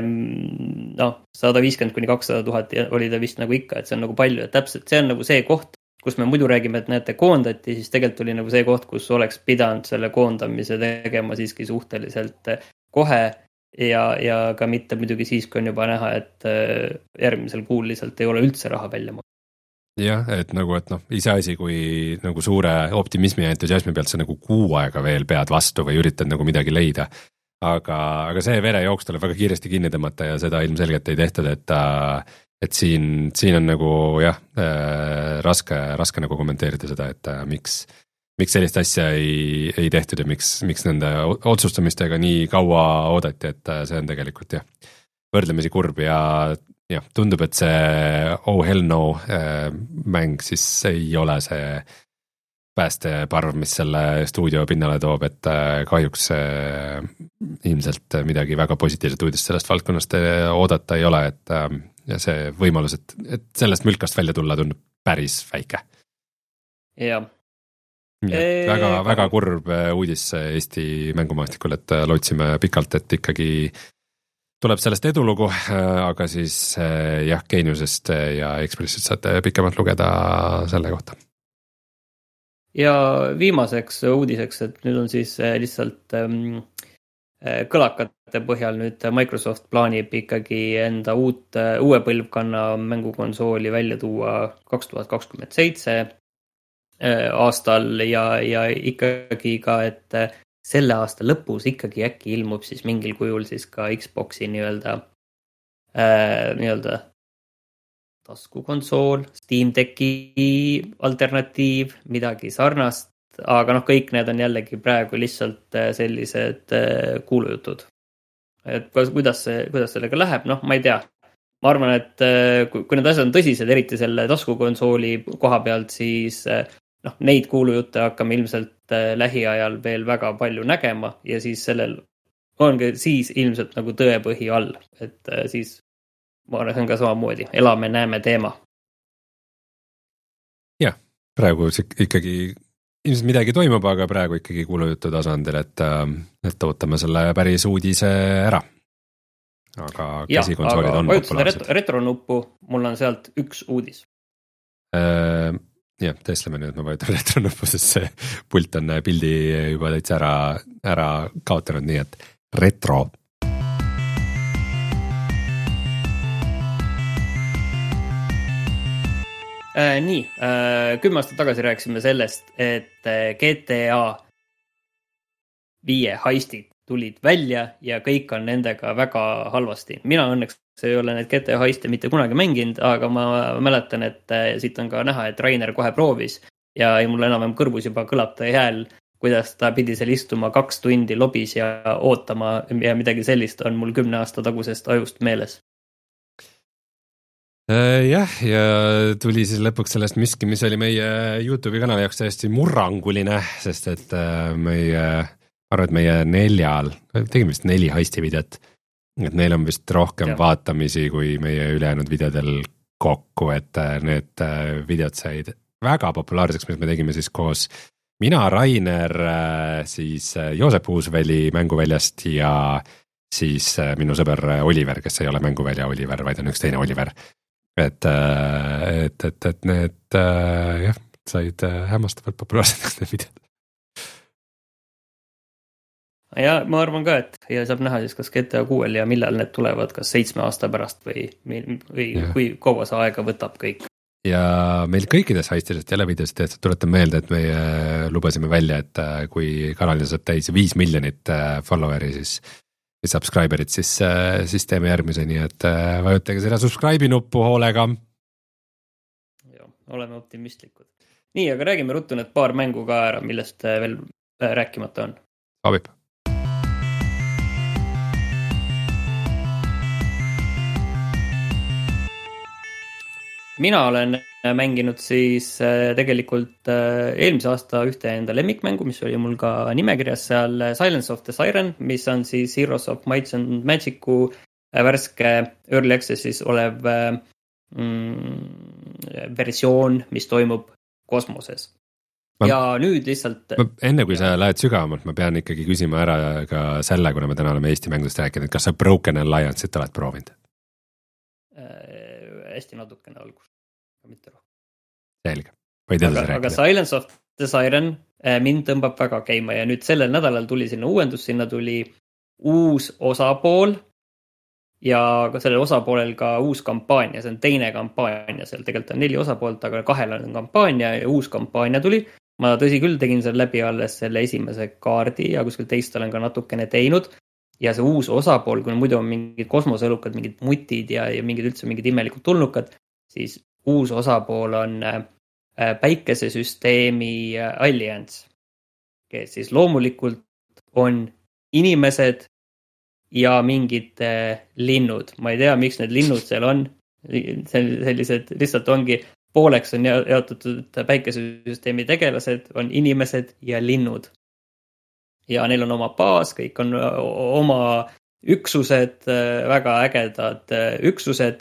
noh, sada viiskümmend kuni kakssada tuhat oli ta vist nagu ikka, et see on nagu palju, et täpselt see on nagu see koht, kus me muidu räägime, et näete koondati, siis tegelikult oli nagu see koht, kus oleks pidanud selle koondamise tegema siiski suhteliselt kohe ja, ja ka mitte muidugi siis, kui on juba näha, et järgmisel kuul lihtsalt ei ole üldse raha välja maksta.
Jah, et nagu, et noh, iseasi, kui nagu suure optimismi ja entusiasmi pealt sa nagu kuu aega veel pead vastu või üritad nagu midagi leida. Aga, aga see verejooks tuleb väga kiiresti kinni tõmmata ja seda ilmselgelt ei tehtud, et, et siin, siin on nagu jah, raske, raske nagu kommenteerida seda, et miks, miks sellist asja ei, ei tehtud ja miks, miks nende otsustamistega nii kaua oodati, et see on tegelikult jah, võrdlemisi kurb ja jah, tundub, et see Oh Hell No äh, mäng siis ei ole see päästeparv, mis selle stuudio pinnale toob, et äh, kahjuks äh, ilmselt midagi väga positiivset uudist sellest valdkonnast oodata ei ole, et äh, ja see võimalus, et, et sellest mülkast välja tulla tundub päris väike.
Jah.
Eee... Väga, väga kurb uudis Eesti mängumaastikul, et lootsime pikalt, et ikkagi tuleb sellest edulugu, aga siis jah, Geeniusest ja Ekspressist saate pikemalt lugeda selle kohta.
Ja viimaseks uudiseks, et nüüd on siis lihtsalt ähm, kõlakate põhjal nüüd Microsoft plaanib ikkagi enda uut, uue põlvkonna mängukonsooli välja tuua kaks tuhat kakskümmend seitse aastal ja, ja ikkagi ka, et selle aasta lõpus ikkagi äkki ilmub siis mingil kujul siis ka Xboxi nii-öelda, äh, nii-öelda taskukonsool, Steam Decki alternatiiv, midagi sarnast, aga noh, kõik need on jällegi praegu lihtsalt sellised äh, kuulujutud. Et kuidas, see, kuidas sellega läheb, noh, ma ei tea. Ma arvan, et äh, kui, kui need asjad on tõsised, eriti selle taskukonsooli koha pealt, siis äh, noh, neid kuulujutte hakkame ilmselt lähiajal veel väga palju nägema ja siis sellel ongi siis ilmselt nagu tõepõhi all, et siis ma arvan, see on ka samamoodi, elame, näeme teema.
Jah, praegu ikkagi ilmselt midagi toimub, aga praegu ikkagi kuulujutu tasandil, et, et ootame selle päris uudise ära. Aga käsikonsoolid on populaarsed.
Retronuppu, mul on sealt üks uudis.
Äh, jah, teestleme nüüd, ma vajutan retronuppu, sest see pult on pildi juba täitsa ära, ära kaotanud, nii et retro.
Äh, nii, äh, kümme aastat tagasi rääkisime sellest, et G T A viie heistid tulid välja ja kõik on nendega väga halvasti. Mina õnneks ei ole need G T A heiste mitte kunagi mänginud, aga ma mäletan, et siit on ka näha, et Rainer kohe proovis ja mul enam-enam kõrvus juba kõlab ta hääl, kuidas ta pidi seal istuma kaks tundi lobis ja ootama ja midagi sellist on mul kümne aasta tagusest ajust meeles.
Jah, ja tuli siis lõpuks sellest miski, mis oli meie YouTube'i kanali jaoks täiesti murranguline, sest et meie, arvan, et meie neljal, tegime vist neli heisti videot, et neil on vist rohkem ja. Vaatamisi kui meie ülejäänud videodel kokku, et need videod said väga populaarseks, mis me tegime siis koos mina, Rainer, siis Joosep Uusväli mänguväljast ja siis minu sõber Oliver, kes ei ole mänguvälja Oliver, vaid on üks teine Oliver. Et, et, et, et need jah, said hämmastavalt populaarsed need videod.
Ja ma arvan ka, et ja saab näha siis kas G T A kuuel ja millal need tulevad, kas seitsme aasta pärast või, või ja. Kui kaua see aega võtab kõik.
Ja meil kõikides haistidest jälle videosid tehtud, tuletan meelde, et meie lubasime välja, et kui kanalil saab täis viis miljonit followeri, siis subscriberit, siis, siis teeme järgmise, nii et vajutage seda subscribe'i nuppu hoolega.
Ja, oleme optimistlikud. Nii, aga räägime ruttu need paar mängu ka ära, millest veel rääkimata on.
Sobib.
Mina olen mänginud siis tegelikult eelmise aasta ühte enda lemmikmängu, mis oli mul ka nimekirjas seal Silence of the Siren, mis on siis Heroes of Might and Magic'u värske Early Access'is olev mm, versioon, mis toimub kosmoses. Ma, ja nüüd lihtsalt...
Ma, enne kui ja. Sa lähed sügavamalt, ma pean ikkagi küsima ära ka selle, kuna me täna oleme Eesti mängudest rääkinud, kas sa Broken Alliance'it oled proovinud?
Hästi natukene algus, mitte rohkem.
Selge, võid edasi rääkida.
Aga Silence of the Siren mind tõmbab väga käima ja nüüd sellel nädalal tuli sinna uuendus, sinna tuli uus osapool ja ka sellel osapoolel ka uus kampaania, see on teine kampaania, seal tegelikult on neli osapoolt, aga kahel on kampaania ja uus kampaania tuli. Ma tõsi küll tegin seal läbi alles selle esimese kaardi ja kuskil teist olen ka natukene teinud. Ja see uus osapool, kui muidu on mingid kosmoseelukad, mingid mutid ja, ja mingid üldse mingid imelikud tulnukad, siis uus osapool on äh, päikesesüsteemi äh, Alliance, kes siis loomulikult on inimesed ja mingid äh, linnud. Ma ei tea, miks need linnud seal on. Sellised lihtsalt ongi, pooleks on jaotatud päikesesüsteemi tegelased, on inimesed ja linnud. Ja neil on oma baas, kõik on oma üksused, väga ägedad üksused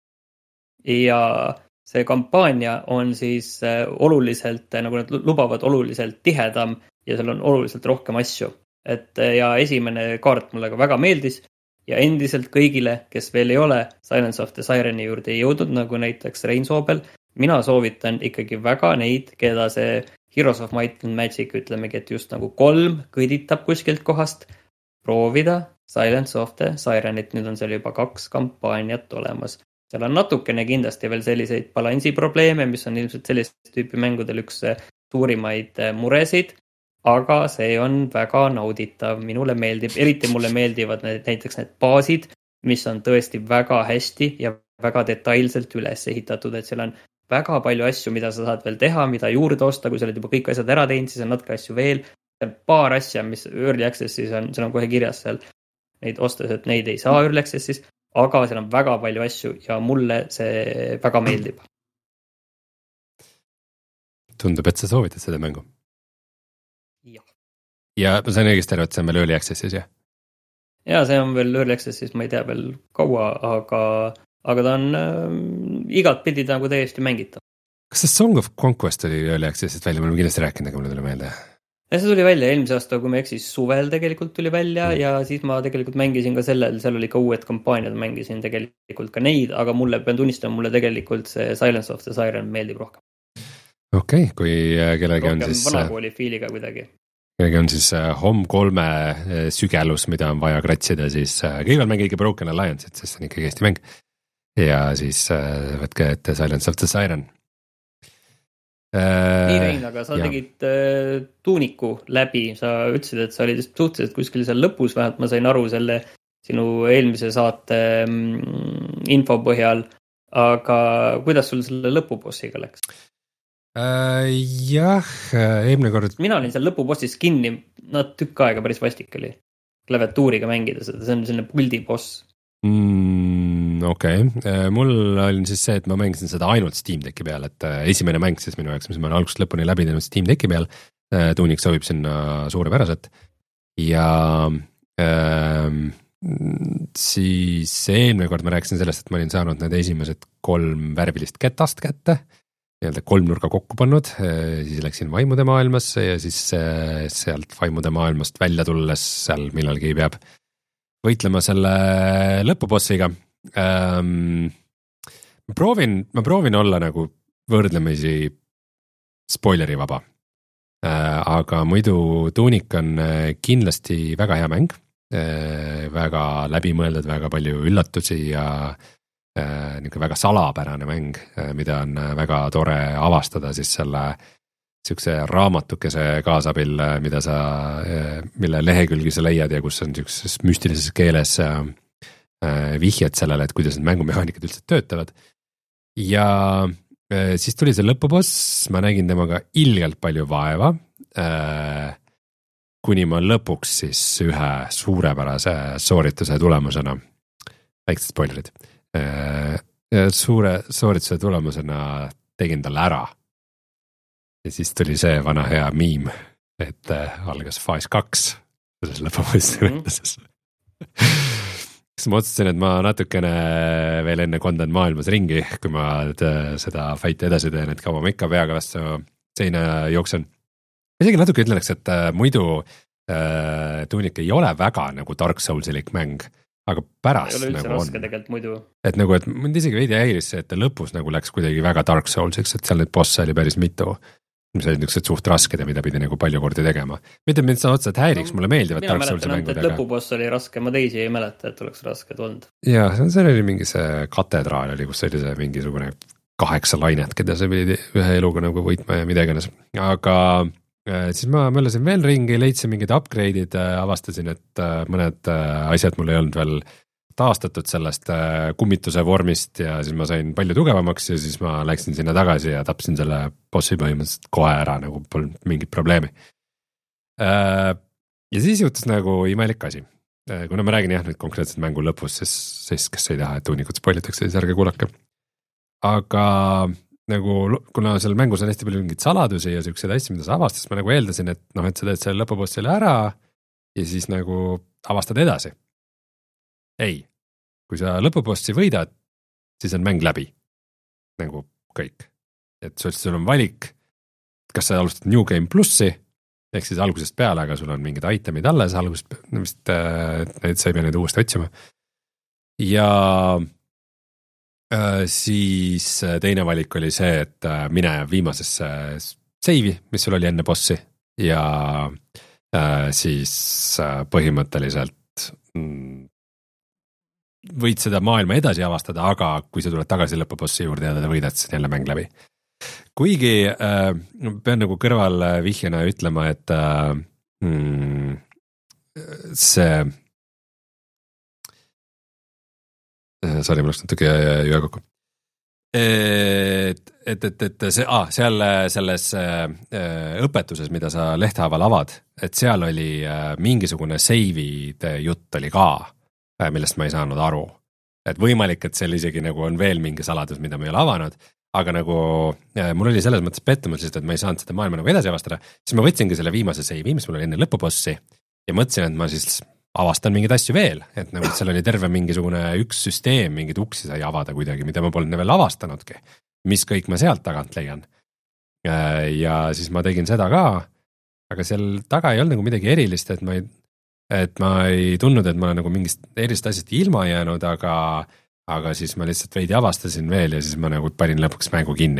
ja see kampaania on siis oluliselt, nagu nad lubavad, oluliselt tihedam ja seal on oluliselt rohkem asju. Et, ja esimene kaart mulle ka väga meeldis ja endiselt kõigile, kes veel ei ole Silence of the Sireni juurde jõudnud, nagu näiteks Rein Soobel, mina soovitan ikkagi väga neid, keda see Heroes of Might and Magic, ütlemegi, et just nagu kolm kõditab kuskilt kohast, proovida Silence of the Sirenit, nüüd on seal juba kaks kampaaniat olemas. Seal on natukene kindlasti veel selliseid balansiprobleeme, mis on ilmselt sellist tüüpi mängudel üks suurimaid muresid, aga see on väga nauditav, minule meeldib, eriti mulle meeldivad need, näiteks need baasid, mis on tõesti väga hästi ja väga detailselt üles ehitatud, et seal on väga palju asju, mida sa saad veel teha, mida juurde osta, kui sa oled juba kõik asjad ära teinud, siis on natuke asju veel. Paar asja, mis Early Access'is on, seal on kohe kirjas seal neid ostes, et neid ei saa Early Access'is, aga seal on väga palju asju ja mulle see väga meeldib.
Tundub, et sa soovitad seda mängu.
Ja.
Ja ma sain õigesti aru, et see on veel Early Access'is, jah?
Ja, see on veel Early Access'is, ma ei tea veel kaua, aga... aga ta on äh, igat pidi nagu täiesti mängitav.
Kas see Song of Conquest oli Early Access'ist välja? Ma olen kindlasti rääkinud, aga mulle tuli meelde.
Ja see tuli välja eelmise aasta, kui me eksis suvel tegelikult tuli välja mm. ja siis ma tegelikult mängisin ka sellel, seal oli ka uued kampaaniad, mängisin tegelikult ka neid, aga mulle, pean tunnistama, mulle tegelikult see Silence of the Siren meeldib rohkem.
okei okay,, kui kellegi
rohkem
on siis
vanakooli fiiliga kuidagi.
Kellegi on siis Home kolme sügelus, mida on vaja kratsida, siis kõigepealt mängige Broken Alliance'it, sest see on ikkagi Eesti mäng. Ja siis võtke ette Silence of the Siren.
Nii Rein, aga sa ja. tegid äh, tuuniku läbi, sa ütlesid, et sa olid suhteliselt kuskil seal lõpus, vähemalt ma sain aru selle sinu eelmise saate mm, info põhjal, aga kuidas sul selle lõpubossiga läks?
Uh, jah, eelmine kord
mina olin seal lõpubossis kinni, no tükk aega päris vastik oli klaviatuuriga mängida seda, see on selline puldiboss.
mm, okei okay. Mul oli siis see, et ma mängisin seda ainult Steam Decki peal, et esimene mäng siis minu jaoks, mis ma olen algusest lõpuni läbi teinud Steam Decki peal, tuunik sobib sinna suurepäraselt ja ähm, siis eelmine kord ma rääkisin sellest, et ma olin saanud need esimesed kolm värvilist ketast kätte, nii-öelda kolmnurga kokku pannud, siis läksin vaimude maailmasse ja siis sealt vaimude maailmast välja tulles seal millalgi peab võitlema selle lõpubossiga. Ähm, ma proovin, ma proovin olla nagu võrdlemisi spoileri vaba, äh, aga muidu tuunik on kindlasti väga hea mäng, äh, väga läbimõeldud, väga palju üllatusi ja niisugune väga salapärane mäng, mida on väga tore avastada siis selle niisuguse raamatukese kaasabil, mida sa, mille lehekülgi sa leiad ja kus on niisuguses müstilises keeles vihjed sellele, et kuidas need mängumehaanikad üldse töötavad. Ja siis tuli see lõpuboss, ma nägin temaga ilgelt palju vaeva, kuni ma lõpuks siis ühe suurepärase soorituse tulemusena, väiksed spoilerid, suure soorituse tulemusena tegin talle ära. Ja siis tuli see vana hea miim, et algas faas kaks selles lõpupõssi võitluses. Siis ma otsustasin, et ma natukene veel enne kondan maailmas ringi, kui ma seda fighti edasi teen, et kaua ma ikka peaga vastu seina jooksen. Isegi natuke ütleks, et muidu äh, tuunik ei ole väga nagu Dark Soulsilik mäng, aga pärast nagu on, et nagu, et mind isegi veidi häiris see, et ta lõpus nagu läks kuidagi väga Dark Soulsiks, et seal neid bosse oli päris mitu, mis olid niisugused suht rasked ja mida pidi nagu palju kordi tegema. Mitte mind sa otsa, et häiriks, mulle meeldivad Dark Soulsi mängud.
Mina mäletan, et lõpuboss oli raske, ma teisi ei mäleta, et oleks rasked olnud.
Jaa, see oli mingi see katedraal oli, kus oli see mingisugune kaheksa lainet, keda see pidi ühe eluga nagu võitma ja midagi ennast. Aga siis ma mõtlesin veel ringi, leidsin mingid upgrade'id, avastasin, et mõned asjad mul ei olnud veel taastatud sellest kummituse vormist ja siis ma sain palju tugevamaks ja siis ma läksin sinna tagasi ja tapsin selle bossi põhimõtteliselt kohe ära, nagu polnud mingit probleemi. Ja siis juhtus nagu imelik asi. Kuna ma räägin jah nüüd konkreetselt mängu lõpus, siis, siis kes ei taha, et tuunikut spoilitakse, siis ärge kuulake. Aga nagu, kuna seal mängus on hästi palju mingid saladusi ja sellised asju, mida sa avastad, ma nagu eeldasin, et noh, et sa teed selle lõpubossile ära ja siis nagu avastad edasi. Ei, kui sa lõpubossi võidad, siis on mäng läbi. Nagu kõik. Et sul on valik, kas sa alustad New Game plussi, ehk siis algusest peale, aga sul on mingid itemid alles, algusest vist need sa ei pea neid uuesti otsima. Ja siis teine valik oli see, et mine viimasesse seivi, mis sul oli enne bossi ja siis põhimõtteliselt võid seda maailma edasi avastada, aga kui sa tuled tagasi lõpubossi juurde ja ta võidad, siis jälle mäng läbi. Kuigi äh, pean nagu kõrval vihjena ütlema, et äh, mm, see sorry, ma läks natuke jõe kokku. Et, et, et, et see, ah, seal selles äh, õpetuses, mida sa lehthaaval avad, et seal oli äh, mingisugune save'ide jutt oli ka, millest ma ei saanud aru. Et võimalik, et seal isegi nagu on veel mingi saladus, mida ma ei ole avanud, aga nagu äh, mul oli selles mõttes pettumus, et ma ei saanud seda maailma nagu edasi avastada, siis ma võtsingi selle viimase save'i, mis mul oli enne lõpubossi ja mõtlesin, et ma siis avastan mingeid asju veel, et nagu seal oli terve mingisugune üks süsteem, mingid uksi sai avada kuidagi, mida ma polnud veel avastanudki, mis kõik ma sealt tagant leian. Äh, ja siis ma tegin seda ka, aga seal taga ei olnud nagu midagi erilist, et ma ei et ma ei tundnud, et ma olen nagu mingist erist asjast ilma jäänud, aga, aga siis ma lihtsalt veidi avastasin veel ja siis ma nagu panin lõpuks mängu kinni.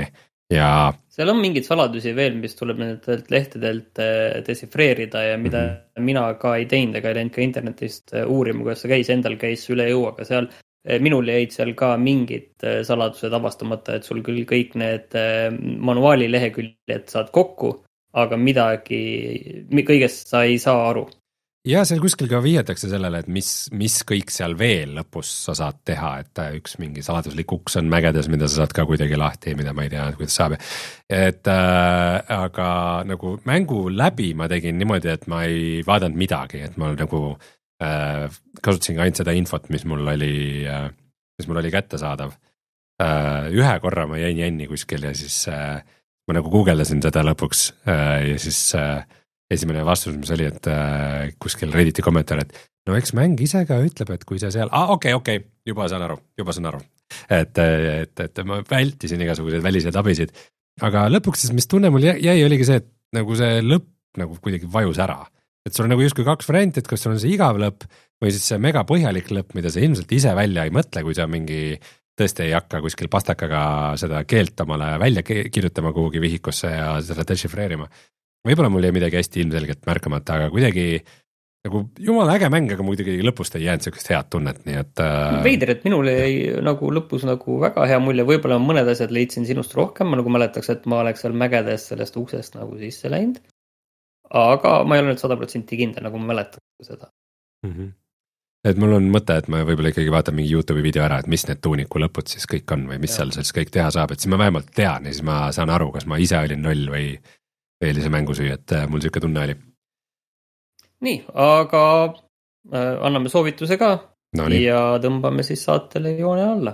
ja
seal on mingeid saladusi veel, mis tuleb nendelt lehtedelt desifreerida ja mida mm-hmm. mina ka ei teinud ega ei läinud ka internetist uurima, kuidas see käis, endal käis üle jõu, aga seal minul jäid seal ka mingid saladused avastamata, et sul küll kõik need manuaali leheküljed saad kokku, aga midagi, kõigest sa ei saa aru.
Ja seal kuskil ka viidatakse sellele, et mis, mis kõik seal veel lõpus sa saad teha, et üks mingi saladuslik uks on mägedes, mida sa saad ka kuidagi lahti, mida ma ei tea, kuidas saab. Et äh, aga nagu mängu läbi ma tegin niimoodi, et ma ei vaadanud midagi, et ma nagu äh, kasutasin ka ainult seda infot, mis mul oli, äh, mis mul oli kättesaadav. Äh, ühe korra ma jäin jänni kuskil ja siis äh, ma nagu guugeldasin seda lõpuks äh, ja siis äh, esimene vastus, mis oli, et äh, kuskil Redditi kommentaar, et no eks mäng ise ka ütleb, et kui sa seal, ah okei, okei, juba saan aru, juba saan aru. Et, et, et ma vältisin igasuguseid väliseid abisid, aga lõpuks siis, mis tunne mul jäi, oligi see, et nagu see lõpp nagu kuidagi vajus ära. Et sul on nagu justkui kaks varianti, et kas sul on see igav lõpp või siis see mega põhjalik lõpp, mida sa ilmselt ise välja ei mõtle, kui sa mingi tõesti ei hakka kuskil pastakaga seda keelt omale välja kirjutama kuhugi vihikusse ja seda dešifreerima. Võib-olla mul jäi midagi hästi ilmselgelt märkamata, aga kuidagi nagu jumala äge mäng, aga muidugi lõpust ei jäänud sellist head tunnet, nii et äh...
veider, et minul jäi nagu lõpus nagu väga hea mulje, võib-olla mõned asjad leidsin sinust rohkem, ma nagu mäletaks, et ma oleks seal mägedes sellest uksest nagu sisse läinud, aga ma ei ole nüüd sada protsenti kindel, nagu ma mäletaks seda.
Mm-hmm. Et mul on mõte, et ma võib-olla ikkagi vaatan mingi YouTube'i video ära, et mis need tuuniku lõpud siis kõik on või mis ja. Seal siis kõik teha saab, et siis ma vähemalt tean ja siis ma saan aru, kas ma ise olin loll või veel see mängusüü, et mul siuke tunne oli.
Nii, aga äh, anname soovituse ka
no, nii.
Ja tõmbame siis saatele joone alla.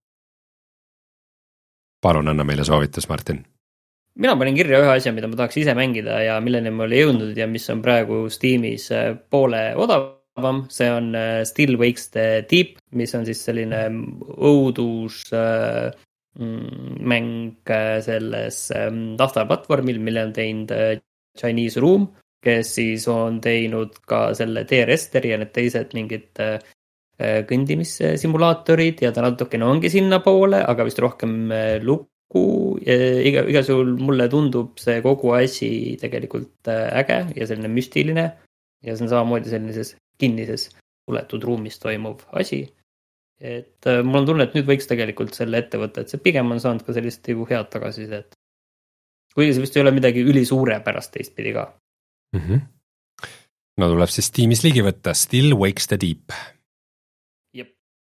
Palun anna meile soovitus, Martin.
Mina panin kirja ühe asja, mida ma tahaks ise mängida ja milleni ma oli jõudnud ja mis on praegu Steamis poole odavam. See on Still Wakes the Deep, mis on siis selline õudus äh, mäng selles tahtaplatvormil, mille on teinud Chinese Room, kes siis on teinud ka selle Dear Esther ja need teised mingid kõndimissimulaatorid ja ta natukene ongi sinna poole, aga vist rohkem lugu. Iga, igasugul mulle tundub see kogu asi tegelikult äge ja selline müstiline ja see on samamoodi sellises kinnises suletud ruumis toimuv asi. Et äh, mul on tunne, et nüüd võiks tegelikult selle ette võtta, et see pigem on saanud ka sellist nagu head tagasisidet. Kuigi see vist ei ole midagi ülisuure pärast teistpidi ka.
Mm-hmm. No tuleb siis Steamis ligi võtta Still Wakes the Deep.
Jep.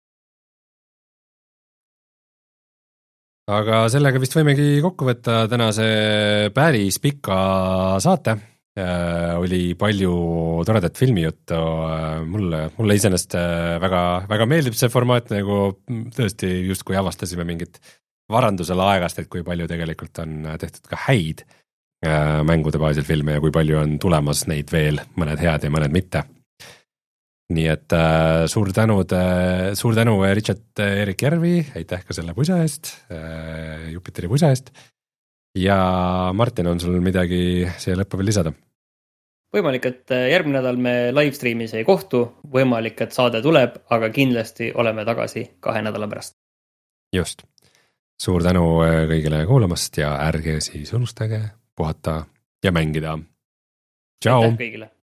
Aga sellega vist võimegi kokku võtta tänase päris pika saate. Äh, oli palju toredat filmijuttu, äh, mulle, mulle iseenesest äh, väga, väga meeldib see formaat, nagu tõesti just kui avastasime mingit varandusele aegast, et kui palju tegelikult on tehtud ka häid äh, mängude baasil filme ja kui palju on tulemas neid veel, mõned head ja mõned mitte. Nii et äh, suur tänud, äh, suur tänu Richard Erik Järvi, aitäh ka selle pusa eest, äh, Jupiteri pusa eest ja Martin, on sul midagi siia lõppu veel lisada?
Võimalik, et järgmine nädal me livestreamis ei kohtu, võimalik, et saade tuleb, aga kindlasti oleme tagasi kahe nädala pärast.
Just. Suur tänu kõigile kuulamast ja ärge siis unustage puhata ja mängida. Tšau!
Aitäh kõigile!